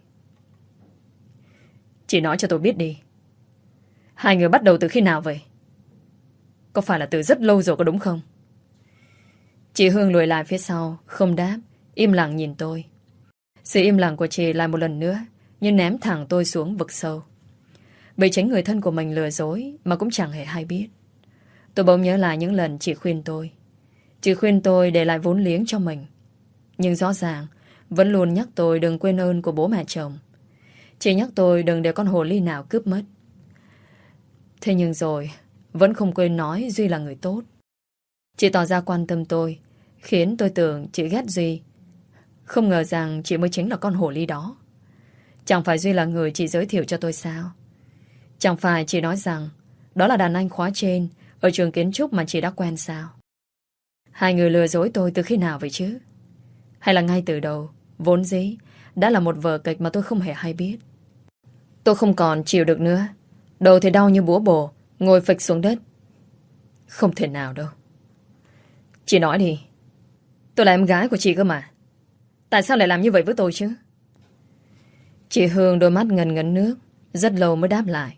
Chị nói cho tôi biết đi. Hai người bắt đầu từ khi nào vậy? Có phải là từ rất lâu rồi có đúng không? Chị Hương lùi lại phía sau, không đáp, im lặng nhìn tôi. Sự im lặng của chị lại một lần nữa như ném thẳng tôi xuống vực sâu. Bị chính người thân của mình lừa dối mà cũng chẳng hề hay biết. Tôi bỗng nhớ lại những lần chị khuyên tôi. Chị khuyên tôi để lại vốn liếng cho mình, nhưng rõ ràng vẫn luôn nhắc tôi đừng quên ơn của bố mẹ chồng. Chị nhắc tôi đừng để con hồ ly nào cướp mất. Thế nhưng rồi vẫn không quên nói Duy là người tốt. Chị tỏ ra quan tâm tôi, khiến tôi tưởng chị ghét Duy. Không ngờ rằng chị mới chính là con hồ ly đó. Chẳng phải Duy là người chị giới thiệu cho tôi sao? Chẳng phải chị nói rằng đó là đàn anh khóa trên ở trường kiến trúc mà chị đã quen sao? Hai người lừa dối tôi từ khi nào vậy chứ? Hay là ngay từ đầu vốn dĩ đã là một vở kịch mà tôi không hề hay biết? Tôi không còn chịu được nữa. Đầu thì đau như búa bổ, ngồi phịch xuống đất. Không thể nào đâu. Chị nói đi. Tôi là em gái của chị cơ mà. Tại sao lại làm như vậy với tôi chứ? Chị Hương đôi mắt ngần ngấn nước, rất lâu mới đáp lại.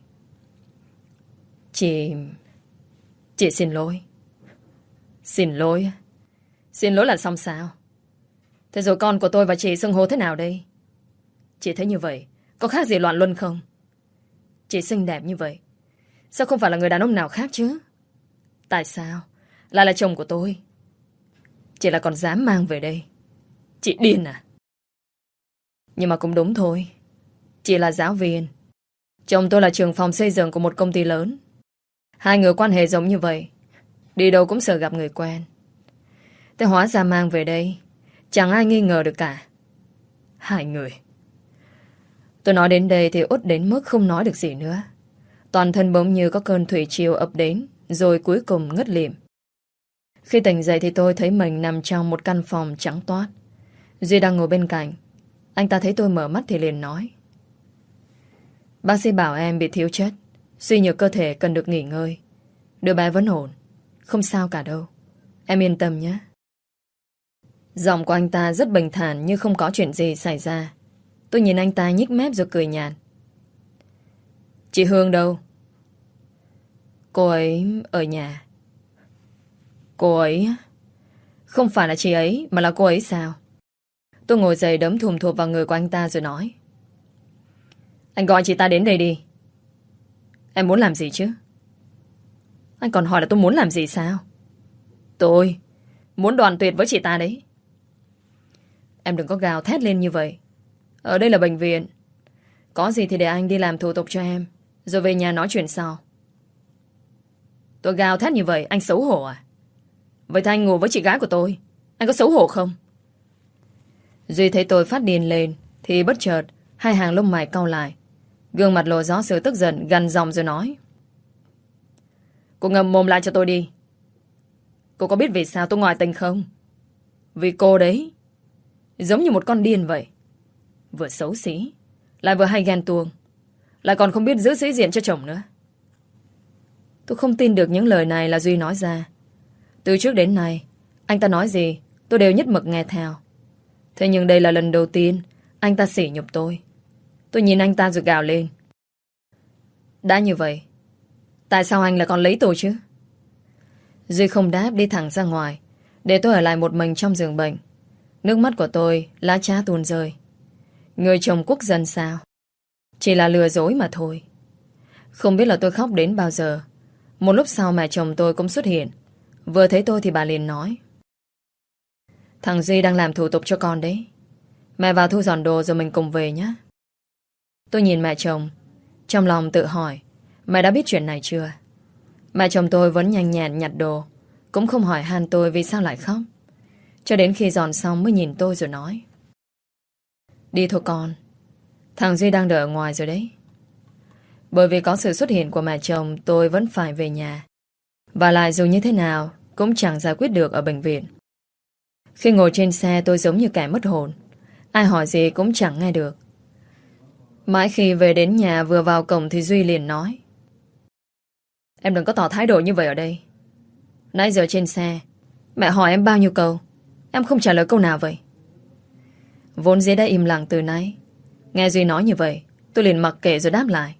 Chị xin lỗi. Xin lỗi? Xin lỗi là xong sao? Thế rồi con của tôi và chị xưng hô thế nào đây? Chị thấy như vậy có khác gì loạn luân không? Chị xinh đẹp như vậy, sao không phải là người đàn ông nào khác chứ? Tại sao lại là chồng của tôi? Chị là còn dám mang về đây. Chị điên à? Nhưng mà cũng đúng thôi. Chị là giáo viên, chồng tôi là trưởng phòng xây dựng của một công ty lớn. Hai người quan hệ giống như vậy, đi đâu cũng sợ gặp người quen. Thế hóa ra mang về đây chẳng ai nghi ngờ được cả. Hai người. Tôi nói đến đây thì uất đến mức không nói được gì nữa. Toàn thân bỗng như có cơn thủy triều ập đến, rồi cuối cùng ngất lịm. Khi tỉnh dậy thì tôi thấy mình nằm trong một căn phòng trắng toát. Duy đang ngồi bên cạnh. Anh ta thấy tôi mở mắt thì liền nói: bác sĩ bảo em bị thiếu chất, suy nhược cơ thể cần được nghỉ ngơi. Đứa bé vẫn ổn, không sao cả đâu. Em yên tâm nhé. Giọng của anh ta rất bình thản như không có chuyện gì xảy ra. Tôi nhìn anh ta nhếch mép rồi cười nhạt. Chị Hương đâu? Cô ấy ở nhà. Cô ấy? Không phải là chị ấy, mà là cô ấy sao? Tôi ngồi dậy đấm thùm thụp vào người của anh ta rồi nói: anh gọi chị ta đến đây đi. Em muốn làm gì chứ? Anh còn hỏi là tôi muốn làm gì sao? Tôi muốn đoàn tuyệt với chị ta đấy. Em đừng có gào thét lên như vậy. Ở đây là bệnh viện. Có gì thì để anh đi làm thủ tục cho em, rồi về nhà nói chuyện sau. Tôi gào thét như vậy, anh xấu hổ à? Vậy thì anh ngủ với chị gái của tôi, anh có xấu hổ không? Duy thấy tôi phát điên lên thì bất chợt hai hàng lông mày cau lại, gương mặt lộ rõ sự tức giận, gằn giọng rồi nói: cô ngậm mồm lại cho tôi đi. Cô có biết vì sao tôi ngoại tình không? Vì cô đấy. Giống như một con điên vậy. Vừa xấu xí, lại vừa hay ghen tuông, lại còn không biết giữ sĩ diện cho chồng nữa. Tôi không tin được những lời này là Duy nói ra. Từ trước đến nay, anh ta nói gì tôi đều nhất mực nghe theo. Thế nhưng đây là lần đầu tiên anh ta sỉ nhục tôi. Tôi nhìn anh ta rồi gào lên: đã như vậy, tại sao anh lại còn lấy tôi chứ? Duy không đáp, đi thẳng ra ngoài, để tôi ở lại một mình trong giường bệnh. Nước mắt của tôi lá trá tuôn rơi. Người chồng quốc dân sao? Chỉ là lừa dối mà thôi. Không biết là tôi khóc đến bao giờ. Một lúc sau mẹ chồng tôi cũng xuất hiện. Vừa thấy tôi thì bà liền nói: thằng Duy đang làm thủ tục cho con đấy. Mẹ vào thu dọn đồ rồi mình cùng về nhé. Tôi nhìn mẹ chồng, trong lòng tự hỏi: mẹ đã biết chuyện này chưa? Mẹ chồng tôi vẫn nhanh nhẹn nhặt đồ, cũng không hỏi han tôi vì sao lại khóc. Cho đến khi dọn xong mới nhìn tôi rồi nói: đi thôi con, thằng Duy đang đợi ở ngoài rồi đấy. Bởi vì có sự xuất hiện của mẹ chồng, tôi vẫn phải về nhà. Và lại dù như thế nào cũng chẳng giải quyết được ở bệnh viện. Khi ngồi trên xe tôi giống như kẻ mất hồn. Ai hỏi gì cũng chẳng nghe được. Mãi khi về đến nhà vừa vào cổng thì Duy liền nói: em đừng có tỏ thái độ như vậy ở đây. Nãy giờ trên xe mẹ hỏi em bao nhiêu câu, em không trả lời câu nào vậy? Vốn dĩ đã im lặng từ nãy, nghe Duy nói như vậy, tôi liền mặc kệ rồi đáp lại: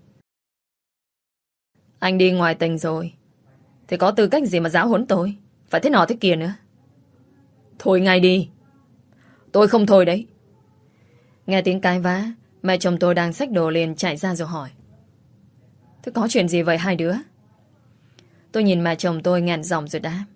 anh đi ngoài tình rồi thì có tư cách gì mà giáo huấn tôi? Phải thế nọ thế kia nữa. Thôi ngay đi. Tôi không thôi đấy. Nghe tiếng cãi vã, mẹ chồng tôi đang xách đồ liền chạy ra rồi hỏi: thế có chuyện gì vậy hai đứa? Tôi nhìn mẹ chồng tôi nghẹn giọng rồi đáp: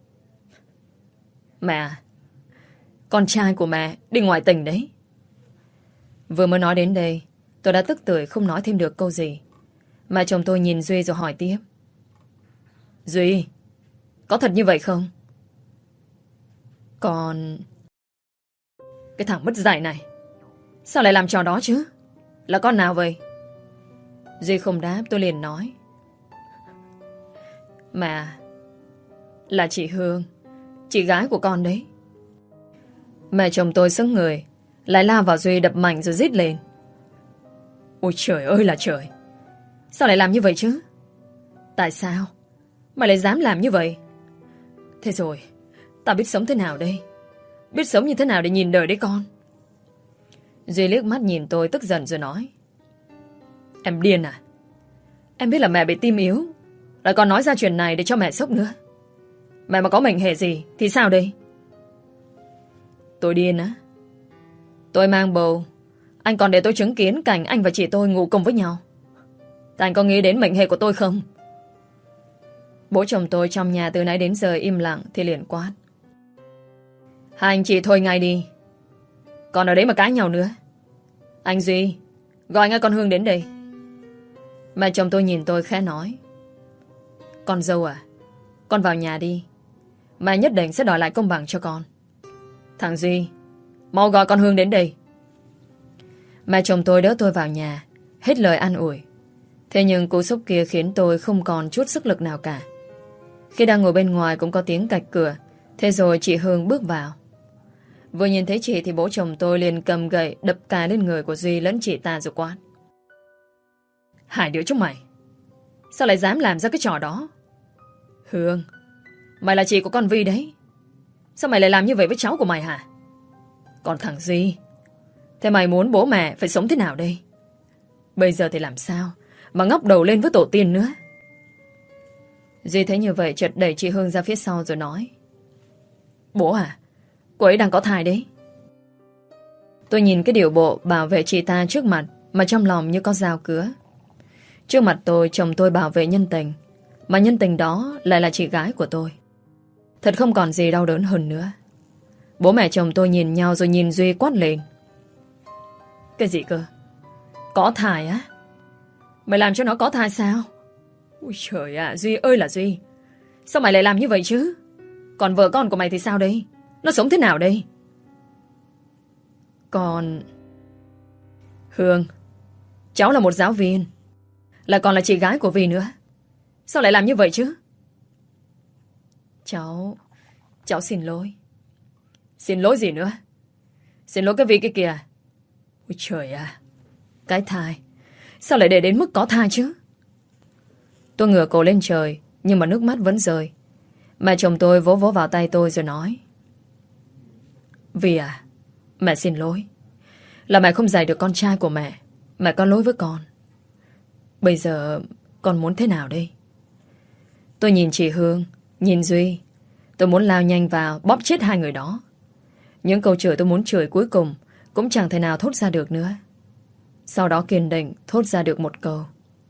mẹ, con trai của mẹ đi ngoại tình đấy. Vừa mới nói đến đây, tôi đã tức tưởi không nói thêm được câu gì. Mẹ chồng tôi nhìn Duy rồi hỏi tiếp: Duy, có thật như vậy không? Còn... cái thằng mất dạy này, sao lại làm trò đó chứ? Là con nào vậy? Duy không đáp, tôi liền nói: mẹ, là chị Hương, chị gái của con đấy. Mẹ chồng tôi sững người, lại lao vào Duy đập mạnh rồi rít lên: ôi trời ơi là trời, sao lại làm như vậy chứ? Tại sao mày lại dám làm như vậy? Thế rồi tao biết sống thế nào đây? Biết sống như thế nào để nhìn đời đấy con? Duy liếc mắt nhìn tôi tức giận rồi nói: em điên à? Em biết là mẹ bị tim yếu, lại còn nói ra chuyện này để cho mẹ sốc nữa. Mẹ mà có mệnh hệ gì thì sao đây? Tôi điên á? Tôi mang bầu, anh còn để tôi chứng kiến cảnh anh và chị tôi ngủ cùng với nhau. Tại anh có nghĩ đến mệnh hệ của tôi không? Bố chồng tôi trong nhà từ nãy đến giờ im lặng thì liền quát: hai anh chị thôi ngay đi, còn ở đấy mà cãi nhau nữa. Anh Duy, gọi ngay con Hương đến đây. Mẹ chồng tôi nhìn tôi khẽ nói: con dâu à, con vào nhà đi. mẹ nhất định sẽ đòi lại công bằng cho con. Thằng Duy, mau gọi con Hương đến đây. Mẹ chồng tôi đỡ tôi vào nhà, hết lời an ủi. Thế nhưng cú sốc kia khiến tôi không còn chút sức lực nào cả. Khi đang ngồi bên ngoài cũng có tiếng cạch cửa. Thế rồi chị Hương bước vào. Vừa nhìn thấy chị thì bố chồng tôi liền cầm gậy đập cả lên người của Duy lẫn chị ta rồi quát: Hai đứa chúng mày, sao lại dám làm ra cái trò đó? Hương, mày là chị của con Vi đấy. Sao mày lại làm như vậy với cháu của mày hả? Còn thằng Duy, thế mày muốn bố mẹ phải sống thế nào đây? Bây giờ thì làm sao mà ngóc đầu lên với tổ tiên nữa? Duy thấy như vậy chợt đẩy chị Hương ra phía sau rồi nói: Bố à, cô ấy đang có thai đấy. Tôi nhìn cái điệu bộ bảo vệ chị ta trước mặt mà trong lòng như có dao cứa. Trước mặt tôi, chồng tôi bảo vệ nhân tình, mà nhân tình đó lại là chị gái của tôi. Thật không còn gì đau đớn hơn nữa. Bố mẹ chồng tôi nhìn nhau rồi nhìn Duy quát lên: Cái gì cơ? Có thai á? Mày làm cho nó có thai sao? Ôi trời ạ, Duy ơi là Duy, sao mày lại làm như vậy chứ? Còn vợ con của mày thì sao đây? Nó sống thế nào đây? Còn... Hương, cháu là một giáo viên, là còn là chị gái của Vi nữa. Sao lại làm như vậy chứ? Cháu xin lỗi. Xin lỗi gì nữa? Xin lỗi cái Vi cái kìa. Ôi trời ạ, cái thai, sao lại để đến mức có thai chứ? Tôi ngửa cổ lên trời, nhưng mà nước mắt vẫn rơi. Mẹ chồng tôi vỗ vỗ vào tay tôi rồi nói: Vi à, mẹ xin lỗi. Là mẹ không dạy được con trai của mẹ. Mẹ có lỗi với con. Bây giờ con muốn thế nào đây? Tôi nhìn chị Hương, nhìn Duy. Tôi muốn lao nhanh vào bóp chết hai người đó. Những câu chửi tôi muốn chửi cuối cùng cũng chẳng thể nào thốt ra được nữa. Sau đó kiên định thốt ra được một câu: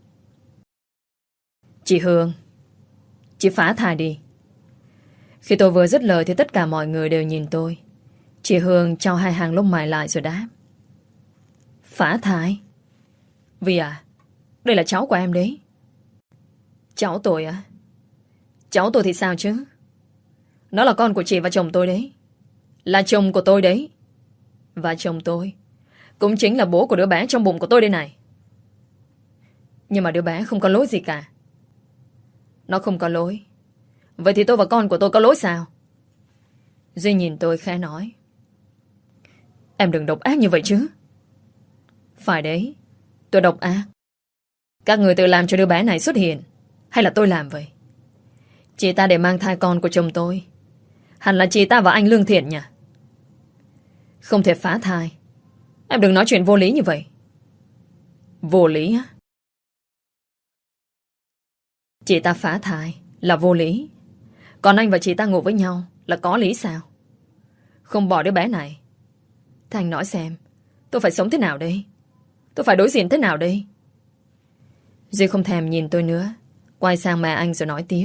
Chị Hương, chị phá thai đi. Khi tôi vừa dứt lời thì tất cả mọi người đều nhìn tôi. Chị Hương trao hai hàng lông mày lại rồi đáp: Phá thai? Vi à, đây là cháu của em đấy. Cháu tôi à? Cháu tôi thì sao chứ? Nó là con của chị và chồng tôi đấy. Là chồng của tôi đấy. Và chồng tôi cũng chính là bố của đứa bé trong bụng của tôi đây này. Nhưng mà đứa bé không có lỗi gì cả. Nó không có lỗi. Vậy thì tôi và con của tôi có lỗi sao? Duy nhìn tôi khẽ nói: Em đừng độc ác như vậy chứ. Phải đấy, tôi độc ác. Các người tự làm cho đứa bé này xuất hiện, hay là tôi làm vậy? Chị ta để mang thai con của chồng tôi. Hẳn là chị ta và anh lương thiện nhỉ? Không thể phá thai. Em đừng nói chuyện vô lý như vậy. Vô lý á? Chị ta phá thai là vô lý. Còn anh và chị ta ngủ với nhau là có lý sao? Không bỏ đứa bé này. Thế anh nói xem, tôi phải sống thế nào đây? Tôi phải đối diện thế nào đây? Duy không thèm nhìn tôi nữa, quay sang mẹ anh rồi nói tiếp: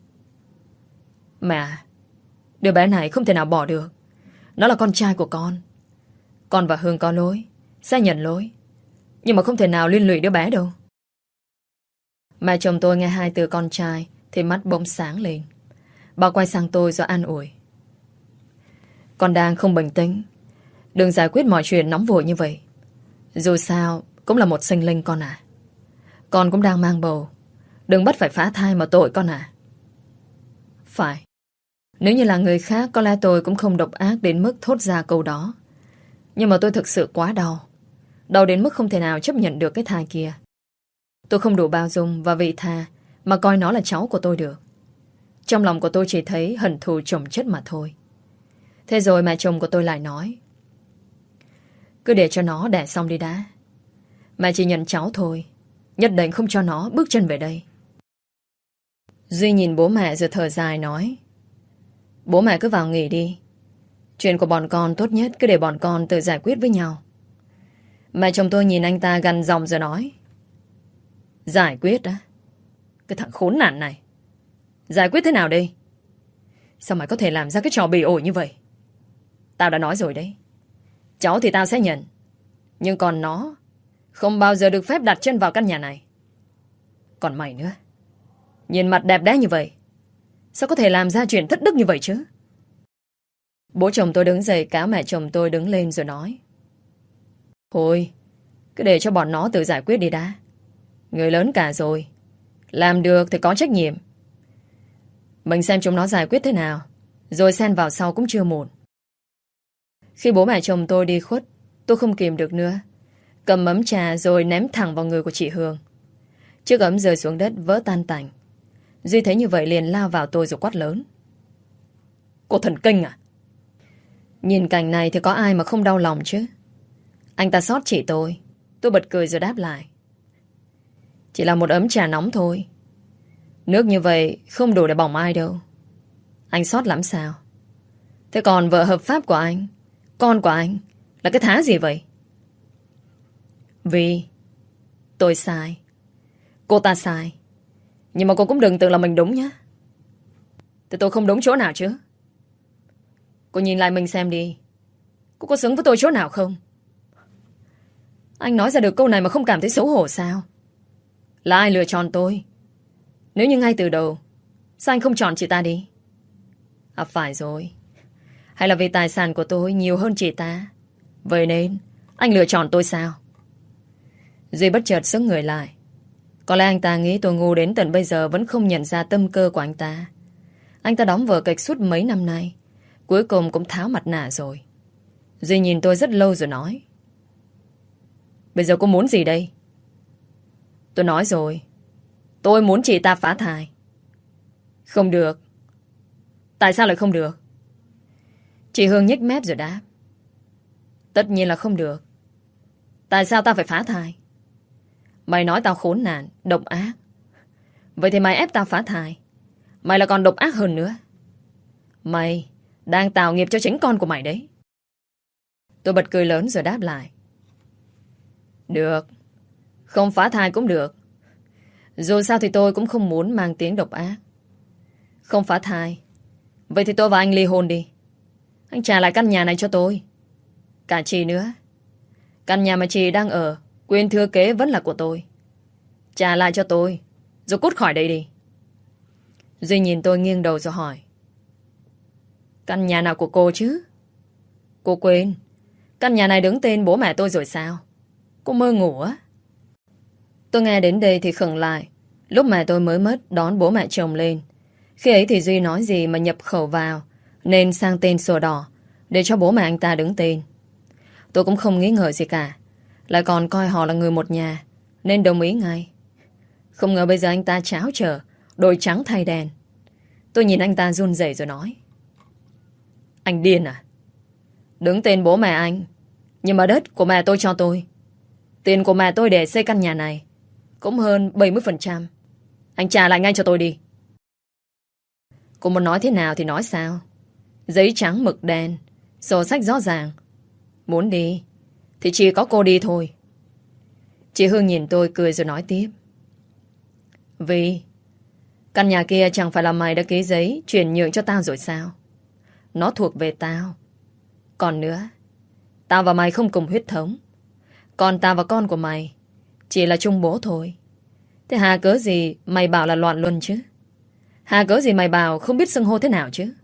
Mẹ, đứa bé này không thể nào bỏ được. Nó là con trai của con. Con và Hương có lỗi, sẽ nhận lỗi, nhưng mà không thể nào liên lụy đứa bé đâu. Mẹ chồng tôi nghe hai từ con trai thì mắt bỗng sáng lên. Bà quay sang tôi rồi an ủi: Con đang không bình tĩnh. Đừng giải quyết mọi chuyện nóng vội như vậy. Dù sao cũng là một sinh linh con à. Con cũng đang mang bầu. Đừng bắt phải phá thai mà tội con à. Phải. Nếu như là người khác có lẽ tôi cũng không độc ác đến mức thốt ra câu đó. Nhưng mà tôi thực sự quá đau. Đau đến mức không thể nào chấp nhận được cái thai kia. Tôi không đủ bao dung và vị tha mà coi nó là cháu của tôi được. Trong lòng của tôi chỉ thấy hận thù chồng chất mà thôi. Thế rồi mẹ chồng của tôi lại nói: Cứ để cho nó đẻ xong đi đã. Mẹ chỉ nhận cháu thôi, nhất định không cho nó bước chân về đây. Duy nhìn bố mẹ rồi thở dài nói: Bố mẹ cứ vào nghỉ đi. Chuyện của bọn con tốt nhất cứ để bọn con tự giải quyết với nhau. Mẹ chồng tôi nhìn anh ta gằn giọng rồi nói: Giải quyết á? Cái thằng khốn nạn này. Giải quyết thế nào đây? Sao mày có thể làm ra cái trò bỉ ổi như vậy? Tao đã nói rồi đấy. Cháu thì tao sẽ nhận. Nhưng còn nó không bao giờ được phép đặt chân vào căn nhà này. Còn mày nữa. Nhìn mặt đẹp đẽ như vậy, Sao có thể làm ra chuyện thất đức như vậy chứ? Bố chồng tôi đứng dậy, kéo mẹ chồng tôi đứng lên rồi nói. Thôi, cứ để cho bọn nó tự giải quyết đi đã. Người lớn cả rồi. Làm được thì có trách nhiệm. Mình xem chúng nó giải quyết thế nào, rồi xen vào sau cũng chưa muộn. Khi bố mẹ chồng tôi đi khuất, tôi không kìm được nữa. Cầm ấm trà rồi ném thẳng vào người của chị Hương. Chiếc ấm rơi xuống đất vỡ tan tành. Duy thấy như vậy liền lao vào tôi rồi quát lớn. Cô thần kinh à? Nhìn cảnh này thì có ai mà không đau lòng chứ. Anh ta xót chị tôi bật cười rồi đáp lại. Chỉ là một ấm trà nóng thôi. Nước như vậy không đủ để bỏng ai đâu. Anh xót lắm sao? Thế còn vợ hợp pháp của anh, con của anh là cái thá gì vậy? Vì tôi sai. Cô ta sai. Nhưng mà cô cũng đừng tưởng là mình đúng nhé. Thì tôi không đúng chỗ nào chứ? Cô nhìn lại mình xem đi. Cô có xứng với tôi chỗ nào không? Anh nói ra được câu này mà không cảm thấy xấu hổ sao? Là ai lựa chọn tôi? Nếu như ngay từ đầu, sao anh không chọn chị ta đi? À phải rồi. Hay là vì tài sản của tôi nhiều hơn chị ta, vậy nên anh lựa chọn tôi sao? Duy bất chợt sững người lại. Có lẽ anh ta nghĩ tôi ngu đến tận bây giờ vẫn không nhận ra tâm cơ của anh ta. Anh ta đóng vở kịch suốt mấy năm nay, cuối cùng cũng tháo mặt nạ rồi. Duy nhìn tôi rất lâu rồi nói. Bây giờ cô muốn gì đây? Tôi nói rồi, tôi muốn chị ta phá thai. Không được. Tại sao lại không được? Chị Hương nhếch mép rồi đáp. Tất nhiên là không được. Tại sao ta phải phá thai? Mày nói tao khốn nạn, độc ác. Vậy thì mày ép tao phá thai. Mày là còn độc ác hơn nữa. Mày đang tạo nghiệp cho chính con của mày đấy. Tôi bật cười lớn rồi đáp lại. Được. Không phá thai cũng được. Dù sao thì tôi cũng không muốn mang tiếng độc ác. Không phá thai. Vậy thì tôi và anh ly hôn đi. Anh trả lại căn nhà này cho tôi. Cả chị nữa. Căn nhà mà chị đang ở, quyền thừa kế vẫn là của tôi. Trả lại cho tôi, rồi cút khỏi đây đi. Duy nhìn tôi nghiêng đầu rồi hỏi. Căn nhà nào của cô chứ? Cô quên, căn nhà này đứng tên bố mẹ tôi rồi sao? Cô mơ ngủ á? Tôi nghe đến đây thì khựng lại. Lúc mẹ tôi mới mất đón bố mẹ chồng lên. Khi ấy thì Duy nói gì mà nhập khẩu vào, nên sang tên sổ đỏ để cho bố mẹ anh ta đứng tên. Tôi cũng không nghĩ ngợi gì cả, lại còn coi họ là người một nhà, nên đồng ý ngay. Không ngờ bây giờ anh ta cháo trở, đổi trắng thay đen. Tôi nhìn anh ta run rẩy rồi nói. Anh điên à? Đứng tên bố mẹ anh, nhưng mà đất của mẹ tôi cho tôi. Tiền của mẹ tôi để xây căn nhà này cũng hơn 70%. Anh trả lại ngay cho tôi đi. Cô muốn nói thế nào thì nói sao? Giấy trắng mực đen, sổ sách rõ ràng. Muốn đi thì chỉ có cô đi thôi. Chị Hương nhìn tôi cười rồi nói tiếp. Vì căn nhà kia chẳng phải là mày đã ký giấy chuyển nhượng cho tao rồi sao? Nó thuộc về tao. Còn nữa, tao và mày không cùng huyết thống. Còn tao và con của mày chỉ là chung bố thôi. Thế hà cớ gì mày bảo là loạn luân chứ? Hà cớ gì mày bảo không biết xưng hô thế nào chứ?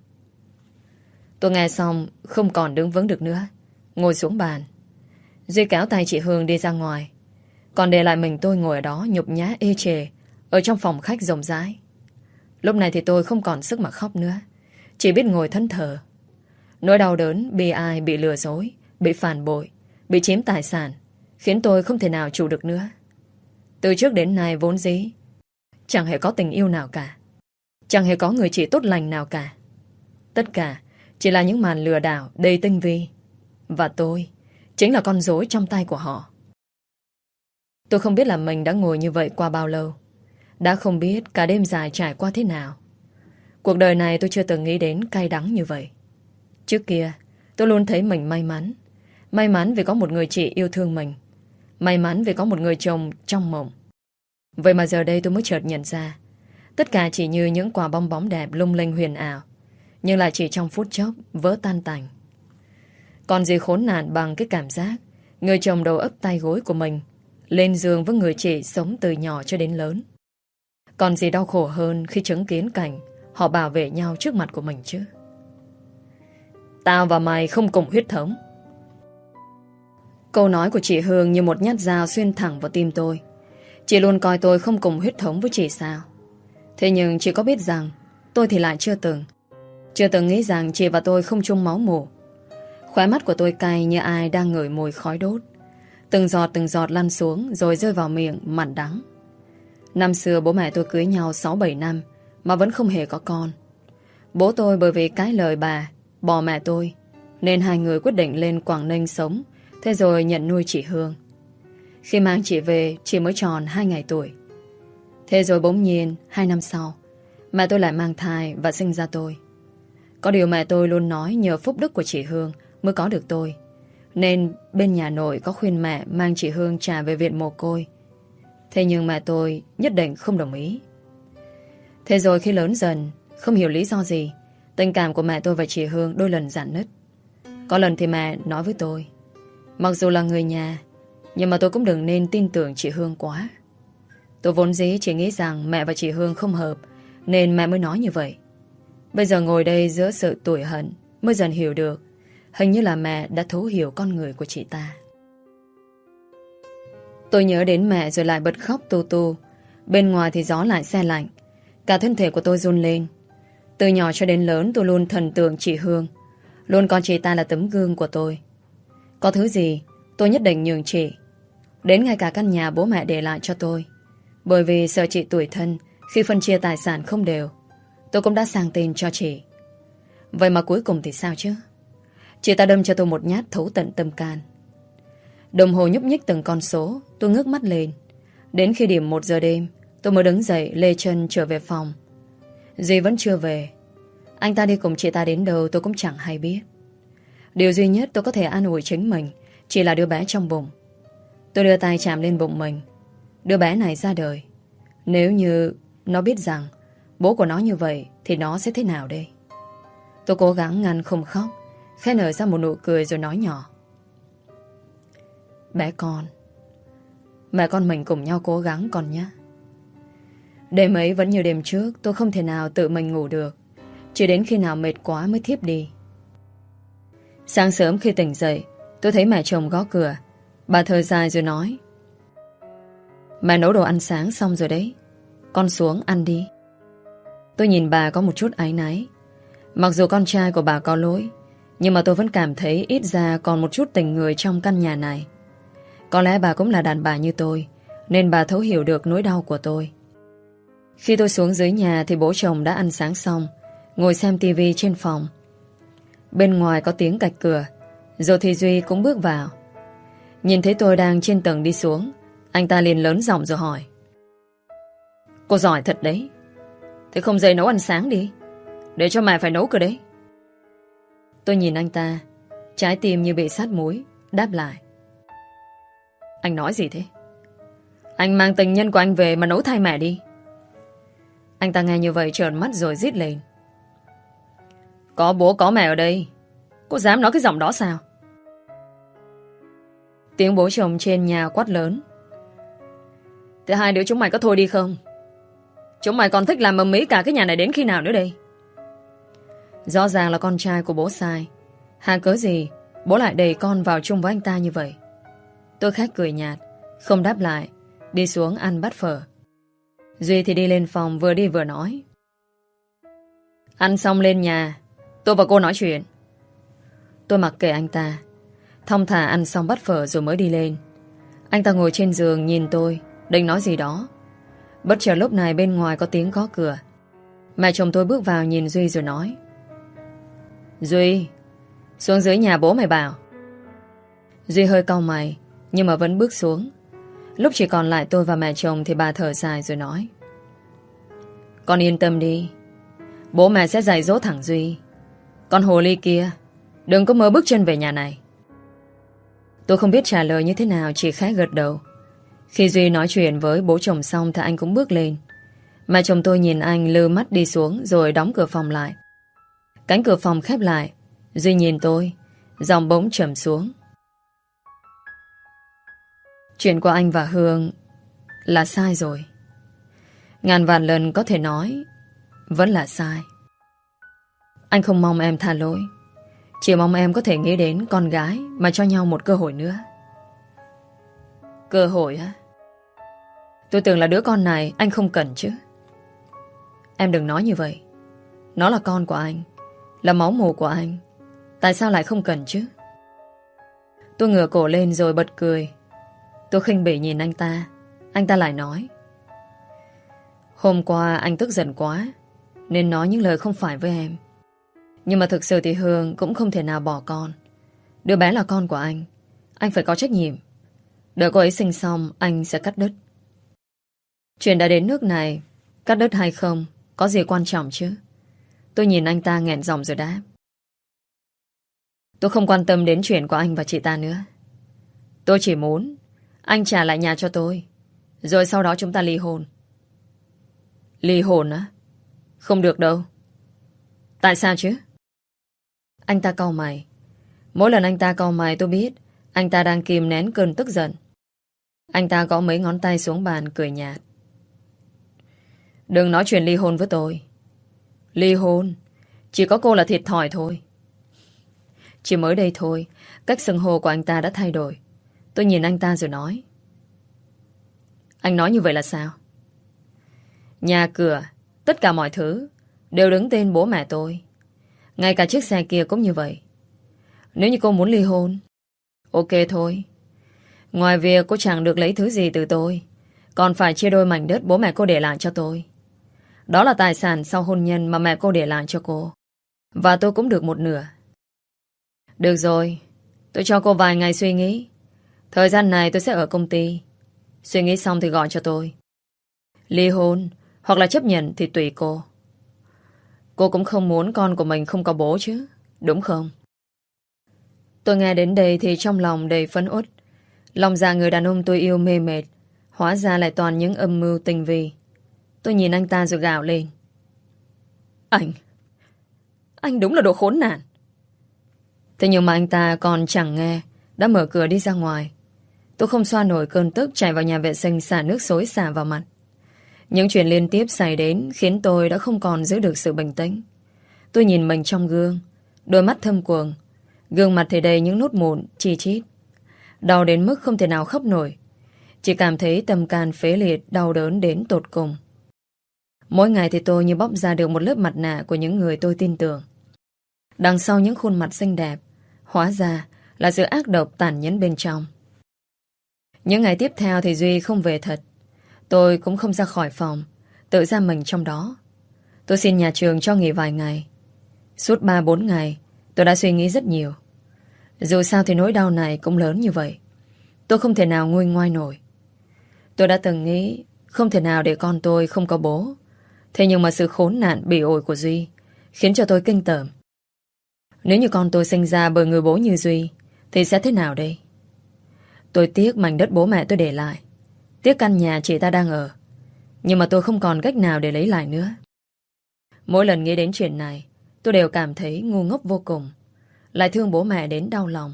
Tôi nghe xong không còn đứng vững được nữa, ngồi xuống bàn. Duy kéo tay chị Hương đi ra ngoài, còn để lại mình tôi ngồi ở đó nhục nhã ê chề ở trong phòng khách rộng rãi. Lúc này thì tôi không còn sức mà khóc nữa, chỉ biết ngồi thẫn thờ. Nỗi đau đớn bi ai bị lừa dối, bị phản bội, bị chiếm tài sản khiến tôi không thể nào trụ được nữa. Từ trước đến nay vốn dĩ chẳng hề có tình yêu nào cả, chẳng hề có người chị tốt lành nào cả. Tất cả chỉ là những màn lừa đảo đầy tinh vi, và tôi chính là con rối trong tay của họ. Tôi không biết là mình đã ngồi như vậy qua bao lâu, đã không biết cả đêm dài trải qua thế nào. Cuộc đời này tôi chưa từng nghĩ đến cay đắng như vậy. Trước kia tôi luôn thấy mình may mắn. May mắn vì có một người chị yêu thương mình, may mắn vì có một người chồng trong mộng. Vậy mà giờ đây tôi mới chợt nhận ra, tất cả chỉ như những quả bong bóng đẹp lung linh huyền ảo, nhưng lại chỉ trong phút chốc vỡ tan tành. Còn gì khốn nạn bằng cái cảm giác người chồng đầu ấp tay gối của mình lên giường với người chị sống từ nhỏ cho đến lớn. Còn gì đau khổ hơn khi chứng kiến cảnh họ bảo vệ nhau trước mặt của mình chứ. Tao và mày không cùng huyết thống. Câu nói của chị Hương như một nhát dao xuyên thẳng vào tim tôi. Chị luôn coi tôi không cùng huyết thống với chị sao. Thế nhưng chị có biết rằng tôi thì lại chưa từng nghĩ rằng chị và tôi không chung máu mủ. Khóe mắt của tôi cay như ai đang ngửi mùi khói đốt. Từng giọt lăn xuống rồi rơi vào miệng mặn đắng. Năm xưa bố mẹ tôi cưới nhau 6-7 năm mà vẫn không hề có con. Bố tôi bởi vì cái lời bà bỏ mẹ tôi nên hai người quyết định lên Quảng Ninh sống. Thế rồi nhận nuôi chị Hương. Khi mang chị về, chị mới tròn 2 ngày tuổi. Thế rồi bỗng nhiên 2 năm sau, mẹ tôi lại mang thai và sinh ra tôi. Có điều mẹ tôi luôn nói nhờ phúc đức của chị Hương mới có được tôi. Nên bên nhà nội có khuyên mẹ mang chị Hương trả về viện mồ côi. Thế nhưng mẹ tôi nhất định không đồng ý. Thế rồi khi lớn dần, không hiểu lý do gì, tình cảm của mẹ tôi và chị Hương đôi lần rạn nứt. Có lần thì mẹ nói với tôi, mặc dù là người nhà, nhưng mà tôi cũng đừng nên tin tưởng chị Hương quá. Tôi vốn dĩ chỉ nghĩ rằng mẹ và chị Hương không hợp, nên mẹ mới nói như vậy. Bây giờ ngồi đây giữa sự tủi hận mới dần hiểu được, hình như là mẹ đã thấu hiểu con người của chị ta. Tôi nhớ đến mẹ rồi lại bật khóc tu tu. Bên ngoài thì gió lại se lạnh. Cả thân thể của tôi run lên. Từ nhỏ cho đến lớn tôi luôn thần tượng chị Hương, luôn coi chị ta là tấm gương của tôi. Có thứ gì tôi nhất định nhường chị. Đến ngay cả căn nhà bố mẹ để lại cho tôi. Bởi vì sợ chị tủi thân khi phân chia tài sản không đều, tôi cũng đã sang tên cho chị. Vậy mà cuối cùng thì sao chứ? Chị ta đâm cho tôi một nhát thấu tận tâm can. Đồng hồ nhúc nhích từng con số. Tôi ngước mắt lên. Đến khi điểm 1 giờ đêm, tôi mới đứng dậy lê chân trở về phòng. Duy vẫn chưa về. Anh ta đi cùng chị ta đến đâu tôi cũng chẳng hay biết. Điều duy nhất tôi có thể an ủi chính mình chỉ là đứa bé trong bụng. Tôi đưa tay chạm lên bụng mình. Đứa bé này ra đời, nếu như nó biết rằng bố của nó như vậy thì nó sẽ thế nào đây? Tôi cố gắng ngăn không khóc, khẽ nở ra một nụ cười rồi nói nhỏ. Bé con, mẹ con mình cùng nhau cố gắng con nhé. Đêm ấy vẫn như đêm trước, tôi không thể nào tự mình ngủ được. Chỉ đến khi nào mệt quá mới thiếp đi. Sáng sớm khi tỉnh dậy, tôi thấy mẹ chồng gõ cửa. Bà thở dài rồi nói, mẹ nấu đồ ăn sáng xong rồi đấy, con xuống ăn đi. Tôi nhìn bà có một chút áy náy. Mặc dù con trai của bà có lỗi, nhưng mà tôi vẫn cảm thấy ít ra còn một chút tình người trong căn nhà này. Có lẽ bà cũng là đàn bà như tôi, nên bà thấu hiểu được nỗi đau của tôi. Khi tôi xuống dưới nhà thì bố chồng đã ăn sáng xong, ngồi xem tivi trên phòng. Bên ngoài có tiếng cạch cửa, rồi thì Duy cũng bước vào. Nhìn thấy tôi đang trên tầng đi xuống, anh ta liền lớn giọng rồi hỏi, cô giỏi thật đấy. Thế không dậy nấu ăn sáng đi, để cho mẹ phải nấu cơ đấy. Tôi nhìn anh ta, trái tim như bị sát muối, đáp lại, anh nói gì thế? Anh mang tình nhân của anh về mà nấu thay mẹ đi. Anh ta nghe như vậy trợn mắt rồi rít lên, có bố có mẹ ở đây, cô dám nói cái giọng đó sao? Tiếng bố chồng trên nhà quát lớn, thế hai đứa chúng mày có thôi đi không? Chúng mày còn thích làm ầm ĩ cả cái nhà này đến khi nào nữa đây? Rõ ràng là con trai của bố sai. Hà cớ gì bố lại đẩy con vào chung với anh ta như vậy? Tôi khét cười nhạt, không đáp lại, đi xuống ăn bát phở. Duy thì đi lên phòng vừa đi vừa nói, ăn xong lên nhà, tôi và cô nói chuyện. Tôi mặc kệ anh ta, thong thả ăn xong bát phở rồi mới đi lên. Anh ta ngồi trên giường nhìn tôi, định nói gì đó. Bất chợt lúc này bên ngoài có tiếng gõ cửa. Mẹ chồng tôi bước vào nhìn Duy rồi nói, Duy, xuống dưới nhà bố mày bảo. Duy hơi cau mày, nhưng mà vẫn bước xuống. Lúc chỉ còn lại tôi và mẹ chồng thì bà thở dài rồi nói, con yên tâm đi, bố mẹ sẽ dạy dỗ thằng Duy. Con hồ ly kia đừng có mơ bước chân về nhà này. Tôi không biết trả lời như thế nào, chỉ khẽ gật đầu. Khi Duy nói chuyện với bố chồng xong thì anh cũng bước lên. Mẹ chồng tôi nhìn anh lơ mắt đi xuống rồi đóng cửa phòng lại. Cánh cửa phòng khép lại. Duy nhìn tôi, giọng bỗng trầm xuống. Chuyện của anh và Hương là sai rồi. Ngàn vạn lần có thể nói vẫn là sai. Anh không mong em tha lỗi, chỉ mong em có thể nghĩ đến con gái mà cho nhau một cơ hội nữa. Cơ hội á? Tôi tưởng là đứa con này anh không cần chứ. Em đừng nói như vậy. Nó là con của anh, là máu mủ của anh. Tại sao lại không cần chứ? Tôi ngửa cổ lên rồi bật cười. Tôi khinh bỉ nhìn anh ta. Anh ta lại nói: hôm qua anh tức giận quá nên nói những lời không phải với em. Nhưng mà thực sự thì Hương cũng không thể nào bỏ con. Đứa bé là con của anh phải có trách nhiệm. Đợi cô ấy sinh xong anh sẽ cắt đứt. Chuyện đã đến nước này, cắt đứt hay không có gì quan trọng chứ? Tôi nhìn anh ta nghẹn giọng rồi đáp: tôi không quan tâm đến chuyện của anh và chị ta nữa. Tôi chỉ muốn anh trả lại nhà cho tôi, rồi sau đó chúng ta ly hôn. Ly hôn á? Không được đâu. Tại sao chứ? Anh ta cau mày. Mỗi lần anh ta cau mày tôi biết anh ta đang kìm nén cơn tức giận. Anh ta gõ mấy ngón tay xuống bàn cười nhạt. Đừng nói chuyện ly hôn với tôi. Ly hôn chỉ có cô là thiệt thòi thôi. Chỉ mới đây thôi, cách xưng hô của anh ta đã thay đổi. Tôi nhìn anh ta rồi nói: anh nói như vậy là sao? Nhà cửa, tất cả mọi thứ đều đứng tên bố mẹ tôi. Ngay cả chiếc xe kia cũng như vậy. Nếu như cô muốn ly hôn, ok thôi. Ngoài việc cô chẳng được lấy thứ gì từ tôi, còn phải chia đôi mảnh đất bố mẹ cô để lại cho tôi. Đó là tài sản sau hôn nhân mà mẹ cô để lại cho cô. Và tôi cũng được một nửa. Được rồi, tôi cho cô vài ngày suy nghĩ. Thời gian này tôi sẽ ở công ty. Suy nghĩ xong thì gọi cho tôi. Ly hôn hoặc là chấp nhận thì tùy cô. Cô cũng không muốn con của mình không có bố chứ, đúng không? Tôi nghe đến đây thì trong lòng đầy phấn uất. Lòng dạ người đàn ông tôi yêu mê mệt, hóa ra lại toàn những âm mưu tinh vi. Tôi nhìn anh ta rồi gào lên: Anh đúng là đồ khốn nạn. Thế nhưng mà anh ta còn chẳng nghe, đã mở cửa đi ra ngoài. Tôi không xoa nổi cơn tức, chạy vào nhà vệ sinh xả nước xối xả vào mặt. Những chuyện liên tiếp xảy đến khiến tôi đã không còn giữ được sự bình tĩnh. Tôi nhìn mình trong gương, đôi mắt thâm quầng, gương mặt thì đầy những nốt mụn chi chít. Đau đến mức không thể nào khóc nổi. Chỉ cảm thấy tâm can phế liệt, đau đớn đến tột cùng. Mỗi ngày thì tôi như bóc ra được một lớp mặt nạ của những người tôi tin tưởng. Đằng sau những khuôn mặt xinh đẹp, hóa ra là sự ác độc tàn nhẫn bên trong. Những ngày tiếp theo thì Duy không về thật. Tôi cũng không ra khỏi phòng, tự ra mình trong đó. Tôi xin nhà trường cho nghỉ vài ngày. Suốt 3-4 ngày tôi đã suy nghĩ rất nhiều. Dù sao thì nỗi đau này cũng lớn như vậy. Tôi không thể nào nguôi ngoai nổi. Tôi đã từng nghĩ không thể nào để con tôi không có bố. Thế nhưng mà sự khốn nạn bỉ ổi của Duy khiến cho tôi kinh tởm. Nếu như con tôi sinh ra bởi người bố như Duy thì sẽ thế nào đây? Tôi tiếc mảnh đất bố mẹ tôi để lại, tiếc căn nhà chị ta đang ở. Nhưng mà tôi không còn cách nào để lấy lại nữa. Mỗi lần nghĩ đến chuyện này, tôi đều cảm thấy ngu ngốc vô cùng, lại thương bố mẹ đến đau lòng.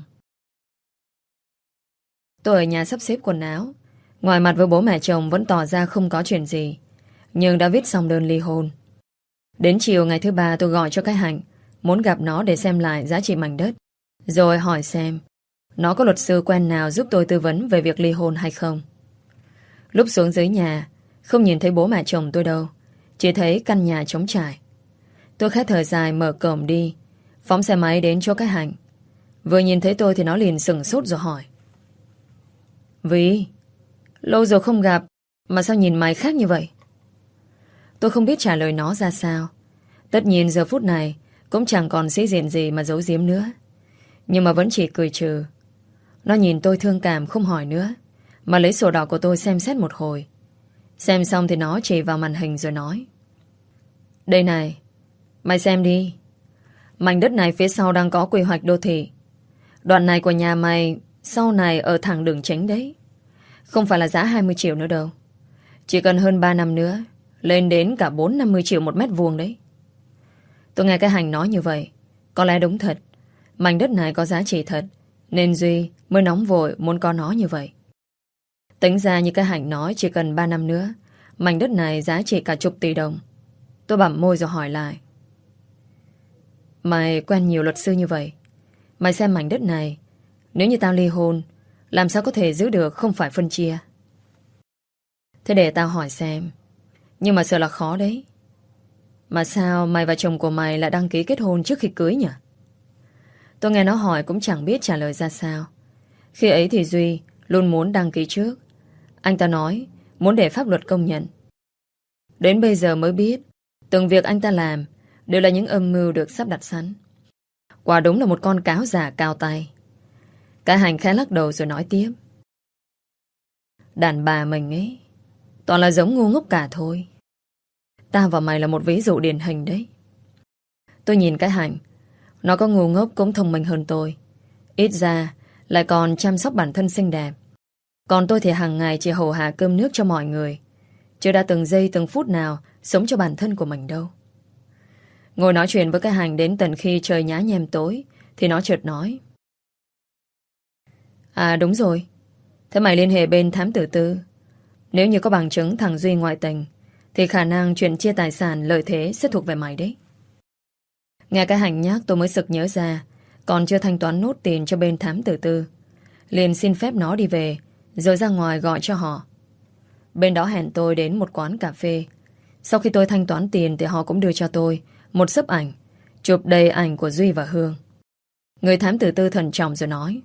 Tôi ở nhà sắp xếp quần áo. Ngoài mặt với bố mẹ chồng vẫn tỏ ra không có chuyện gì, nhưng đã viết xong đơn ly hôn. Đến chiều ngày thứ 3 tôi gọi cho cái Hạnh, muốn gặp nó để xem lại giá trị mảnh đất, rồi hỏi xem nó có luật sư quen nào giúp tôi tư vấn về việc ly hôn hay không. Lúc xuống dưới nhà, không nhìn thấy bố mẹ chồng tôi đâu, chỉ thấy căn nhà trống trải. Tôi khẽ thở dài mở cổng đi, phóng xe máy đến chỗ cái Hạnh. Vừa nhìn thấy tôi thì nó liền sửng sốt rồi hỏi: Vy, lâu rồi không gặp, mà sao nhìn mày khác như vậy? Tôi không biết trả lời nó ra sao. Tất nhiên giờ phút này cũng chẳng còn sĩ diện gì mà giấu giếm nữa, nhưng mà vẫn chỉ cười trừ. Nó nhìn tôi thương cảm không hỏi nữa, mà lấy sổ đỏ của tôi xem xét một hồi. Xem xong thì nó chỉ vào màn hình rồi nói: Đây này, mày xem đi. Mảnh đất này phía sau đang có quy hoạch đô thị. Đoạn này của nhà mày sau này ở thẳng đường chính đấy. Không phải là giá 20 triệu nữa đâu. Chỉ cần hơn 3 năm nữa lên đến cả 4-50 triệu một mét vuông đấy. Tôi nghe cái Hành nói như vậy, có lẽ đúng thật. Mảnh đất này có giá trị thật, nên Duy mới nóng vội muốn có nó như vậy. Tính ra như cái Hành nói, chỉ cần 3 năm nữa mảnh đất này giá trị cả chục tỷ đồng. Tôi bặm môi rồi hỏi lại. Mày quen nhiều luật sư như vậy, mày xem mảnh đất này, nếu như tao ly hôn, làm sao có thể giữ được không phải phân chia? Thế để tao hỏi xem. Nhưng mà sợ là khó đấy. Mà sao mày và chồng của mày lại đăng ký kết hôn trước khi cưới nhỉ? Tôi nghe nó hỏi cũng chẳng biết trả lời ra sao. Khi ấy thì Duy luôn muốn đăng ký trước. Anh ta nói muốn để pháp luật công nhận. Đến bây giờ mới biết từng việc anh ta làm đều là những âm mưu được sắp đặt sẵn. Quả đúng là một con cáo già cao tay. Cái Hành khẽ lắc đầu rồi nói tiếp. Đàn bà mình ấy toàn là giống ngu ngốc cả thôi. Tao và mày là một ví dụ điển hình đấy. Tôi nhìn cái Hành. Nó có ngu ngốc cũng thông minh hơn tôi. Ít ra lại còn chăm sóc bản thân xinh đẹp. Còn tôi thì hàng ngày chỉ hầu hạ cơm nước cho mọi người, chưa đã từng giây từng phút nào sống cho bản thân của mình đâu. Ngồi nói chuyện với cái Hành đến tận khi trời nhá nhem tối thì nó chợt nói. À đúng rồi. Thế mày liên hệ bên thám tử tư. Nếu như có bằng chứng thằng Duy ngoại tình thì khả năng chuyện chia tài sản lợi thế sẽ thuộc về mày đấy. Nghe cái Hành nhắc tôi mới sực nhớ ra còn chưa thanh toán nốt tiền cho bên thám tử tư. Liền xin phép nó đi về rồi ra ngoài gọi cho họ. Bên đó hẹn tôi đến một quán cà phê. Sau khi tôi thanh toán tiền thì họ cũng đưa cho tôi một xấp ảnh chụp đầy ảnh của Duy và Hương. Người thám tử tư thận trọng rồi nói.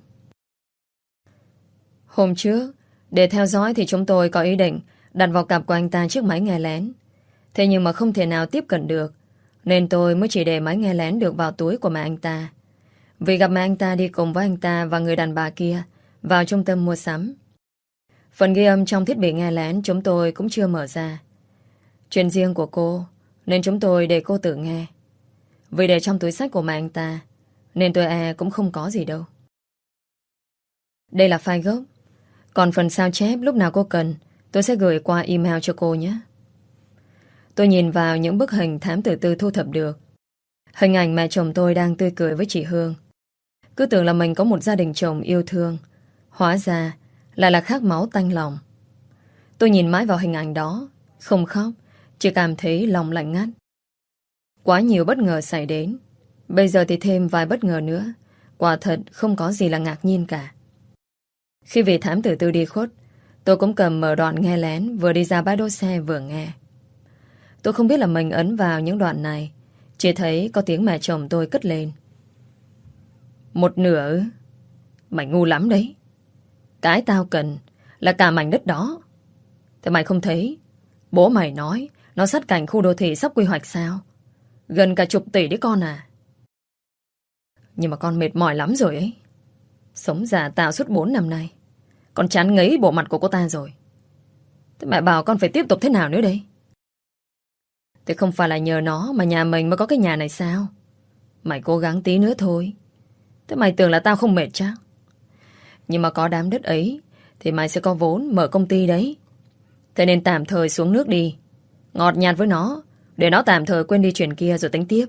Hôm trước để theo dõi thì chúng tôi có ý định đặt vào cặp của anh ta chiếc máy nghe lén. Thế nhưng mà không thể nào tiếp cận được, nên tôi mới chỉ để máy nghe lén được vào túi của mẹ anh ta. Vì gặp mẹ anh ta đi cùng với anh ta và người đàn bà kia vào trung tâm mua sắm. Phần ghi âm trong thiết bị nghe lén chúng tôi cũng chưa mở ra. Chuyện riêng của cô nên chúng tôi để cô tự nghe. Vì để trong túi xách của mẹ anh ta nên tôi cũng không có gì đâu. Đây là file gốc. Còn phần sao chép lúc nào cô cần tôi sẽ gửi qua email cho cô nhé. Tôi nhìn vào những bức hình thám tử tư thu thập được. Hình ảnh mẹ chồng tôi đang tươi cười với chị Hương. Cứ tưởng là mình có một gia đình chồng yêu thương, hóa ra lại là khác máu tanh lòng. Tôi nhìn mãi vào hình ảnh đó, không khóc, chỉ cảm thấy lòng lạnh ngắt. Quá nhiều bất ngờ xảy đến. Bây giờ thì thêm vài bất ngờ nữa. Quả thật không có gì là ngạc nhiên cả. Khi vị thám tử tư đi khuất, tôi cũng cầm mở đoạn nghe lén, vừa đi ra bãi đỗ xe vừa nghe. Tôi không biết là mình ấn vào những đoạn này, chỉ thấy có tiếng mẹ chồng tôi cất lên. Một nửa ư? Mày ngu lắm đấy. Cái tao cần là cả mảnh đất đó. Thế mày không thấy bố mày nói nó sát cạnh khu đô thị sắp quy hoạch sao? Gần cả chục tỷ đấy con à. Nhưng mà con mệt mỏi lắm rồi ấy. Sống giả tạo suốt 4 năm nay, con chán ngấy bộ mặt của cô ta rồi. Thế mẹ bảo con phải tiếp tục thế nào nữa đây? Thế không phải là nhờ nó mà nhà mình mới có cái nhà này sao? Mày cố gắng tí nữa thôi. Thế mày tưởng là tao không mệt chắc? Nhưng mà có đám đất ấy thì mày sẽ có vốn mở công ty đấy. Thế nên tạm thời xuống nước đi, ngọt nhạt với nó, để nó tạm thời quên đi chuyện kia rồi tính tiếp.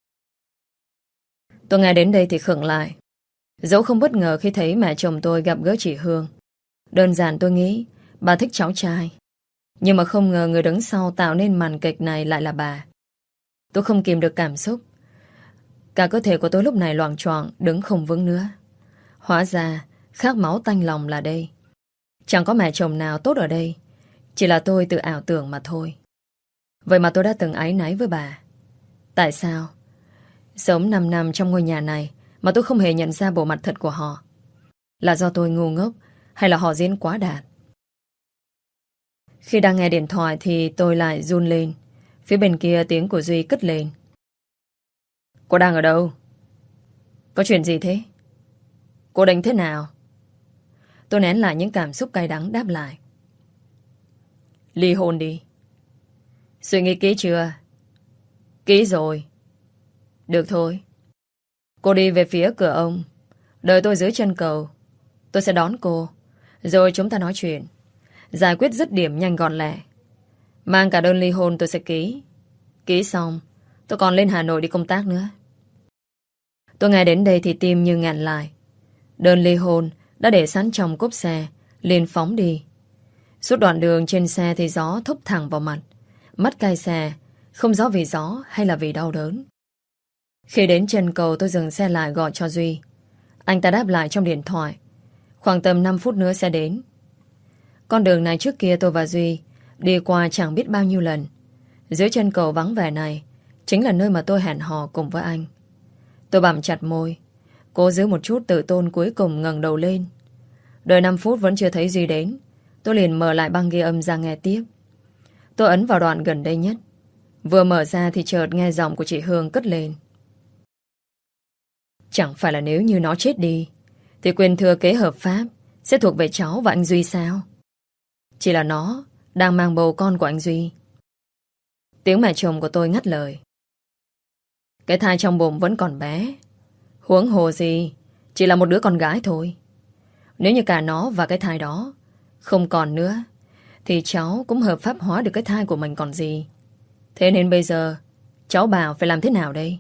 Tôi nghe đến đây thì khựng lại. Dẫu không bất ngờ khi thấy mẹ chồng tôi gặp gỡ chị Hương. Đơn giản tôi nghĩ bà thích cháu trai. Nhưng mà không ngờ người đứng sau tạo nên màn kịch này lại là bà. Tôi không kìm được cảm xúc. Cả cơ thể của tôi lúc này loạng choạng, đứng không vững nữa. Hóa ra khác máu tanh lòng là đây. Chẳng có mẹ chồng nào tốt ở đây, chỉ là tôi tự ảo tưởng mà thôi. Vậy mà tôi đã từng áy náy với bà. Tại sao sống 5 năm trong ngôi nhà này mà tôi không hề nhận ra bộ mặt thật của họ? Là do tôi ngu ngốc hay là họ diễn quá đạt? Khi đang nghe điện thoại thì tôi lại run lên. Phía bên kia tiếng của Duy cất lên. Cô đang ở đâu? Có chuyện gì thế? Cô định thế nào? Tôi nén lại những cảm xúc cay đắng đáp lại. Ly hôn đi. Suy nghĩ kỹ chưa? Kỹ rồi. Được thôi. Cô đi về phía cửa ông, đợi tôi dưới chân cầu. Tôi sẽ đón cô, rồi chúng ta nói chuyện, giải quyết dứt điểm nhanh gọn lẹ. Mang cả đơn ly hôn tôi sẽ ký. Ký xong tôi còn lên Hà Nội đi công tác nữa. Tôi nghe đến đây thì tim như ngàn lại. Đơn ly hôn đã để sẵn trong cốp xe, liền phóng đi. Suốt đoạn đường trên xe thì gió thốc thẳng vào mặt. Mắt cay xe không rõ vì gió hay là vì đau đớn. Khi đến chân cầu tôi dừng xe lại gọi cho Duy. Anh ta đáp lại trong điện thoại. Khoảng tầm 5 phút nữa sẽ đến. Con đường này trước kia tôi và Duy đi qua chẳng biết bao nhiêu lần. Dưới chân cầu vắng vẻ này chính là nơi mà tôi hẹn hò cùng với anh. Tôi bặm chặt môi, cố giữ một chút tự tôn, cuối cùng ngẩng đầu lên. Đợi 5 phút vẫn chưa thấy Duy đến. Tôi liền mở lại băng ghi âm ra nghe tiếp. Tôi ấn vào đoạn gần đây nhất. Vừa mở ra thì chợt nghe giọng của chị Hương cất lên. Chẳng phải là nếu như nó chết đi thì quyền thừa kế hợp pháp sẽ thuộc về cháu và anh Duy sao? Chỉ là nó đang mang bầu con của anh Duy. Tiếng mẹ chồng của tôi ngắt lời. Cái thai trong bụng vẫn còn bé. Huống hồ gì, chỉ là một đứa con gái thôi. Nếu như cả nó và cái thai đó không còn nữa thì cháu cũng hợp pháp hóa được cái thai của mình còn gì. Thế nên bây giờ cháu bảo phải làm thế nào đây?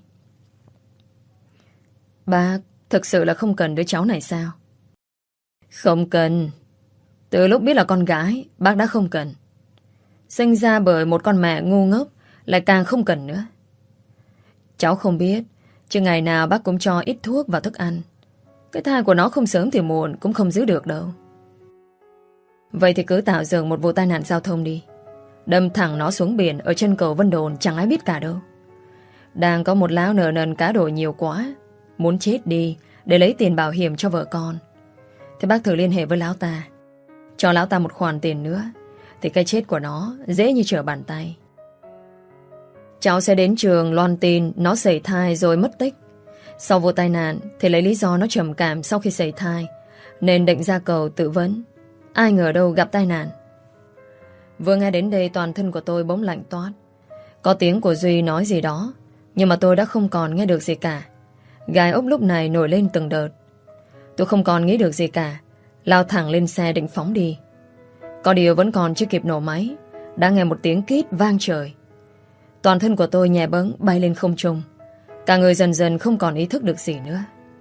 Bác thực sự là không cần đứa cháu này sao? Không cần. Từ lúc biết là con gái, bác đã không cần. Sinh ra bởi một con mẹ ngu ngốc lại càng không cần nữa. Cháu không biết, chứ ngày nào bác cũng cho ít thuốc vào thức ăn. Cái thai của nó không sớm thì muộn cũng không giữ được đâu. Vậy thì cứ tạo dựng một vụ tai nạn giao thông đi. Đâm thẳng nó xuống biển ở chân cầu Vân Đồn, chẳng ai biết cả đâu. Đang có một lão nợ nần cá độ nhiều quá, muốn chết đi để lấy tiền bảo hiểm cho vợ con. Thế bác thử liên hệ với lão ta, cho lão ta một khoản tiền nữa, thì cái chết của nó dễ như trở bàn tay. Cháu sẽ đến trường loan tin nó sẩy thai rồi mất tích. Sau vụ tai nạn thì lấy lý do nó trầm cảm sau khi sẩy thai, nên định ra cầu tự vấn. Ai ngờ đâu gặp tai nạn. Vừa nghe đến đây toàn thân của tôi bỗng lạnh toát. Có tiếng của Duy nói gì đó, nhưng mà tôi đã không còn nghe được gì cả. Gai ốc lúc này nổi lên từng đợt. Tôi không còn nghĩ được gì cả, lao thẳng lên xe định phóng đi. Có điều vẫn còn chưa kịp nổ máy, đã nghe một tiếng kít vang trời. Toàn thân của tôi nhẹ bẫng bay lên không trung. Cả người dần dần không còn ý thức được gì nữa.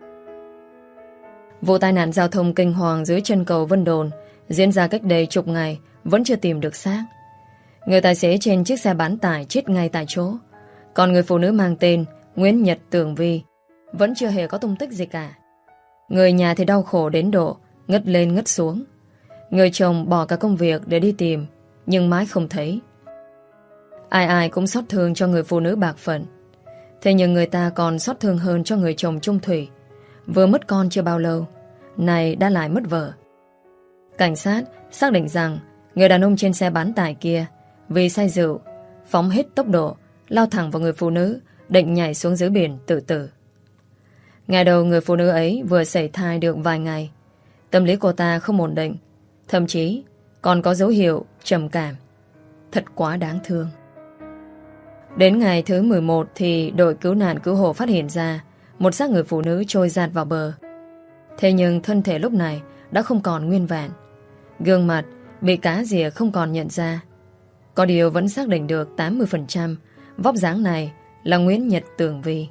Vụ tai nạn giao thông kinh hoàng dưới chân cầu Vân Đồn diễn ra cách đây chục ngày vẫn chưa tìm được xác. Người tài xế trên chiếc xe bán tải chết ngay tại chỗ. Còn người phụ nữ mang tên Nguyễn Nhật Tường Vi vẫn chưa hề có tung tích gì cả. Người nhà thì đau khổ đến độ ngất lên ngất xuống. Người chồng bỏ cả công việc để đi tìm, nhưng mãi không thấy. Ai ai cũng xót thương cho người phụ nữ bạc phận. Thế nhưng người ta còn xót thương hơn cho người chồng chung thủy. Vừa mất con chưa bao lâu, này đã lại mất vợ. Cảnh sát xác định rằng người đàn ông trên xe bán tải kia vì say rượu phóng hết tốc độ, lao thẳng vào người phụ nữ, định nhảy xuống dưới biển tự tử. Ngày đầu người phụ nữ ấy vừa sẩy thai được vài ngày, tâm lý cô ta không ổn định, thậm chí còn có dấu hiệu trầm cảm. Thật quá đáng thương. Đến ngày thứ 11 thì đội cứu nạn cứu hộ phát hiện ra một xác người phụ nữ trôi dạt vào bờ. Thế nhưng thân thể lúc này đã không còn nguyên vẹn. Gương mặt bị cá rỉa không còn nhận ra. Có điều vẫn xác định được 80% vóc dáng này là Nguyễn Nhật Tường Vi.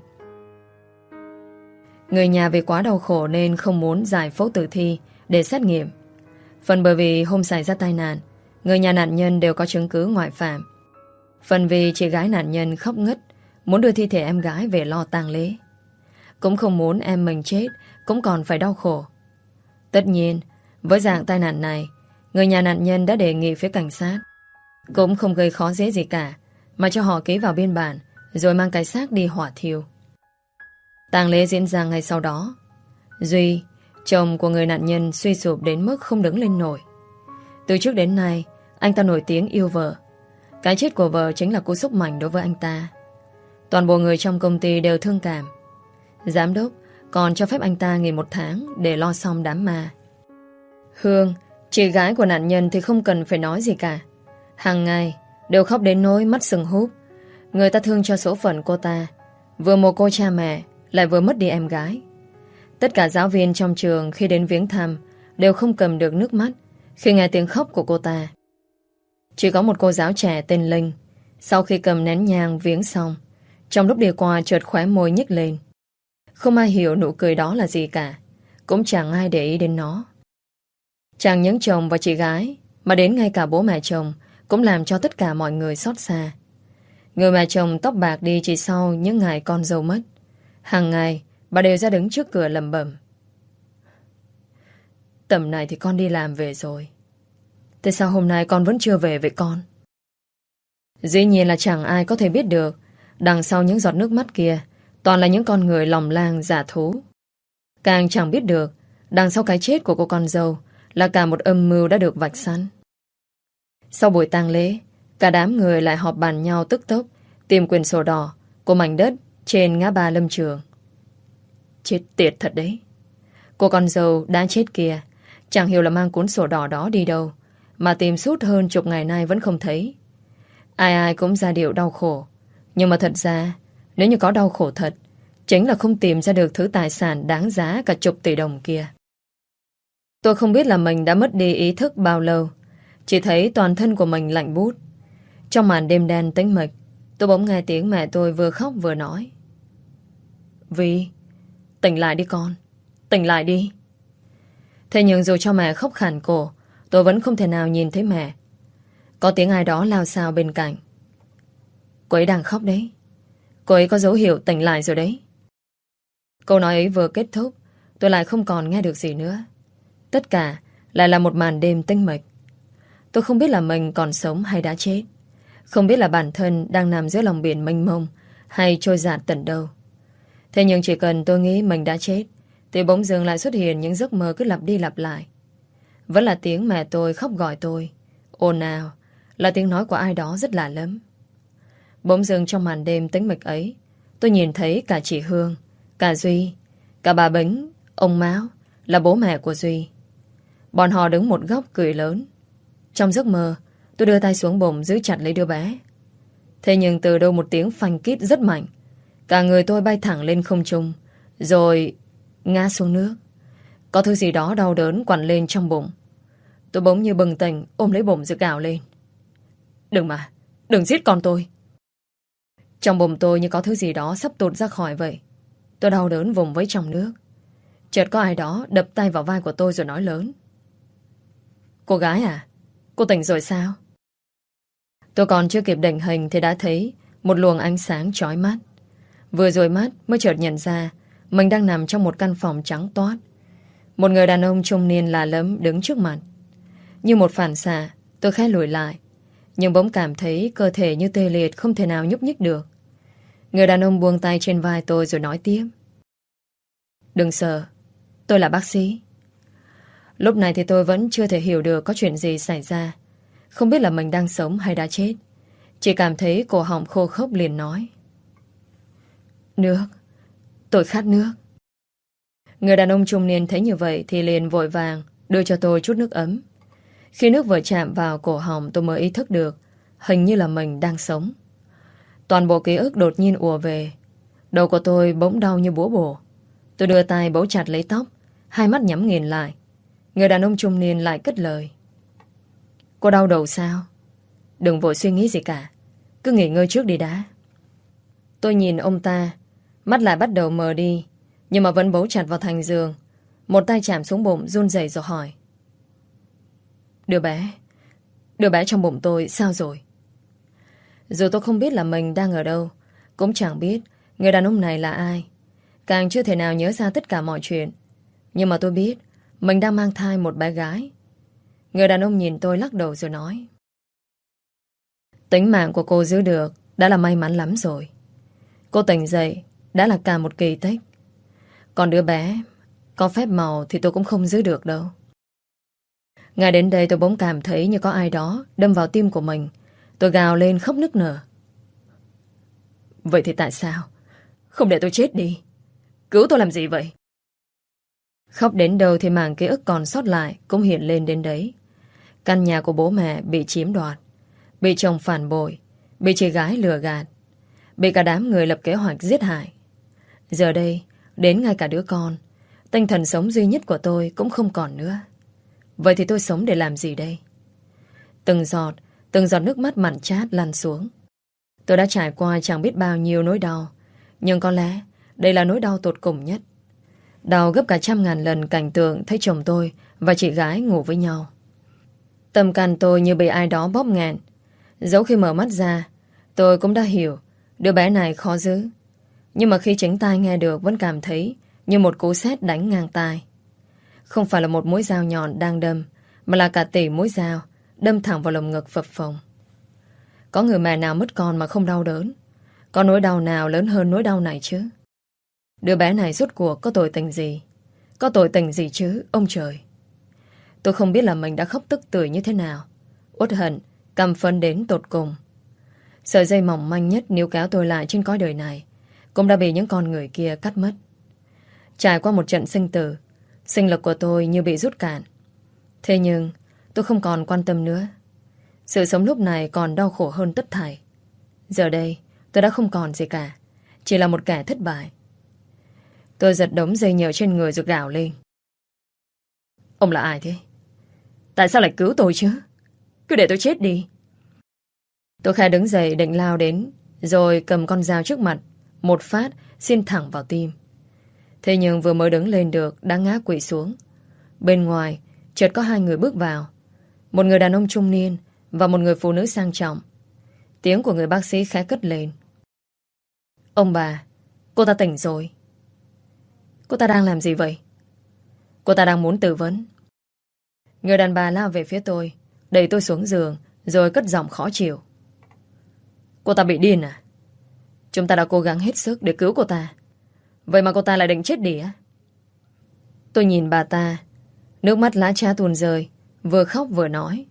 Người nhà vì quá đau khổ nên không muốn giải phẫu tử thi để xét nghiệm. Phần bởi vì hôm xảy ra tai nạn, người nhà nạn nhân đều có chứng cứ ngoại phạm. Phần vì chị gái nạn nhân khóc ngất, muốn đưa thi thể em gái về lo tang lễ. Cũng không muốn em mình chết, cũng còn phải đau khổ. Tất nhiên, với dạng tai nạn này, người nhà nạn nhân đã đề nghị phía cảnh sát. Cũng không gây khó dễ gì cả, mà cho họ ký vào biên bản, rồi mang cái xác đi hỏa thiêu. Tang lễ diễn ra ngay sau đó. Duy, chồng của người nạn nhân, suy sụp đến mức không đứng lên nổi. Từ trước đến nay, anh ta nổi tiếng yêu vợ. Cái chết của vợ chính là cú sốc mạnh đối với anh ta. Toàn bộ người trong công ty đều thương cảm. Giám đốc còn cho phép anh ta nghỉ 1 tháng để lo xong đám ma. Hương, chị gái của nạn nhân thì không cần phải nói gì cả. Hàng ngày đều khóc đến nỗi mắt sưng húp. Người ta thương cho số phận cô ta, vừa mồ côi cha mẹ, lại vừa mất đi em gái. Tất cả giáo viên trong trường khi đến viếng thăm đều không cầm được nước mắt khi nghe tiếng khóc của cô ta. Chỉ có một cô giáo trẻ tên Linh, sau khi cầm nén nhang viếng xong, trong lúc đi qua chợt khóe môi nhếch lên. Không ai hiểu nụ cười đó là gì cả, cũng chẳng ai để ý đến nó. Chẳng những chồng và chị gái, mà đến ngay cả bố mẹ chồng cũng làm cho tất cả mọi người xót xa. Người mẹ chồng tóc bạc đi chỉ sau những ngày con dâu mất. Hàng ngày bà đều ra đứng trước cửa lẩm bẩm: tầm này thì con đi làm về rồi. Thế sao hôm nay con vẫn chưa về với con? Dĩ nhiên là chẳng ai có thể biết được đằng sau những giọt nước mắt kia toàn là những con người lòng lang dạ thú. Càng chẳng biết được đằng sau cái chết của cô con dâu là cả một âm mưu đã được vạch sẵn. Sau buổi tang lễ, cả đám người lại họp bàn nhau tức tốc tìm quyển sổ đỏ của mảnh đất trên ngã ba Lâm Trường. Chết tiệt thật đấy. Cô con dâu đã chết kia chẳng hiểu là mang cuốn sổ đỏ đó đi đâu, mà tìm suốt hơn chục ngày nay vẫn không thấy. Ai ai cũng ra điệu đau khổ. Nhưng mà thật ra, nếu như có đau khổ thật, chính là không tìm ra được thứ tài sản đáng giá cả chục tỷ đồng kia. Tôi không biết là mình đã mất đi ý thức bao lâu, chỉ thấy toàn thân của mình lạnh buốt. Trong màn đêm đen tĩnh mịch, tôi bỗng nghe tiếng mẹ tôi vừa khóc vừa nói: Vi, tỉnh lại đi con, tỉnh lại đi. Thế nhưng dù cho mẹ khóc khản cổ, tôi vẫn không thể nào nhìn thấy mẹ. Có tiếng ai đó lao xao bên cạnh. Cô ấy đang khóc đấy. Cô ấy có dấu hiệu tỉnh lại rồi đấy. Câu nói ấy vừa kết thúc, tôi lại không còn nghe được gì nữa. Tất cả lại là một màn đêm tĩnh mịch. Tôi không biết là mình còn sống hay đã chết. Không biết là bản thân đang nằm giữa lòng biển mênh mông hay trôi dạt tận đâu. Thế nhưng chỉ cần tôi nghĩ mình đã chết thì bỗng dưng lại xuất hiện những giấc mơ cứ lặp đi lặp lại. Vẫn là tiếng mẹ tôi khóc gọi tôi, ồn ào, là tiếng nói của ai đó rất lạ lắm. Bỗng dưng trong màn đêm tĩnh mịch ấy, tôi nhìn thấy cả chị Hương, cả Duy, cả bà Bính, ông Mão, là bố mẹ của Duy. Bọn họ đứng một góc cười lớn. Trong giấc mơ, tôi đưa tay xuống bụng giữ chặt lấy đứa bé. Thế nhưng từ đâu một tiếng phanh kít rất mạnh, cả người tôi bay thẳng lên không trung, rồi ngã xuống nước. Có thứ gì đó đau đớn quặn lên trong bụng. Tôi bỗng như bừng tỉnh, ôm lấy bụng rồi gào lên: Đừng mà, đừng giết con tôi. Trong bụng tôi như có thứ gì đó sắp tuột ra khỏi vậy. Tôi đau đớn vùng vẫy trong nước. Chợt có ai đó đập tay vào vai của tôi rồi nói lớn: Cô gái à, cô tỉnh rồi sao? Tôi còn chưa kịp định hình thì đã thấy một luồng ánh sáng chói mắt. Vừa dụi mắt mới chợt nhận ra mình đang nằm trong một căn phòng trắng toát. Một người đàn ông trung niên lạ lẫm đứng trước mặt. Như một phản xạ, tôi khẽ lùi lại, nhưng bỗng cảm thấy cơ thể như tê liệt, không thể nào nhúc nhích được. Người đàn ông buông tay trên vai tôi rồi nói tiếp: Đừng sợ, tôi là bác sĩ. Lúc này thì tôi vẫn chưa thể hiểu được có chuyện gì xảy ra. Không biết là mình đang sống hay đã chết. Chỉ cảm thấy cổ họng khô khốc liền nói: Nước, tôi khát nước. Người đàn ông trung niên thấy như vậy thì liền vội vàng đưa cho tôi chút nước ấm. Khi nước vừa chạm vào cổ họng, tôi mới ý thức được hình như là mình đang sống. Toàn bộ ký ức đột nhiên ùa về. Đầu của tôi bỗng đau như búa bổ. Tôi đưa tay bấu chặt lấy tóc, hai mắt nhắm nghiền lại. Người đàn ông trung niên lại cất lời: Cô đau đầu sao? Đừng vội suy nghĩ gì cả, cứ nghỉ ngơi trước đi đã. Tôi nhìn ông ta, mắt lại bắt đầu mờ đi, nhưng mà vẫn bấu chặt vào thành giường. Một tay chạm xuống bụng run rẩy rồi hỏi: Đứa bé trong bụng tôi sao rồi? Dù tôi không biết là mình đang ở đâu, cũng chẳng biết người đàn ông này là ai, càng chưa thể nào nhớ ra tất cả mọi chuyện. Nhưng mà tôi biết mình đang mang thai một bé gái. Người đàn ông nhìn tôi lắc đầu rồi nói: Tính mạng của cô giữ được đã là may mắn lắm rồi. Cô tỉnh dậy đã là cả một kỳ tích. Còn đứa bé có phép màu thì tôi cũng không giữ được đâu. Ngay đến đây tôi bỗng cảm thấy như có ai đó đâm vào tim của mình. Tôi gào lên khóc nức nở: Vậy thì tại sao không để tôi chết đi? Cứu tôi làm gì vậy? Khóc đến đâu thì mảng ký ức còn sót lại cũng hiện lên đến đấy. Căn nhà của bố mẹ bị chiếm đoạt, bị chồng phản bội, bị chị gái lừa gạt, bị cả đám người lập kế hoạch giết hại. Giờ đây, đến ngay cả đứa con, tinh thần sống duy nhất của tôi cũng không còn nữa. Vậy thì tôi sống để làm gì đây? Từng giọt nước mắt mặn chát lăn xuống. Tôi đã trải qua chẳng biết bao nhiêu nỗi đau, nhưng có lẽ đây là nỗi đau tột cùng nhất. Đau gấp cả 100.000 lần cảnh tượng thấy chồng tôi và chị gái ngủ với nhau. Tâm can tôi như bị ai đó bóp nghẹn. Dẫu khi mở mắt ra, Tôi cũng đã hiểu đứa bé này khó giữ. Nhưng mà khi chính tai nghe được vẫn cảm thấy như một cú sét đánh ngang tai. Không phải là một mũi dao nhọn đang đâm, mà là cả tỷ mũi dao đâm thẳng vào lồng ngực phập phồng. Có người mẹ nào mất con mà không đau đớn? Có nỗi đau nào lớn hơn nỗi đau này chứ? Đứa bé này rốt cuộc có tội tình gì? Có tội tình gì chứ, ông trời? Tôi không biết là mình đã khóc tức tưởi như thế nào. Uất hận, căm phẫn đến tột cùng. Sợi dây mỏng manh nhất níu kéo tôi lại trên cõi đời này cũng đã bị những con người kia cắt mất. Trải qua một trận sinh tử, sinh lực của tôi như bị rút cạn. Thế nhưng tôi không còn quan tâm nữa. Sự sống lúc này còn đau khổ hơn tất thảy. Giờ đây tôi đã không còn gì cả, chỉ là một kẻ thất bại. Tôi giật đống dây nhợ trên người rồi gào lên. Ông là ai thế? Tại sao lại cứu tôi chứ? Cứ để tôi chết đi. Tôi khẽ đứng dậy định lao đến, rồi cầm con dao trước mặt, một phát xin thẳng vào tim. Thế nhưng vừa mới đứng lên được đã ngã quỵ xuống. Bên ngoài chợt có hai người bước vào. Một người đàn ông trung niên và một người phụ nữ sang trọng. Tiếng của người bác sĩ khẽ cất lên. Ông bà, cô ta tỉnh rồi. Cô ta đang làm gì vậy? Cô ta đang muốn tư vấn. Người đàn bà lao về phía tôi, đẩy tôi xuống giường, rồi cất giọng khó chịu. Cô ta bị điên à? Chúng ta đã cố gắng hết sức để cứu cô ta, vậy mà cô ta lại định chết đi á? Tôi nhìn bà ta, nước mắt lã chã tuôn rơi, vừa khóc vừa nói.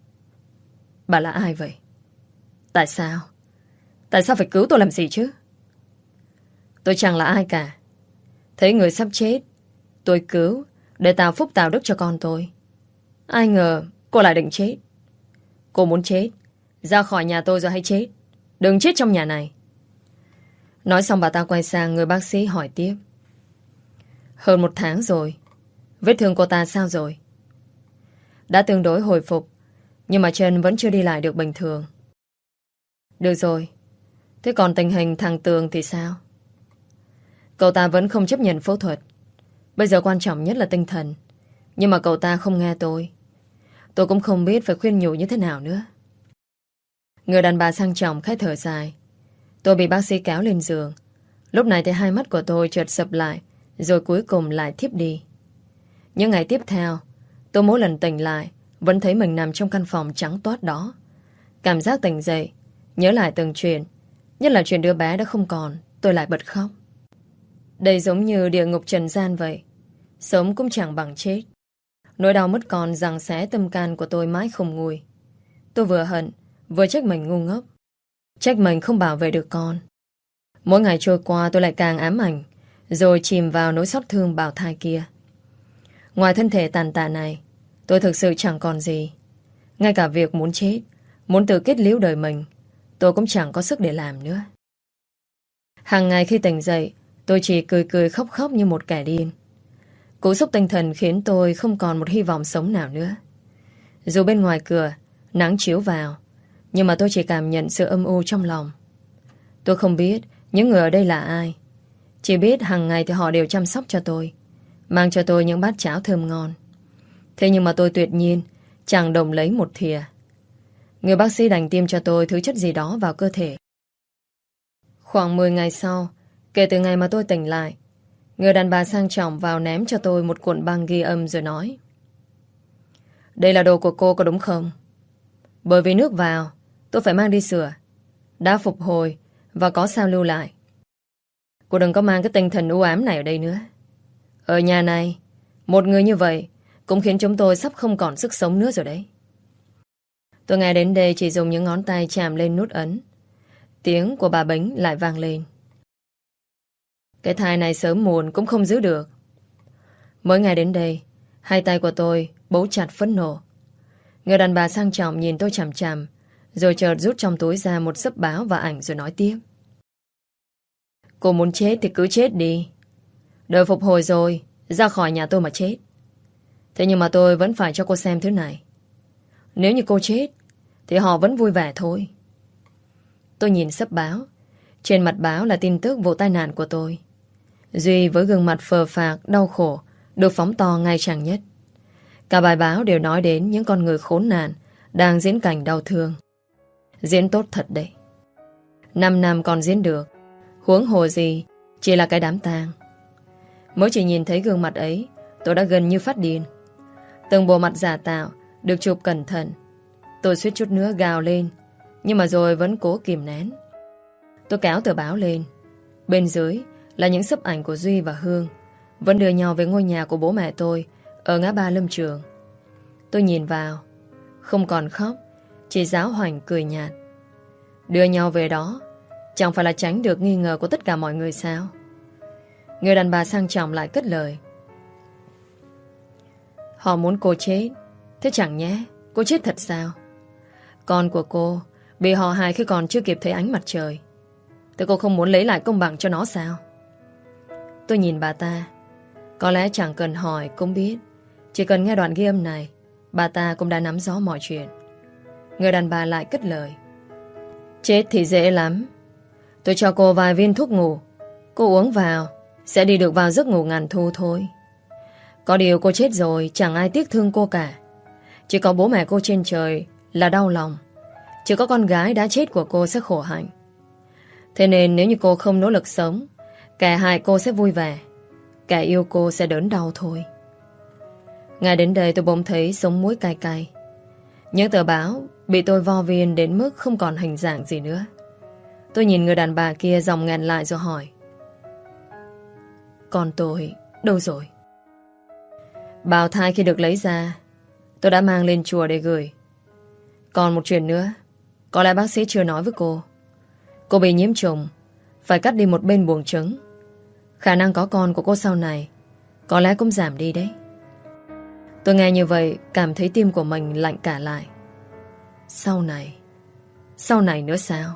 Bà là ai vậy? Tại sao? Tại sao phải cứu tôi làm gì chứ? Tôi chẳng là ai cả. Thấy người sắp chết, tôi cứu để tạo phúc tạo đức cho con tôi. Ai ngờ cô lại định chết. Cô muốn chết, ra khỏi nhà tôi rồi hay chết. Đừng chết trong nhà này. Nói xong bà ta quay sang người bác sĩ hỏi tiếp. Hơn 1 tháng rồi, vết thương cô ta sao rồi? Đã tương đối hồi phục, nhưng mà chân vẫn chưa đi lại được bình thường. Được rồi, thế còn tình hình thằng Tường thì sao? Cậu ta vẫn không chấp nhận phẫu thuật. Bây giờ quan trọng nhất là tinh thần. Nhưng mà cậu ta không nghe tôi. Tôi cũng không biết phải khuyên nhủ như thế nào nữa. Người đàn bà sang trọng khẽ thở dài. Tôi bị bác sĩ kéo lên giường. Lúc này thì hai mắt của tôi chợt sập lại, rồi cuối cùng lại thiếp đi. Những ngày tiếp theo, tôi mỗi lần tỉnh lại vẫn thấy mình nằm trong căn phòng trắng toát đó. Cảm giác tỉnh dậy, nhớ lại từng chuyện, nhất là chuyện đứa bé đã không còn, tôi lại bật khóc. Đây giống như địa ngục trần gian vậy. Sống cũng chẳng bằng chết. Nỗi đau mất con giằng xé tâm can của tôi mãi không nguôi. Tôi vừa hận, vừa trách mình ngu ngốc. Trách mình không bảo vệ được con. Mỗi ngày trôi qua tôi lại càng ám ảnh, rồi chìm vào nỗi xót thương bào thai kia. Ngoài thân thể tàn tạ này, tôi thực sự chẳng còn gì. Ngay cả việc muốn chết, muốn tự kết liễu đời mình, tôi cũng chẳng có sức để làm nữa. Hàng ngày khi tỉnh dậy, tôi chỉ cười cười khóc khóc như một kẻ điên. Cú sốc tinh thần khiến tôi không còn một hy vọng sống nào nữa. Dù bên ngoài cửa nắng chiếu vào, nhưng mà tôi chỉ cảm nhận sự âm u trong lòng. Tôi không biết những người ở đây là ai. Chỉ biết hàng ngày thì họ đều chăm sóc cho tôi, mang cho tôi những bát cháo thơm ngon. Thế nhưng mà tôi tuyệt nhiên chẳng đồng lấy một thìa. Người bác sĩ đành tiêm cho tôi thứ chất gì đó vào cơ thể. Khoảng 10 ngày sau, kể từ ngày mà tôi tỉnh lại, người đàn bà sang trọng vào ném cho tôi một cuộn băng ghi âm rồi nói. Đây là đồ của cô có đúng không? Bởi vì nước vào, tôi phải mang đi sửa. Đã phục hồi và có sao lưu lại. Cô đừng có mang cái tinh thần u ám này ở đây nữa. Ở nhà này, một người như vậy cũng khiến chúng tôi sắp không còn sức sống nữa rồi đấy. Tôi nghe đến đây chỉ dùng những ngón tay chạm lên nút ấn. Tiếng của bà Bính lại vang lên. Cái thai này sớm muộn cũng không giữ được. Mỗi ngày đến đây, hai tay của tôi bấu chặt phẫn nộ. Người đàn bà sang trọng nhìn tôi chằm chằm, rồi chợt rút trong túi ra một xấp báo và ảnh rồi nói tiếp. Cô muốn chết thì cứ chết đi. Đợi phục hồi rồi, ra khỏi nhà tôi mà chết. Thế nhưng mà tôi vẫn phải cho cô xem thứ này. Nếu như cô chết, thì họ vẫn vui vẻ thôi. Tôi nhìn xấp báo. Trên mặt báo là tin tức vụ tai nạn của tôi. Duy với gương mặt phờ phạc, đau khổ, được phóng to ngay trang nhất. Cả bài báo đều nói đến những con người khốn nạn đang diễn cảnh đau thương. Diễn tốt thật đấy. 5 năm còn diễn được, huống hồ gì chỉ là cái đám tang. Mới chỉ nhìn thấy gương mặt ấy, tôi đã gần như phát điên. Từng bộ mặt giả tạo được chụp cẩn thận. Tôi suýt chút nữa gào lên, nhưng mà rồi vẫn cố kìm nén. Tôi kéo tờ báo lên. Bên dưới là những xấp ảnh của Duy và Hương vẫn đưa nhau về ngôi nhà của bố mẹ tôi ở ngã ba Lâm Trường. Tôi nhìn vào, không còn khóc, chỉ giáo hoành cười nhạt. Đưa nhau về đó chẳng phải là tránh được nghi ngờ của tất cả mọi người sao? Người đàn bà sang trọng lại cất lời. Họ muốn cô chết, thế chẳng nhé cô chết thật sao? Con của cô bị họ hại khi còn chưa kịp thấy ánh mặt trời. Thế cô không muốn lấy lại công bằng cho nó sao? Tôi nhìn bà ta. Có lẽ chẳng cần hỏi cũng biết, chỉ cần nghe đoạn ghi âm này, bà ta cũng đã nắm rõ mọi chuyện. Người đàn bà lại cất lời. Chết thì dễ lắm. Tôi cho cô vài viên thuốc ngủ, cô uống vào sẽ đi được vào giấc ngủ ngàn thu thôi. Có điều cô chết rồi chẳng ai tiếc thương cô cả. Chỉ có bố mẹ cô trên trời là đau lòng. Chỉ có con gái đã chết của cô sẽ khổ hạnh. Thế nên nếu như cô không nỗ lực sống, kẻ hại cô sẽ vui vẻ, kẻ yêu cô sẽ đớn đau thôi. Ngay đến đây tôi bỗng thấy sống mũi cay cay. Những tờ báo bị tôi vo viên đến mức không còn hình dạng gì nữa. Tôi nhìn người đàn bà kia dòng nghẹn lại rồi hỏi. Con tôi đâu rồi? Bào thai khi được lấy ra, tôi đã mang lên chùa để gửi. Còn một chuyện nữa, có lẽ bác sĩ chưa nói với cô. Cô bị nhiễm trùng, phải cắt đi một bên buồng trứng. Khả năng có con của cô sau này có lẽ cũng giảm đi đấy. Tôi nghe như vậy cảm thấy tim của mình lạnh cả lại. Sau này nữa sao?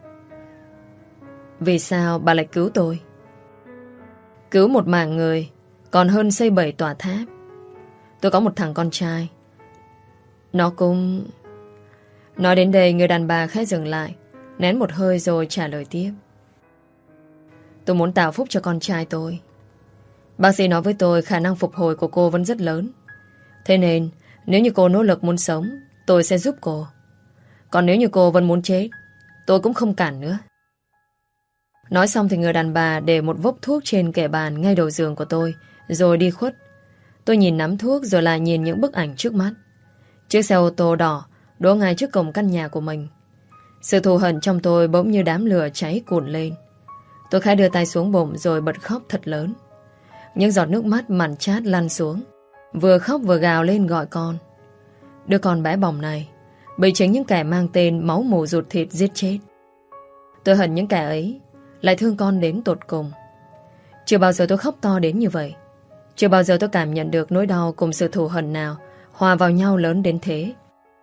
Vì sao bà lại cứu tôi? Cứu một mạng người còn hơn xây 7 tòa tháp. Tôi có một thằng con trai. Nó cũng... Nói đến đây người đàn bà khẽ dừng lại, nén một hơi rồi trả lời tiếp. Tôi muốn tạo phúc cho con trai tôi. Bác sĩ nói với tôi khả năng phục hồi của cô vẫn rất lớn. Thế nên nếu như cô nỗ lực muốn sống, tôi sẽ giúp cô. Còn nếu như cô vẫn muốn chết, tôi cũng không cản nữa. Nói xong thì người đàn bà để một vốc thuốc trên kệ bàn ngay đầu giường của tôi, rồi đi khuất. Tôi nhìn nắm thuốc rồi lại nhìn những bức ảnh trước mắt. Chiếc xe ô tô đỏ đỗ ngay trước cổng căn nhà của mình. Sự thù hận trong tôi bỗng như đám lửa cháy cuồn lên. Tôi khẽ đưa tay xuống bụng rồi bật khóc thật lớn. Những giọt nước mắt mặn chát lăn xuống, vừa khóc vừa gào lên gọi con. Đứa con bé bỏng này bị chính những kẻ mang tên máu mủ ruột thịt giết chết. Tôi hận những kẻ ấy, lại thương con đến tột cùng. Chưa bao giờ tôi khóc to đến như vậy. Chưa bao giờ tôi cảm nhận được nỗi đau cùng sự thù hận nào hòa vào nhau lớn đến thế.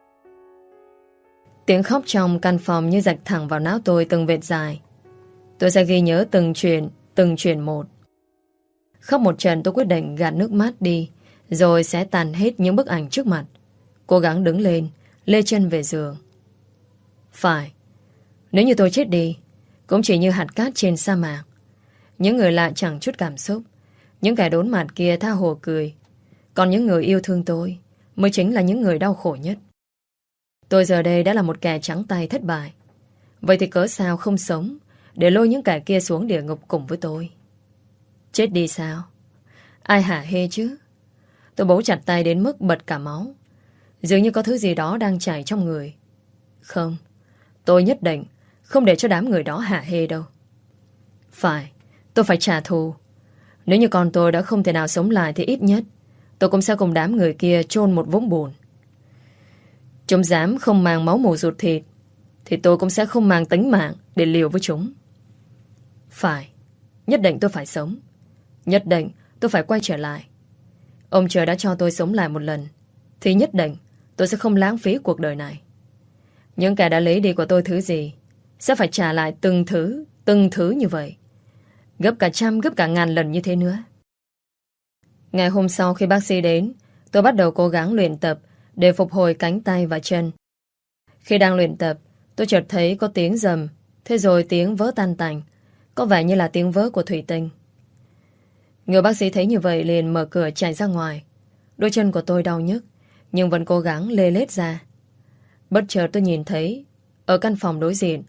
Tiếng khóc trong căn phòng như rạch thẳng vào não tôi từng vệt dài. Tôi sẽ ghi nhớ từng chuyện một. Khóc một trận tôi quyết định gạt nước mắt đi, rồi sẽ tàn hết những bức ảnh trước mặt. Cố gắng đứng lên, lê chân về giường. Phải, nếu như tôi chết đi, cũng chỉ như hạt cát trên sa mạc. Những người lạ chẳng chút cảm xúc. Những kẻ đốn mặt kia tha hồ cười. Còn những người yêu thương tôi mới chính là những người đau khổ nhất. Tôi giờ đây đã là một kẻ trắng tay thất bại. Vậy thì cớ sao không sống để lôi những kẻ kia xuống địa ngục cùng với tôi? Chết đi sao? Ai hả hê chứ? Tôi bấu chặt tay đến mức bật cả máu. Dường như có thứ gì đó đang chảy trong người. Không, tôi nhất định không để cho đám người đó hả hê đâu. Phải, tôi phải trả thù. Nếu như con tôi đã không thể nào sống lại thì ít nhất tôi cũng sẽ cùng đám người kia chôn một vũng bùn. Chúng dám không mang máu mủ ruột thịt thì tôi cũng sẽ không mang tính mạng để liều với chúng. Phải, nhất định tôi phải sống. Nhất định tôi phải quay trở lại. Ông trời đã cho tôi sống lại một lần, thì nhất định tôi sẽ không lãng phí cuộc đời này. Những kẻ đã lấy đi của tôi thứ gì sẽ phải trả lại từng thứ như vậy. Gấp cả trăm, gấp cả ngàn lần như thế nữa. Ngày hôm sau khi bác sĩ đến, tôi bắt đầu cố gắng luyện tập để phục hồi cánh tay và chân. Khi đang luyện tập, tôi chợt thấy có tiếng rầm, thế rồi tiếng vỡ tan tành, có vẻ như là tiếng vỡ của thủy tinh. Người bác sĩ thấy như vậy liền mở cửa chạy ra ngoài. Đôi chân của tôi đau nhức, nhưng vẫn cố gắng lê lết ra. Bất chợt tôi nhìn thấy ở căn phòng đối diện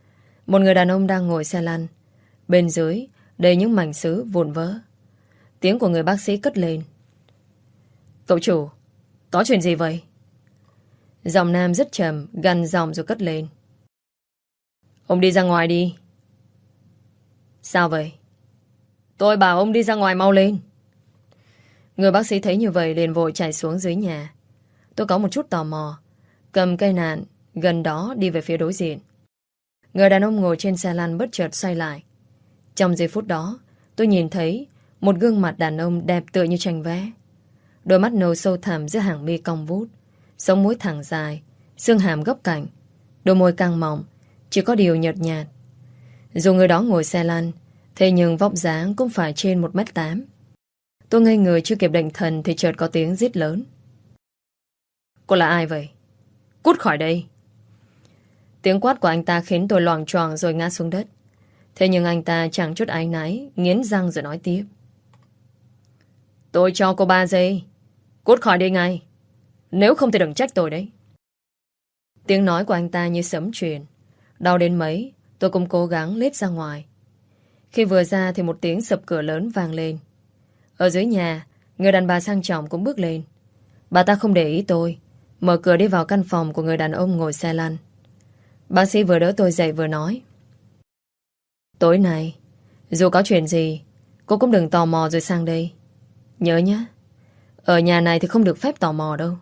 Một người đàn ông đang ngồi xe lăn. Bên dưới đầy những mảnh sứ vụn vỡ. Tiếng của người bác sĩ cất lên. Cậu chủ, có chuyện gì vậy? Giọng nam rất trầm, gằn giọng rồi cất lên. Ông đi ra ngoài đi. Sao vậy? Tôi bảo ông đi ra ngoài mau lên. Người bác sĩ thấy như vậy liền vội chạy xuống dưới nhà. Tôi có một chút tò mò, cầm cây nạn gần đó đi về phía đối diện. Người đàn ông ngồi trên xe lăn bất chợt xoay lại. Trong giây phút đó, tôi nhìn thấy một gương mặt đàn ông đẹp tựa như tranh vẽ. Đôi mắt nâu sâu thẳm giữa hàng mi cong vút, sống mũi thẳng dài, xương hàm góc cạnh, đôi môi căng mọng, chỉ có điều nhợt nhạt. Dù người đó ngồi xe lăn, thế nhưng vóc dáng cũng phải trên 1m8. Tôi ngây người chưa kịp định thần thì chợt có tiếng rít lớn. Cô là ai vậy? Cút khỏi đây! Tiếng quát của anh ta khiến tôi loạng choạng rồi ngã xuống đất. Thế nhưng anh ta chẳng chút áy náy, nghiến răng rồi nói tiếp. Tôi cho cô 3 giây. Cút khỏi đây ngay. Nếu không thì đừng trách tôi đấy. Tiếng nói của anh ta như sấm truyền. Đau đến mấy, tôi cũng cố gắng lết ra ngoài. Khi vừa ra thì một tiếng sập cửa lớn vang lên. Ở dưới nhà, người đàn bà sang trọng cũng bước lên. Bà ta không để ý tôi, mở cửa đi vào căn phòng của người đàn ông ngồi xe lăn. Bác sĩ vừa đỡ tôi dậy vừa nói. Tối nay, dù có chuyện gì, cô cũng đừng tò mò rồi sang đây. Nhớ nhé, ở nhà này thì không được phép tò mò đâu.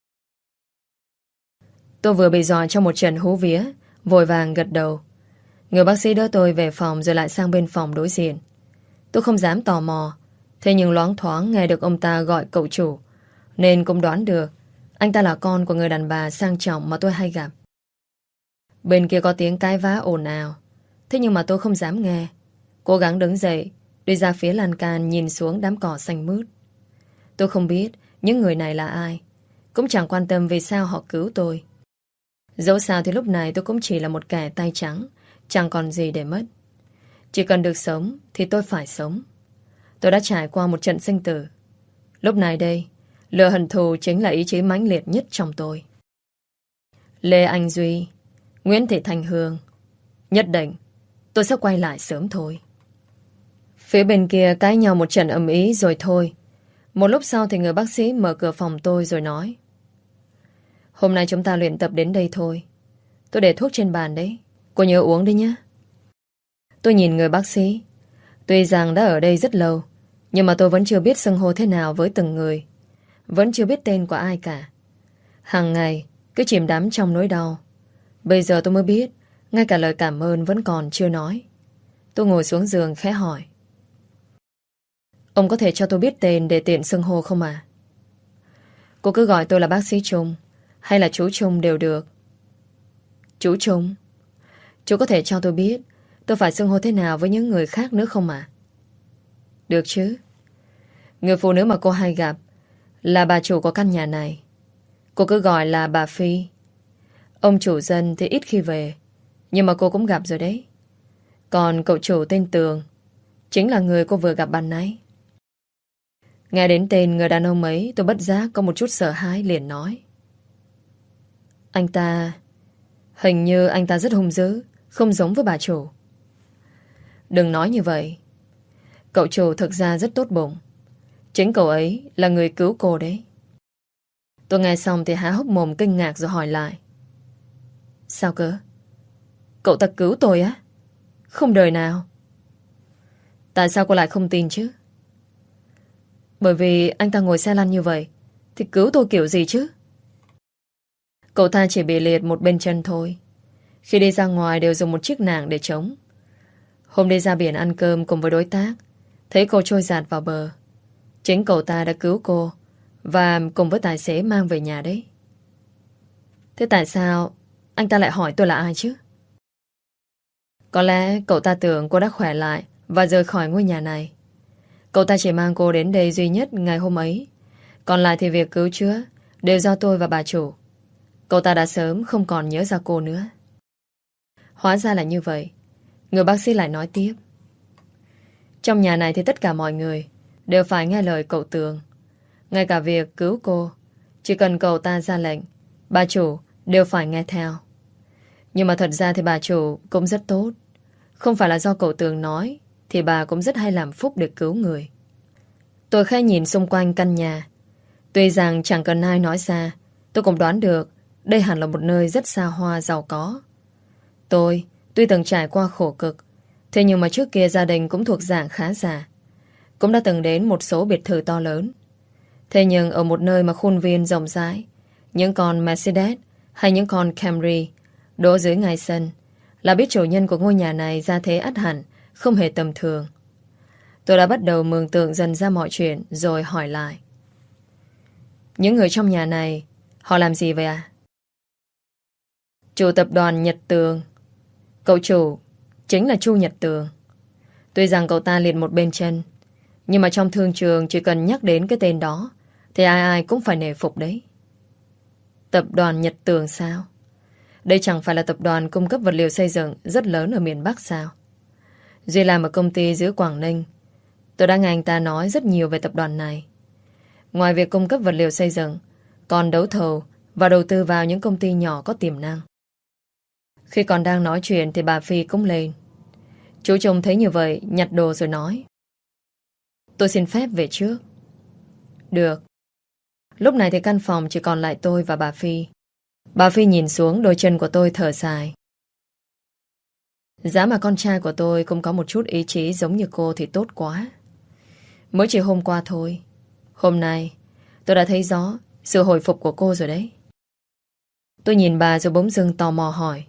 Tôi vừa bị dọa trong một trận hú vía, vội vàng gật đầu. Người bác sĩ đỡ tôi về phòng rồi lại sang bên phòng đối diện. Tôi không dám tò mò, thế nhưng loáng thoáng nghe được ông ta gọi cậu chủ, nên cũng đoán được anh ta là con của người đàn bà sang trọng mà tôi hay gặp. Bên kia có tiếng cãi vã ồn ào, thế nhưng mà tôi không dám nghe. Cố gắng đứng dậy, đi ra phía lan can nhìn xuống đám cỏ xanh mướt. Tôi không biết những người này là ai, cũng chẳng quan tâm vì sao họ cứu tôi. Dẫu sao thì lúc này tôi cũng chỉ là một kẻ tay trắng, chẳng còn gì để mất. Chỉ cần được sống thì tôi phải sống. Tôi đã trải qua một trận sinh tử. Lúc này đây, lửa hận thù chính là ý chí mãnh liệt nhất trong tôi. Lê Anh Duy, Nguyễn Thị Thanh Hương, nhất định tôi sẽ quay lại sớm thôi. Phía bên kia cãi nhau một trận ầm ĩ rồi thôi. Một lúc sau thì người bác sĩ mở cửa phòng tôi rồi nói. Hôm nay chúng ta luyện tập đến đây thôi. Tôi để thuốc trên bàn đấy, cô nhớ uống đi nhé. Tôi nhìn người bác sĩ. Tuy rằng đã ở đây rất lâu, nhưng mà tôi vẫn chưa biết xưng hô thế nào với từng người. Vẫn chưa biết tên của ai cả. Hàng ngày cứ chìm đắm trong nỗi đau. Bây giờ tôi mới biết, ngay cả lời cảm ơn vẫn còn chưa nói. Tôi ngồi xuống giường khẽ hỏi. Ông có thể cho tôi biết tên để tiện xưng hô không à? Cô cứ gọi tôi là bác sĩ Trung hay là chú Trung đều được. Chú Trung, chú có thể cho tôi biết tôi phải xưng hô thế nào với những người khác nữa không à? Được chứ. Người phụ nữ mà cô hay gặp là bà chủ của căn nhà này. Cô cứ gọi là bà Phi. Ông chủ dân thì ít khi về, nhưng mà cô cũng gặp rồi đấy. Còn cậu chủ tên Tường chính là người cô vừa gặp ban nãy. Nghe đến tên người đàn ông ấy, tôi bất giác có một chút sợ hãi liền nói. Anh ta... Hình như anh ta rất hung dữ, không giống với bà chủ. Đừng nói như vậy. Cậu chủ thực ra rất tốt bụng. Chính cậu ấy là người cứu cô đấy. Tôi nghe xong thì há hốc mồm kinh ngạc rồi hỏi lại. Sao cơ? Cậu ta cứu tôi á? Không đời nào. Tại sao cô lại không tin chứ? Bởi vì anh ta ngồi xe lăn như vậy thì cứu tôi kiểu gì chứ? Cậu ta chỉ bị liệt một bên chân thôi. Khi đi ra ngoài đều dùng một chiếc nạng để chống. Hôm đi ra biển ăn cơm cùng với đối tác, thấy cô trôi dạt vào bờ. Chính cậu ta đã cứu cô và cùng với tài xế mang về nhà đấy. Thế tại sao anh ta lại hỏi tôi là ai chứ? Có lẽ cậu ta tưởng cô đã khỏe lại và rời khỏi ngôi nhà này. Cậu ta chỉ mang cô đến đây duy nhất ngày hôm ấy. Còn lại thì việc cứu chữa đều do tôi và bà chủ. Cậu ta đã sớm không còn nhớ ra cô nữa. Hóa ra là như vậy. Người bác sĩ lại nói tiếp. Trong nhà này thì tất cả mọi người đều phải nghe lời cậu Tường. Ngay cả việc cứu cô, chỉ cần cậu ta ra lệnh, bà chủ đều phải nghe theo. Nhưng mà thật ra thì bà chủ cũng rất tốt. Không phải là do cậu Tường nói, thì bà cũng rất hay làm phúc để cứu người. Tôi khẽ nhìn xung quanh căn nhà. Tuy rằng chẳng cần ai nói ra, tôi cũng đoán được đây hẳn là một nơi rất xa hoa giàu có. Tôi tuy từng trải qua khổ cực, thế nhưng mà trước kia gia đình cũng thuộc dạng khá giả, cũng đã từng đến một số biệt thự to lớn. Thế nhưng ở một nơi mà khuôn viên rộng rãi, những con Mercedes hay những con Camry đỗ dưới ngay sân, là biết chủ nhân của ngôi nhà này ra thế ắt hẳn không hề tầm thường. Tôi đã bắt đầu mường tượng dần ra mọi chuyện, rồi hỏi lại. Những người trong nhà này, họ làm gì vậy à? Chủ tập đoàn Nhật Tường. Cậu chủ chính là Chu Nhật Tường. Tuy rằng cậu ta liệt một bên chân, nhưng mà trong thương trường chỉ cần nhắc đến cái tên đó thì ai ai cũng phải nể phục đấy. Tập đoàn Nhật Tường sao? Đây chẳng phải là tập đoàn cung cấp vật liệu xây dựng rất lớn ở miền Bắc sao? Duy làm ở công ty dưới Quảng Ninh. Tôi đã nghe anh ta nói rất nhiều về tập đoàn này. Ngoài việc cung cấp vật liệu xây dựng, còn đấu thầu và đầu tư vào những công ty nhỏ có tiềm năng. Khi còn đang nói chuyện thì bà Phi cũng lên. Chú chồng thấy như vậy, nhặt đồ rồi nói. Tôi xin phép về trước. Được. Lúc này thì căn phòng chỉ còn lại tôi và bà Phi. Bà Phi nhìn xuống đôi chân của tôi thở dài. Giá mà con trai của tôi cũng có một chút ý chí giống như cô thì tốt quá. Mới chỉ hôm qua thôi. Hôm nay tôi đã thấy rõ sự hồi phục của cô rồi đấy. Tôi nhìn bà rồi bỗng dưng tò mò hỏi.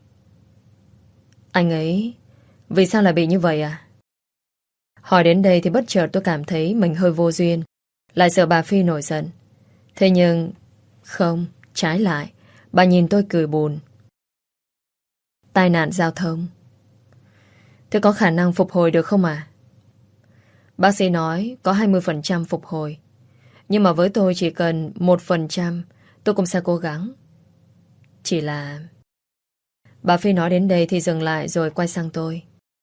Anh ấy vì sao lại bị như vậy à? Hỏi đến đây thì bất chợt tôi cảm thấy mình hơi vô duyên, lại sợ bà Phi nổi giận. Thế nhưng không, trái lại, bà nhìn tôi cười buồn. Tai nạn giao thông. Thế có khả năng phục hồi được không à? Bác sĩ nói có 20% phục hồi. Nhưng mà với tôi chỉ cần 1%, tôi cũng sẽ cố gắng. Chỉ là... Bà Phi nói đến đây thì dừng lại rồi quay sang tôi.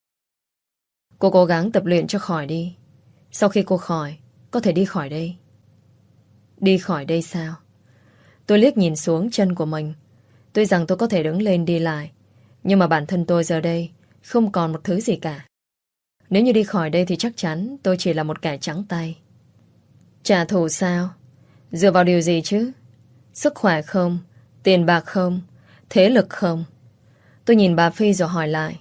Cô cố gắng tập luyện cho khỏi đi. Sau khi cô khỏi, có thể đi khỏi đây. Đi khỏi đây sao? Tôi liếc nhìn xuống chân của mình. Tuy rằng tôi có thể đứng lên đi lại, nhưng mà bản thân tôi giờ đây không còn một thứ gì cả. Nếu như đi khỏi đây thì chắc chắn tôi chỉ là một kẻ trắng tay. Trả thù sao? Dựa vào điều gì chứ? Sức khỏe không? Tiền bạc không? Thế lực không? Tôi nhìn bà Phi rồi hỏi lại.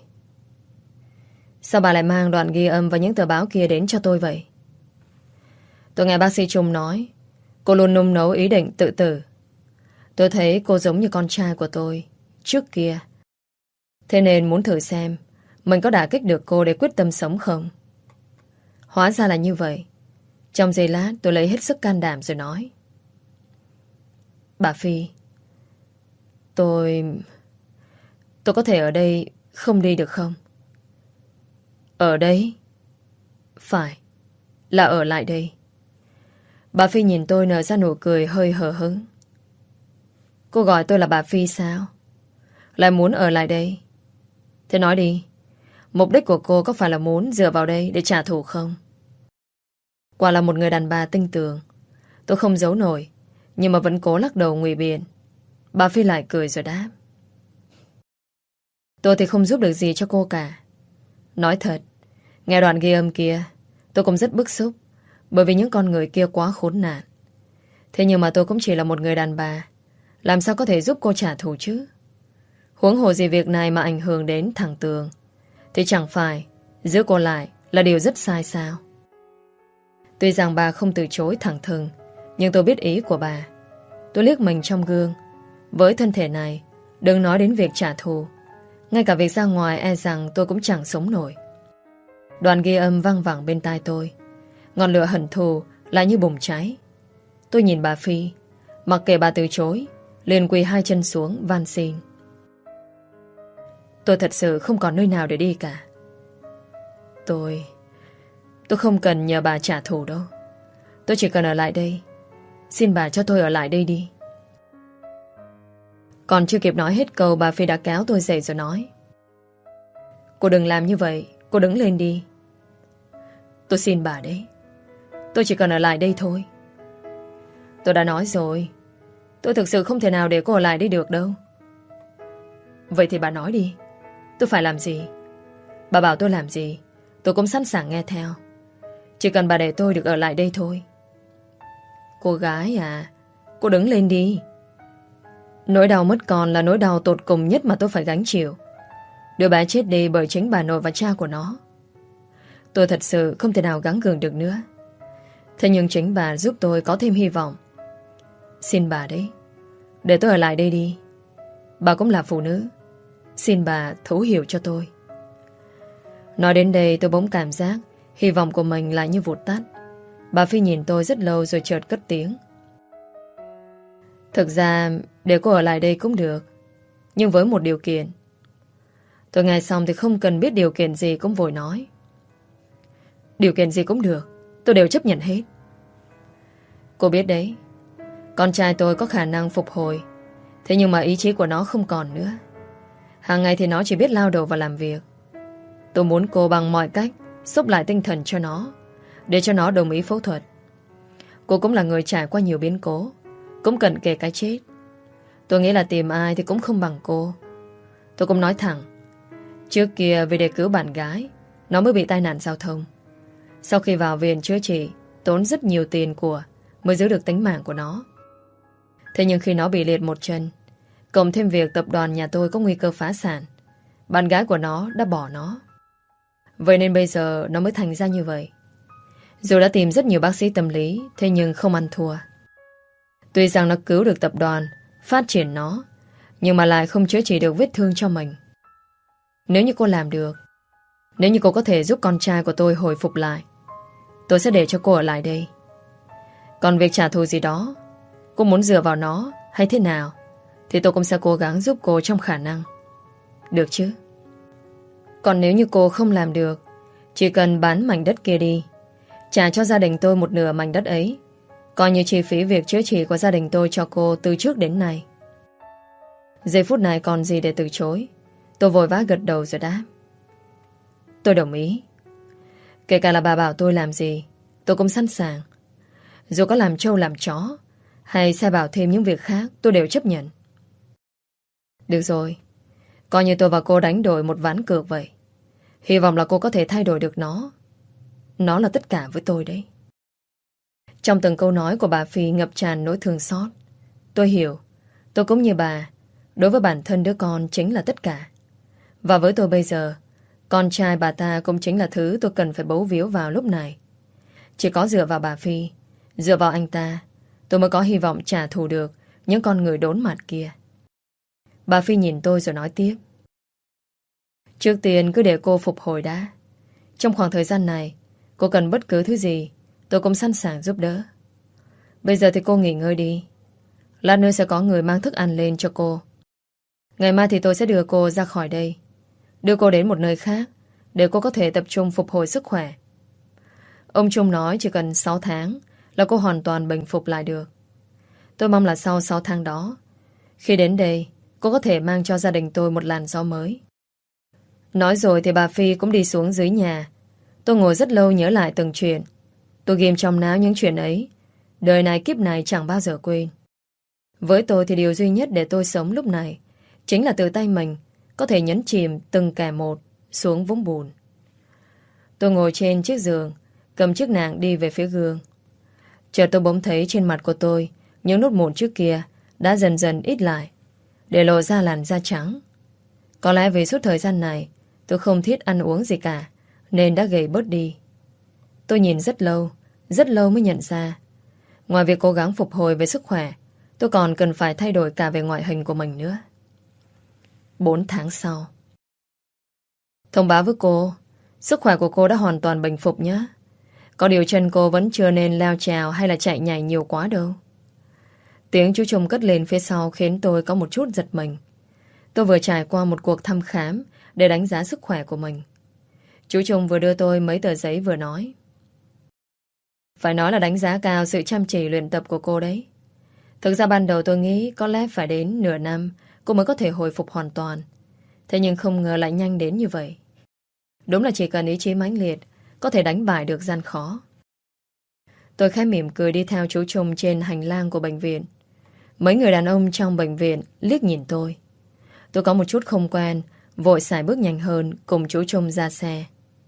Sao bà lại mang đoạn ghi âm và những tờ báo kia đến cho tôi vậy? Tôi nghe bác sĩ Trung nói cô luôn nung nấu ý định tự tử. Tôi thấy cô giống như con trai của tôi trước kia. Thế nên muốn thử xem mình có đả kích được cô để quyết tâm sống không. Hóa ra là như vậy. Trong giây lát tôi lấy hết sức can đảm rồi nói. Bà Phi, Tôi có thể ở đây không đi được không? Ở đây? Phải, là ở lại đây. Bà Phi nhìn tôi nở ra nụ cười hơi hờ hững. Cô gọi tôi là bà Phi sao? Lại muốn ở lại đây? Thế nói đi, mục đích của cô có phải là muốn dựa vào đây để trả thù không? Quả là một người đàn bà tinh tường. Tôi không giấu nổi, nhưng mà vẫn cố lắc đầu ngụy biện. Bà Phi lại cười rồi đáp. Tôi thì không giúp được gì cho cô cả. Nói thật, nghe đoạn ghi âm kia, tôi cũng rất bức xúc, bởi vì những con người kia quá khốn nạn. Thế nhưng mà tôi cũng chỉ là một người đàn bà, làm sao có thể giúp cô trả thù chứ? Huống hồ gì việc này mà ảnh hưởng đến thằng Tường, thì chẳng phải giữ cô lại là điều rất sai sao? Tuy rằng bà không từ chối thẳng thừng, nhưng tôi biết ý của bà. Tôi liếc mình trong gương. Với thân thể này, đừng nói đến việc trả thù, ngay cả việc ra ngoài e rằng tôi cũng chẳng sống nổi. Đoạn ghi âm văng vẳng bên tai tôi. Ngọn lửa hận thù lại như bùng cháy. Tôi nhìn bà Phi, mặc kệ bà từ chối, liền quỳ hai chân xuống van xin. Tôi thật sự không còn nơi nào để đi cả. Tôi không cần nhờ bà trả thù đâu. Tôi chỉ cần ở lại đây. Xin bà cho tôi ở lại đây đi. Còn chưa kịp nói hết câu, bà Phi đã kéo tôi dậy rồi nói. Cô đừng làm như vậy. Cô đứng lên đi. Tôi xin bà đấy. Tôi chỉ cần ở lại đây thôi. Tôi đã nói rồi, tôi thực sự không thể nào để cô ở lại đây được đâu. Vậy thì bà nói đi. Tôi phải làm gì? Bà bảo tôi làm gì, tôi cũng sẵn sàng nghe theo. Chỉ cần bà để tôi được ở lại đây thôi. Cô gái à, cô đứng lên đi. Nỗi đau mất con là nỗi đau tột cùng nhất mà tôi phải gánh chịu. Đứa bé chết đi bởi chính bà nội và cha của nó. Tôi thật sự không thể nào gắng gượng được nữa. Thế nhưng chính bà giúp tôi có thêm hy vọng. Xin bà đấy, để tôi ở lại đây đi. Bà cũng là phụ nữ, xin bà thấu hiểu cho tôi. Nói đến đây tôi bỗng cảm giác hy vọng của mình lại như vụt tắt. Bà Phi nhìn tôi rất lâu rồi chợt cất tiếng. Thực ra để cô ở lại đây cũng được, nhưng với một điều kiện. Tôi nghe xong thì không cần biết điều kiện gì cũng vội nói. Điều kiện gì cũng được, tôi đều chấp nhận hết. Cô biết đấy, con trai tôi có khả năng phục hồi, thế nhưng mà ý chí của nó không còn nữa. Hàng ngày thì nó chỉ biết lao đầu vào làm việc. Tôi muốn cô bằng mọi cách xúc lại tinh thần cho nó, để cho nó đồng ý phẫu thuật. Cô cũng là người trải qua nhiều biến cố, cũng cận kề cái chết. Tôi nghĩ là tìm ai thì cũng không bằng cô. Tôi cũng nói thẳng, trước kia vì để cứu bạn gái, nó mới bị tai nạn giao thông. Sau khi vào viện chữa trị, tốn rất nhiều tiền của mới giữ được tính mạng của nó. Thế nhưng khi nó bị liệt một chân, cộng thêm việc tập đoàn nhà tôi có nguy cơ phá sản, bạn gái của nó đã bỏ nó. Vậy nên bây giờ nó mới thành ra như vậy. Dù đã tìm rất nhiều bác sĩ tâm lý, thế nhưng không ăn thua. Tuy rằng nó cứu được tập đoàn, phát triển nó, nhưng mà lại không chữa trị được vết thương cho mình. Nếu như cô làm được, nếu như cô có thể giúp con trai của tôi hồi phục lại, tôi sẽ để cho cô ở lại đây. Còn việc trả thù gì đó, cô muốn dựa vào nó hay thế nào, thì tôi cũng sẽ cố gắng giúp cô trong khả năng. Được chứ? Còn nếu như cô không làm được, chỉ cần bán mảnh đất kia đi, trả cho gia đình tôi một nửa mảnh đất ấy, coi như chi phí việc chữa trị của gia đình tôi cho cô từ trước đến nay. Giây phút này còn gì để từ chối. Tôi vội vã gật đầu rồi đáp. Tôi đồng ý. Kể cả là bà bảo tôi làm gì, tôi cũng sẵn sàng. Dù có làm trâu làm chó, hay sai bảo thêm những việc khác, tôi đều chấp nhận. Được rồi, coi như tôi và cô đánh đổi một ván cược vậy. Hy vọng là cô có thể thay đổi được nó. Nó là tất cả với tôi đấy. Trong từng câu nói của bà Phi ngập tràn nỗi thương xót. Tôi hiểu, tôi cũng như bà, đối với bản thân đứa con chính là tất cả. Và với tôi bây giờ, con trai bà ta cũng chính là thứ tôi cần phải bấu víu vào lúc này. Chỉ có dựa vào bà Phi, dựa vào anh ta, tôi mới có hy vọng trả thù được những con người đốn mặt kia. Bà Phi nhìn tôi rồi nói tiếp. Trước tiên cứ để cô phục hồi đã. Trong khoảng thời gian này, cô cần bất cứ thứ gì, tôi cũng sẵn sàng giúp đỡ. Bây giờ thì cô nghỉ ngơi đi. Lát nữa sẽ có người mang thức ăn lên cho cô. Ngày mai thì tôi sẽ đưa cô ra khỏi đây, đưa cô đến một nơi khác, để cô có thể tập trung phục hồi sức khỏe. Ông Trung nói chỉ cần 6 tháng là cô hoàn toàn bình phục lại được. Tôi mong là sau 6 tháng đó, khi đến đây, cô có thể mang cho gia đình tôi một làn gió mới. Nói rồi thì bà Phi cũng đi xuống dưới nhà. Tôi ngồi rất lâu nhớ lại từng chuyện. Tôi ghim trong não những chuyện ấy, đời này kiếp này chẳng bao giờ quên. Với tôi thì điều duy nhất để tôi sống lúc này chính là từ tay mình có thể nhấn chìm từng kẻ một xuống vũng bùn. Tôi ngồi trên chiếc giường, cầm chiếc nạng đi về phía gương. Chợt tôi bỗng thấy trên mặt của tôi những nốt mụn trước kia đã dần dần ít lại, để lộ ra làn da trắng. Có lẽ vì suốt thời gian này tôi không thiết ăn uống gì cả, nên đã gầy bớt đi. Tôi nhìn rất lâu mới nhận ra, ngoài việc cố gắng phục hồi về sức khỏe, tôi còn cần phải thay đổi cả về ngoại hình của mình nữa. 4 tháng sau. Thông báo với cô, sức khỏe của cô đã hoàn toàn bình phục nhé. Có điều chân cô vẫn chưa nên leo trèo hay là chạy nhảy nhiều quá đâu. Tiếng chú Trung cất lên phía sau khiến tôi có một chút giật mình. Tôi vừa trải qua một cuộc thăm khám để đánh giá sức khỏe của mình. Chú Trung vừa đưa tôi mấy tờ giấy vừa nói. Phải nói là đánh giá cao sự chăm chỉ luyện tập của cô đấy. Thực ra ban đầu tôi nghĩ có lẽ phải đến nửa năm cô mới có thể hồi phục hoàn toàn. Thế nhưng không ngờ lại nhanh đến như vậy. Đúng là chỉ cần ý chí mãnh liệt có thể đánh bại được gian khó. Tôi khẽ mỉm cười đi theo chú Trung trên hành lang của bệnh viện. Mấy người đàn ông trong bệnh viện liếc nhìn tôi. Tôi có một chút không quen, vội xài bước nhanh hơn, cùng chú Trung ra xe.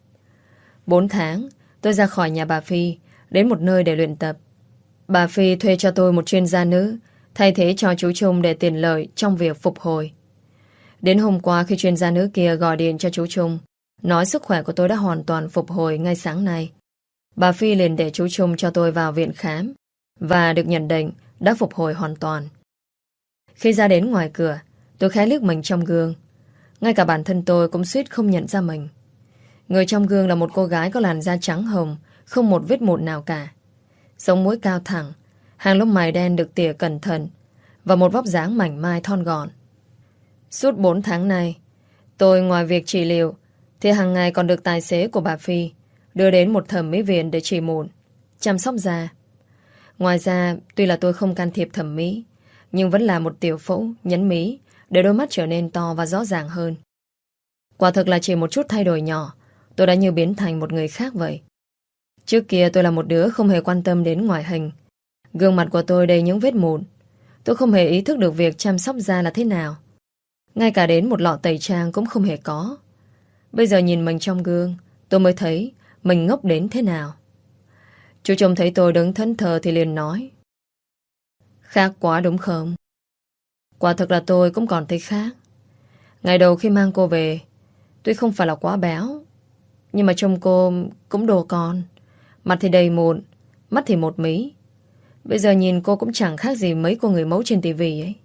4 tháng, tôi ra khỏi nhà bà Phi, đến một nơi để luyện tập. Bà Phi thuê cho tôi một chuyên gia nữ, thay thế cho chú Trung để tiện lợi trong việc phục hồi. Đến hôm qua khi chuyên gia nữ kia gọi điện cho chú Trung, nói sức khỏe của tôi đã hoàn toàn phục hồi ngay sáng nay. Bà Phi liền để chú Trung cho tôi vào viện khám và được nhận định đã phục hồi hoàn toàn. Khi ra đến ngoài cửa, tôi khẽ liếc mình trong gương. Ngay cả bản thân tôi cũng suýt không nhận ra mình. Người trong gương là một cô gái có làn da trắng hồng, không một vết mụn nào cả. Sống mũi cao thẳng, hàng lông mày đen được tỉa cẩn thận và một vóc dáng mảnh mai thon gọn. Suốt 4 tháng nay, tôi ngoài việc trị liệu thì hàng ngày còn được tài xế của bà Phi đưa đến một thẩm mỹ viện để trị mụn, chăm sóc da. Ngoài ra, tuy là tôi không can thiệp thẩm mỹ, nhưng vẫn là một tiểu phẫu nhấn mí để đôi mắt trở nên to và rõ ràng hơn. Quả thực là chỉ một chút thay đổi nhỏ, tôi đã như biến thành một người khác vậy. Trước kia tôi là một đứa không hề quan tâm đến ngoại hình. Gương mặt của tôi đầy những vết mụn. Tôi không hề ý thức được việc chăm sóc da là thế nào. Ngay cả đến một lọ tẩy trang cũng không hề có. Bây giờ nhìn mình trong gương, tôi mới thấy mình ngốc đến thế nào. Chú Trung thấy tôi đứng thẫn thờ thì liền nói: khác quá đúng không? Quả thực là tôi cũng còn thấy khác. Ngày đầu khi mang cô về, tuy không phải là quá béo, nhưng mà trông cô cũng đồ con. Mặt thì đầy mụn, mắt thì một mí. Bây giờ nhìn cô cũng chẳng khác gì mấy cô người mẫu trên tivi ấy.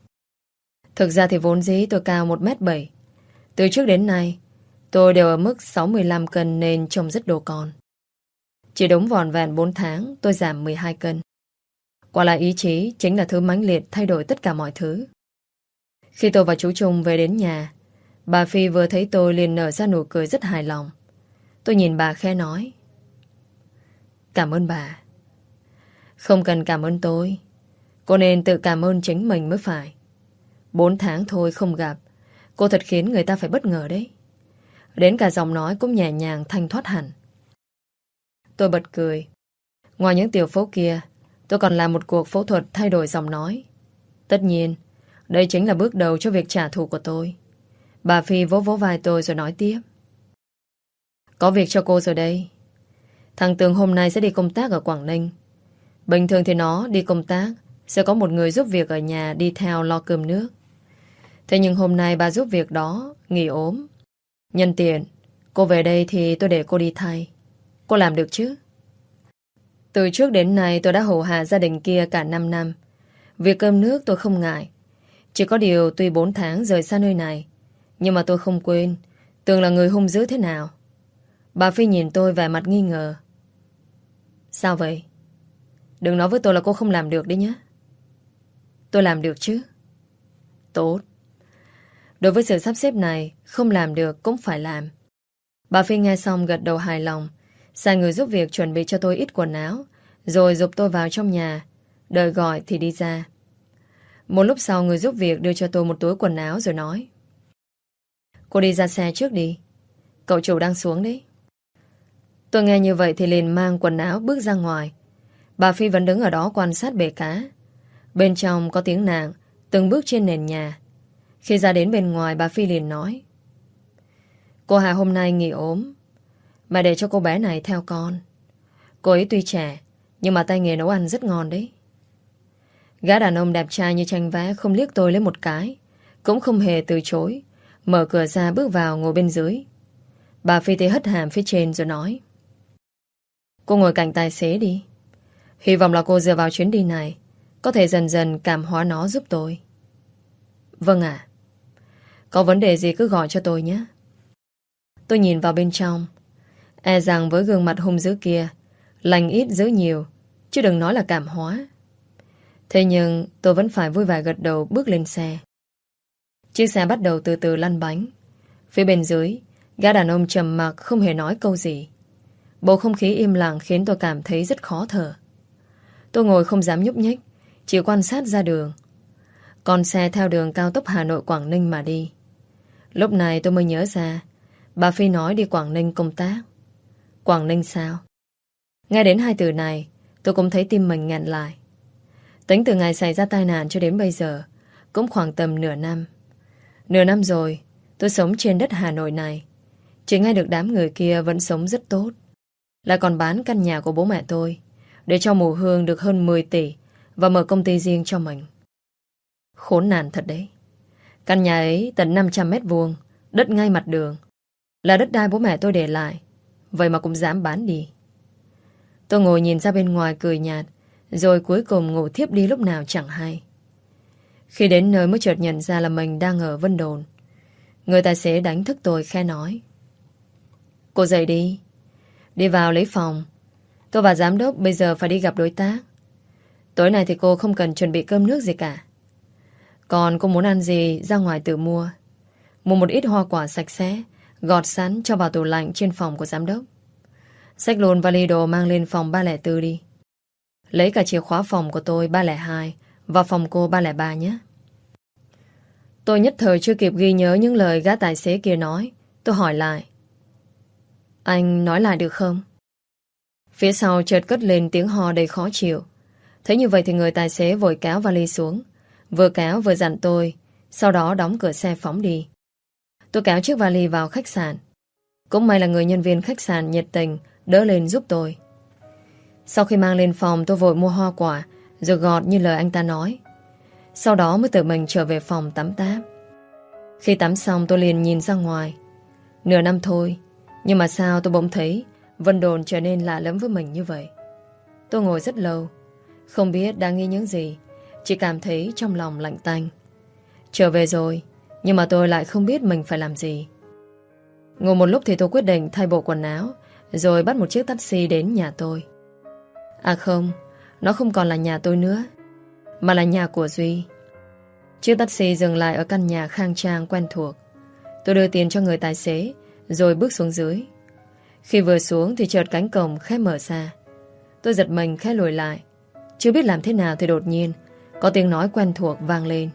Thực ra thì vốn dĩ tôi cao 1m7. Từ trước đến nay tôi đều ở mức 65 cân nên trông rất đồ con. Chỉ đúng vỏn vẹn 4 tháng tôi giảm 12 cân. Quả là ý chí chính là thứ mãnh liệt thay đổi tất cả mọi thứ. Khi tôi và chú Trung về đến nhà, bà Phi vừa thấy tôi liền nở ra nụ cười rất hài lòng. Tôi nhìn bà khẽ nói: cảm ơn bà. Không cần cảm ơn tôi, cô nên tự cảm ơn chính mình mới phải. 4 tháng thôi không gặp, cô thật khiến người ta phải bất ngờ đấy. Đến cả giọng nói cũng nhẹ nhàng thanh thoát hẳn. Tôi bật cười. Ngoài những tiểu phẫu kia, tôi còn làm một cuộc phẫu thuật thay đổi giọng nói. Tất nhiên, đây chính là bước đầu cho việc trả thù của tôi. Bà Phi vỗ vỗ vai tôi rồi nói tiếp: có việc cho cô rồi đây. Thằng Tường hôm nay sẽ đi công tác ở Quảng Ninh. Bình thường thì nó đi công tác sẽ có một người giúp việc ở nhà đi theo lo cơm nước. Thế nhưng hôm nay bà giúp việc đó nghỉ ốm. Nhân tiện cô về đây thì tôi để cô đi thay. Cô làm được chứ? Từ trước đến nay tôi đã hầu hạ gia đình kia cả 5 năm. Việc cơm nước tôi không ngại. Chỉ có điều tuy 4 tháng rời xa nơi này, nhưng mà tôi không quên Tường là người hung dữ thế nào. Bà Phi nhìn tôi vẻ mặt nghi ngờ. Sao vậy? Đừng nói với tôi là cô không làm được đấy nhé. Tôi làm được chứ. Tốt. Đối với sự sắp xếp này, không làm được cũng phải làm. Bà Phi nghe xong gật đầu hài lòng, sai người giúp việc chuẩn bị cho tôi ít quần áo, rồi giục tôi vào trong nhà. Đợi gọi thì đi ra. Một lúc sau người giúp việc đưa cho tôi một túi quần áo rồi nói: cô đi ra xe trước đi, cậu chủ đang xuống đấy. Tôi nghe như vậy thì liền mang quần áo bước ra ngoài. Bà Phi vẫn đứng ở đó quan sát bể cá. Bên trong có tiếng nàng từng bước trên nền nhà. Khi ra đến bên ngoài, bà Phi liền nói: cô Hà hôm nay nghỉ ốm, mà để cho cô bé này theo con. Cô ấy tuy trẻ, nhưng mà tay nghề nấu ăn rất ngon đấy. Gã đàn ông đẹp trai như tranh vẽ không liếc tôi lấy một cái, cũng không hề từ chối, mở cửa ra bước vào ngồi bên dưới. Bà Phi thì hất hàm phía trên rồi nói: cô ngồi cạnh tài xế đi. Hy vọng là cô dựa vào chuyến đi này có thể dần dần cảm hóa nó giúp tôi. Vâng ạ. Có vấn đề gì cứ gọi cho tôi nhé. Tôi nhìn vào bên trong. E rằng với gương mặt hung dữ kia, lành ít dữ nhiều, chứ đừng nói là cảm hóa. Thế nhưng tôi vẫn phải vui vẻ gật đầu bước lên xe. Chiếc xe bắt đầu từ từ lăn bánh. Phía bên dưới, gã đàn ông trầm mặc không hề nói câu gì. Bầu không khí im lặng khiến tôi cảm thấy rất khó thở. Tôi ngồi không dám nhúc nhích, chỉ quan sát ra đường. Con xe theo đường cao tốc Hà Nội Quảng Ninh mà đi. Lúc này tôi mới nhớ ra bà Phi nói đi Quảng Ninh công tác. Quảng Ninh sao? Nghe đến hai từ này, tôi cũng thấy tim mình nghẹn lại. Tính từ ngày xảy ra tai nạn cho đến bây giờ cũng khoảng tầm nửa năm. Nửa năm rồi tôi sống trên đất Hà Nội này. Chỉ nghe được đám người kia vẫn sống rất tốt, lại còn bán căn nhà của bố mẹ tôi để cho mụ Hương được hơn 10 tỷ và mở công ty riêng cho mình. Khốn nạn thật đấy. Căn nhà ấy tận 500 mét vuông, đất ngay mặt đường, là đất đai bố mẹ tôi để lại, vậy mà cũng dám bán đi. Tôi ngồi nhìn ra bên ngoài cười nhạt, rồi cuối cùng ngủ thiếp đi lúc nào chẳng hay. Khi đến nơi mới chợt nhận ra là mình đang ở Vân Đồn. Người tài xế đánh thức tôi khe nói: Cô dậy đi, đi vào lấy phòng. Tôi và giám đốc bây giờ phải đi gặp đối tác. Tối nay thì cô không cần chuẩn bị cơm nước gì cả. Còn cô muốn ăn gì ra ngoài tự mua. Mua một ít hoa quả sạch sẽ, gọt sẵn cho vào tủ lạnh trên phòng của giám đốc. Xách luôn vali đồ mang lên phòng 304 đi. Lấy cả chìa khóa phòng của tôi 302 và phòng cô 303 nhé. Tôi nhất thời chưa kịp ghi nhớ những lời gã tài xế kia nói. Tôi hỏi lại: Anh nói lại được không? Phía sau chợt cất lên tiếng ho đầy khó chịu. Thấy như vậy thì người tài xế vội kéo vali xuống, vừa kéo vừa dặn tôi, sau đó đóng cửa xe phóng đi. Tôi kéo chiếc vali vào khách sạn. Cũng may là người nhân viên khách sạn nhiệt tình đỡ lên giúp tôi. Sau khi mang lên phòng, tôi vội mua hoa quả rồi gọt như lời anh ta nói. Sau đó mới tự mình trở về phòng tắm táp. Khi tắm xong tôi liền nhìn ra ngoài. Nửa năm thôi, nhưng mà sao tôi bỗng thấy Vân Đồn trở nên lạ lẫm với mình như vậy. Tôi ngồi rất lâu, không biết đang nghĩ những gì, chỉ cảm thấy trong lòng lạnh tanh. Trở về rồi, nhưng mà tôi lại không biết mình phải làm gì. Ngồi một lúc thì tôi quyết định thay bộ quần áo, rồi bắt một chiếc taxi đến nhà tôi. À không, nó không còn là nhà tôi nữa, mà là nhà của Duy. Chiếc taxi dừng lại ở căn nhà khang trang quen thuộc. Tôi đưa tiền cho người tài xế, rồi bước xuống dưới. Khi vừa xuống thì chợt cánh cổng khẽ mở ra. Tôi giật mình khẽ lùi lại. Chưa biết làm thế nào thì đột nhiên có tiếng nói quen thuộc vang lên: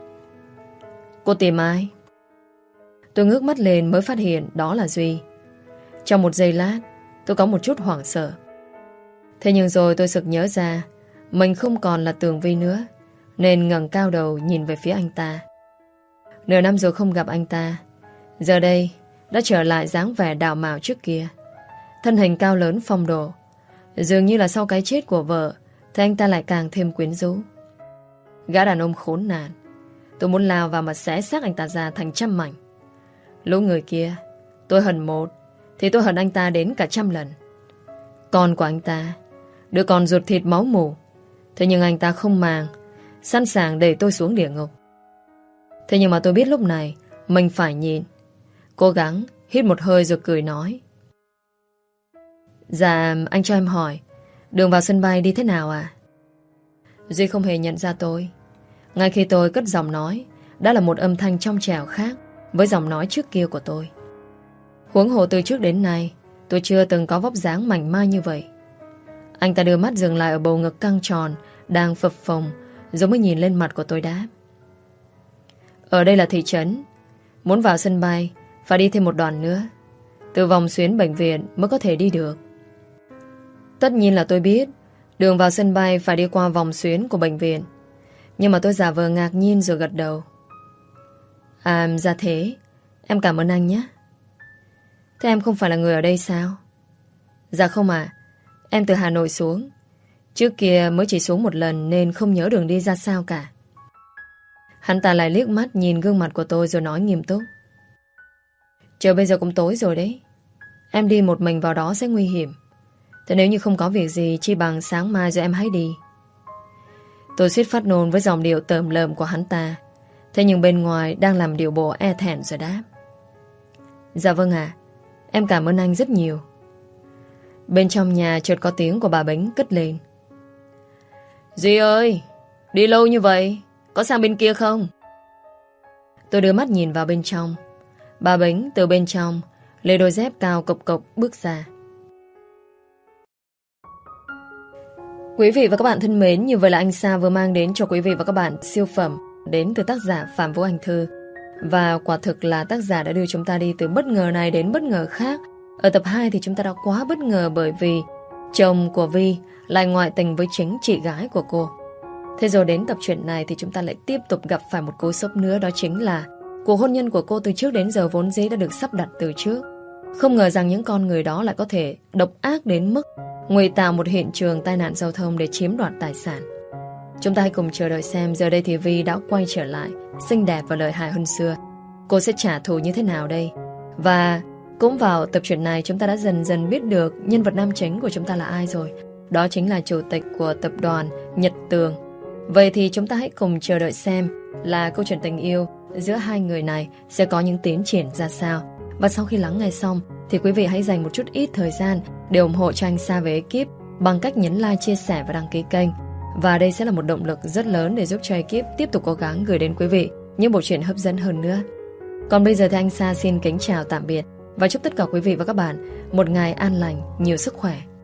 Cô tìm ai? Tôi ngước mắt lên mới phát hiện đó là Duy. Trong một giây lát tôi có một chút hoảng sợ. Thế nhưng rồi tôi sực nhớ ra mình không còn là Tường Vi nữa, nên ngẩng cao đầu nhìn về phía anh ta. Nửa năm rồi không gặp anh ta, giờ đây đã trở lại dáng vẻ đạo mạo trước kia. Thân hình cao lớn phong độ. Dường như là sau cái chết của vợ thì anh ta lại càng thêm quyến rũ. Gã đàn ông khốn nạn. Tôi muốn lao vào mà xé xác anh ta ra thành trăm mảnh. Lũ người kia, tôi hận một thì tôi hận anh ta đến cả 100 lần. Con của anh ta, đứa con ruột thịt máu mủ, thế nhưng anh ta không màng, sẵn sàng đẩy tôi xuống địa ngục. Thế nhưng mà tôi biết lúc này mình phải nhìn. Cố gắng hít một hơi rồi cười nói: Dạ, anh cho em hỏi, đường vào sân bay đi thế nào à? Duy không hề nhận ra tôi. Ngay khi tôi cất giọng nói, đã là một âm thanh trong trẻo khác với giọng nói trước kia của tôi. Huống hồ từ trước đến nay tôi chưa từng có vóc dáng mảnh mai như vậy. Anh ta đưa mắt dừng lại ở bầu ngực căng tròn đang phập phồng, rồi mới nhìn lên mặt của tôi đáp: Ở đây là thị trấn, muốn vào sân bay phải đi thêm một đoạn nữa. Từ vòng xuyến bệnh viện mới có thể đi được. Tất nhiên là tôi biết đường vào sân bay phải đi qua vòng xuyến của bệnh viện, nhưng mà tôi giả vờ ngạc nhiên rồi gật đầu. À, ra thế. Em cảm ơn anh nhé. Thế em không phải là người ở đây sao? Dạ không ạ. Em từ Hà Nội xuống. Trước kia mới chỉ xuống một lần nên không nhớ đường đi ra sao cả. Hắn ta lại liếc mắt nhìn gương mặt của tôi rồi nói nghiêm túc: Trời bây giờ cũng tối rồi đấy. Em đi một mình vào đó sẽ nguy hiểm. Thế nếu như không có việc gì, chi bằng sáng mai rồi em hãy đi. Tôi suýt phát nôn với dòng điệu tởm lợm của hắn ta. Thế nhưng bên ngoài đang làm điệu bộ e thẹn rồi đáp: Dạ vâng ạ. Em cảm ơn anh rất nhiều. Bên trong nhà chợt có tiếng của bà Bính cất lên: Duy ơi, đi lâu như vậy, có sang bên kia không? Tôi đưa mắt nhìn vào bên trong. Bà Bính từ bên trong lấy đôi dép cao cộc cộc bước ra. Quý vị và các bạn thân mến, như vậy là anh Sa vừa mang đến cho quý vị và các bạn siêu phẩm đến từ tác giả Phạm Vũ Anh Thư. Và quả thực là tác giả đã đưa chúng ta đi từ bất ngờ này đến bất ngờ khác. Ở tập 2 thì chúng ta đã quá bất ngờ bởi vì chồng của Vi lại ngoại tình với chính chị gái của cô. Thế rồi đến tập truyện này thì chúng ta lại tiếp tục gặp phải một cú sốc nữa, đó chính là Cuộc hôn nhân của cô từ trước đến giờ vốn dĩ đã được sắp đặt từ trước. Không ngờ rằng những con người đó lại có thể độc ác đến mức ngụy tạo một hiện trường tai nạn giao thông để chiếm đoạt tài sản. Chúng ta hãy cùng chờ đợi xem giờ đây thì Vi đã quay trở lại, xinh đẹp và lợi hại hơn xưa. Cô sẽ trả thù như thế nào đây? Và cũng vào tập truyện này chúng ta đã dần dần biết được nhân vật nam chính của chúng ta là ai rồi. Đó chính là chủ tịch của tập đoàn Nhật Tường. Vậy thì chúng ta hãy cùng chờ đợi xem là câu chuyện tình yêu giữa hai người này sẽ có những tiến triển ra sao. Và sau khi lắng nghe xong thì quý vị hãy dành một chút ít thời gian để ủng hộ cho anh Sa về ekip bằng cách nhấn like, chia sẻ và đăng ký kênh. Và đây sẽ là một động lực rất lớn để giúp cho ekip tiếp tục cố gắng gửi đến quý vị những bộ truyện hấp dẫn hơn nữa. Còn bây giờ thì anh Sa xin kính chào tạm biệt và chúc tất cả quý vị và các bạn một ngày an lành, nhiều sức khỏe.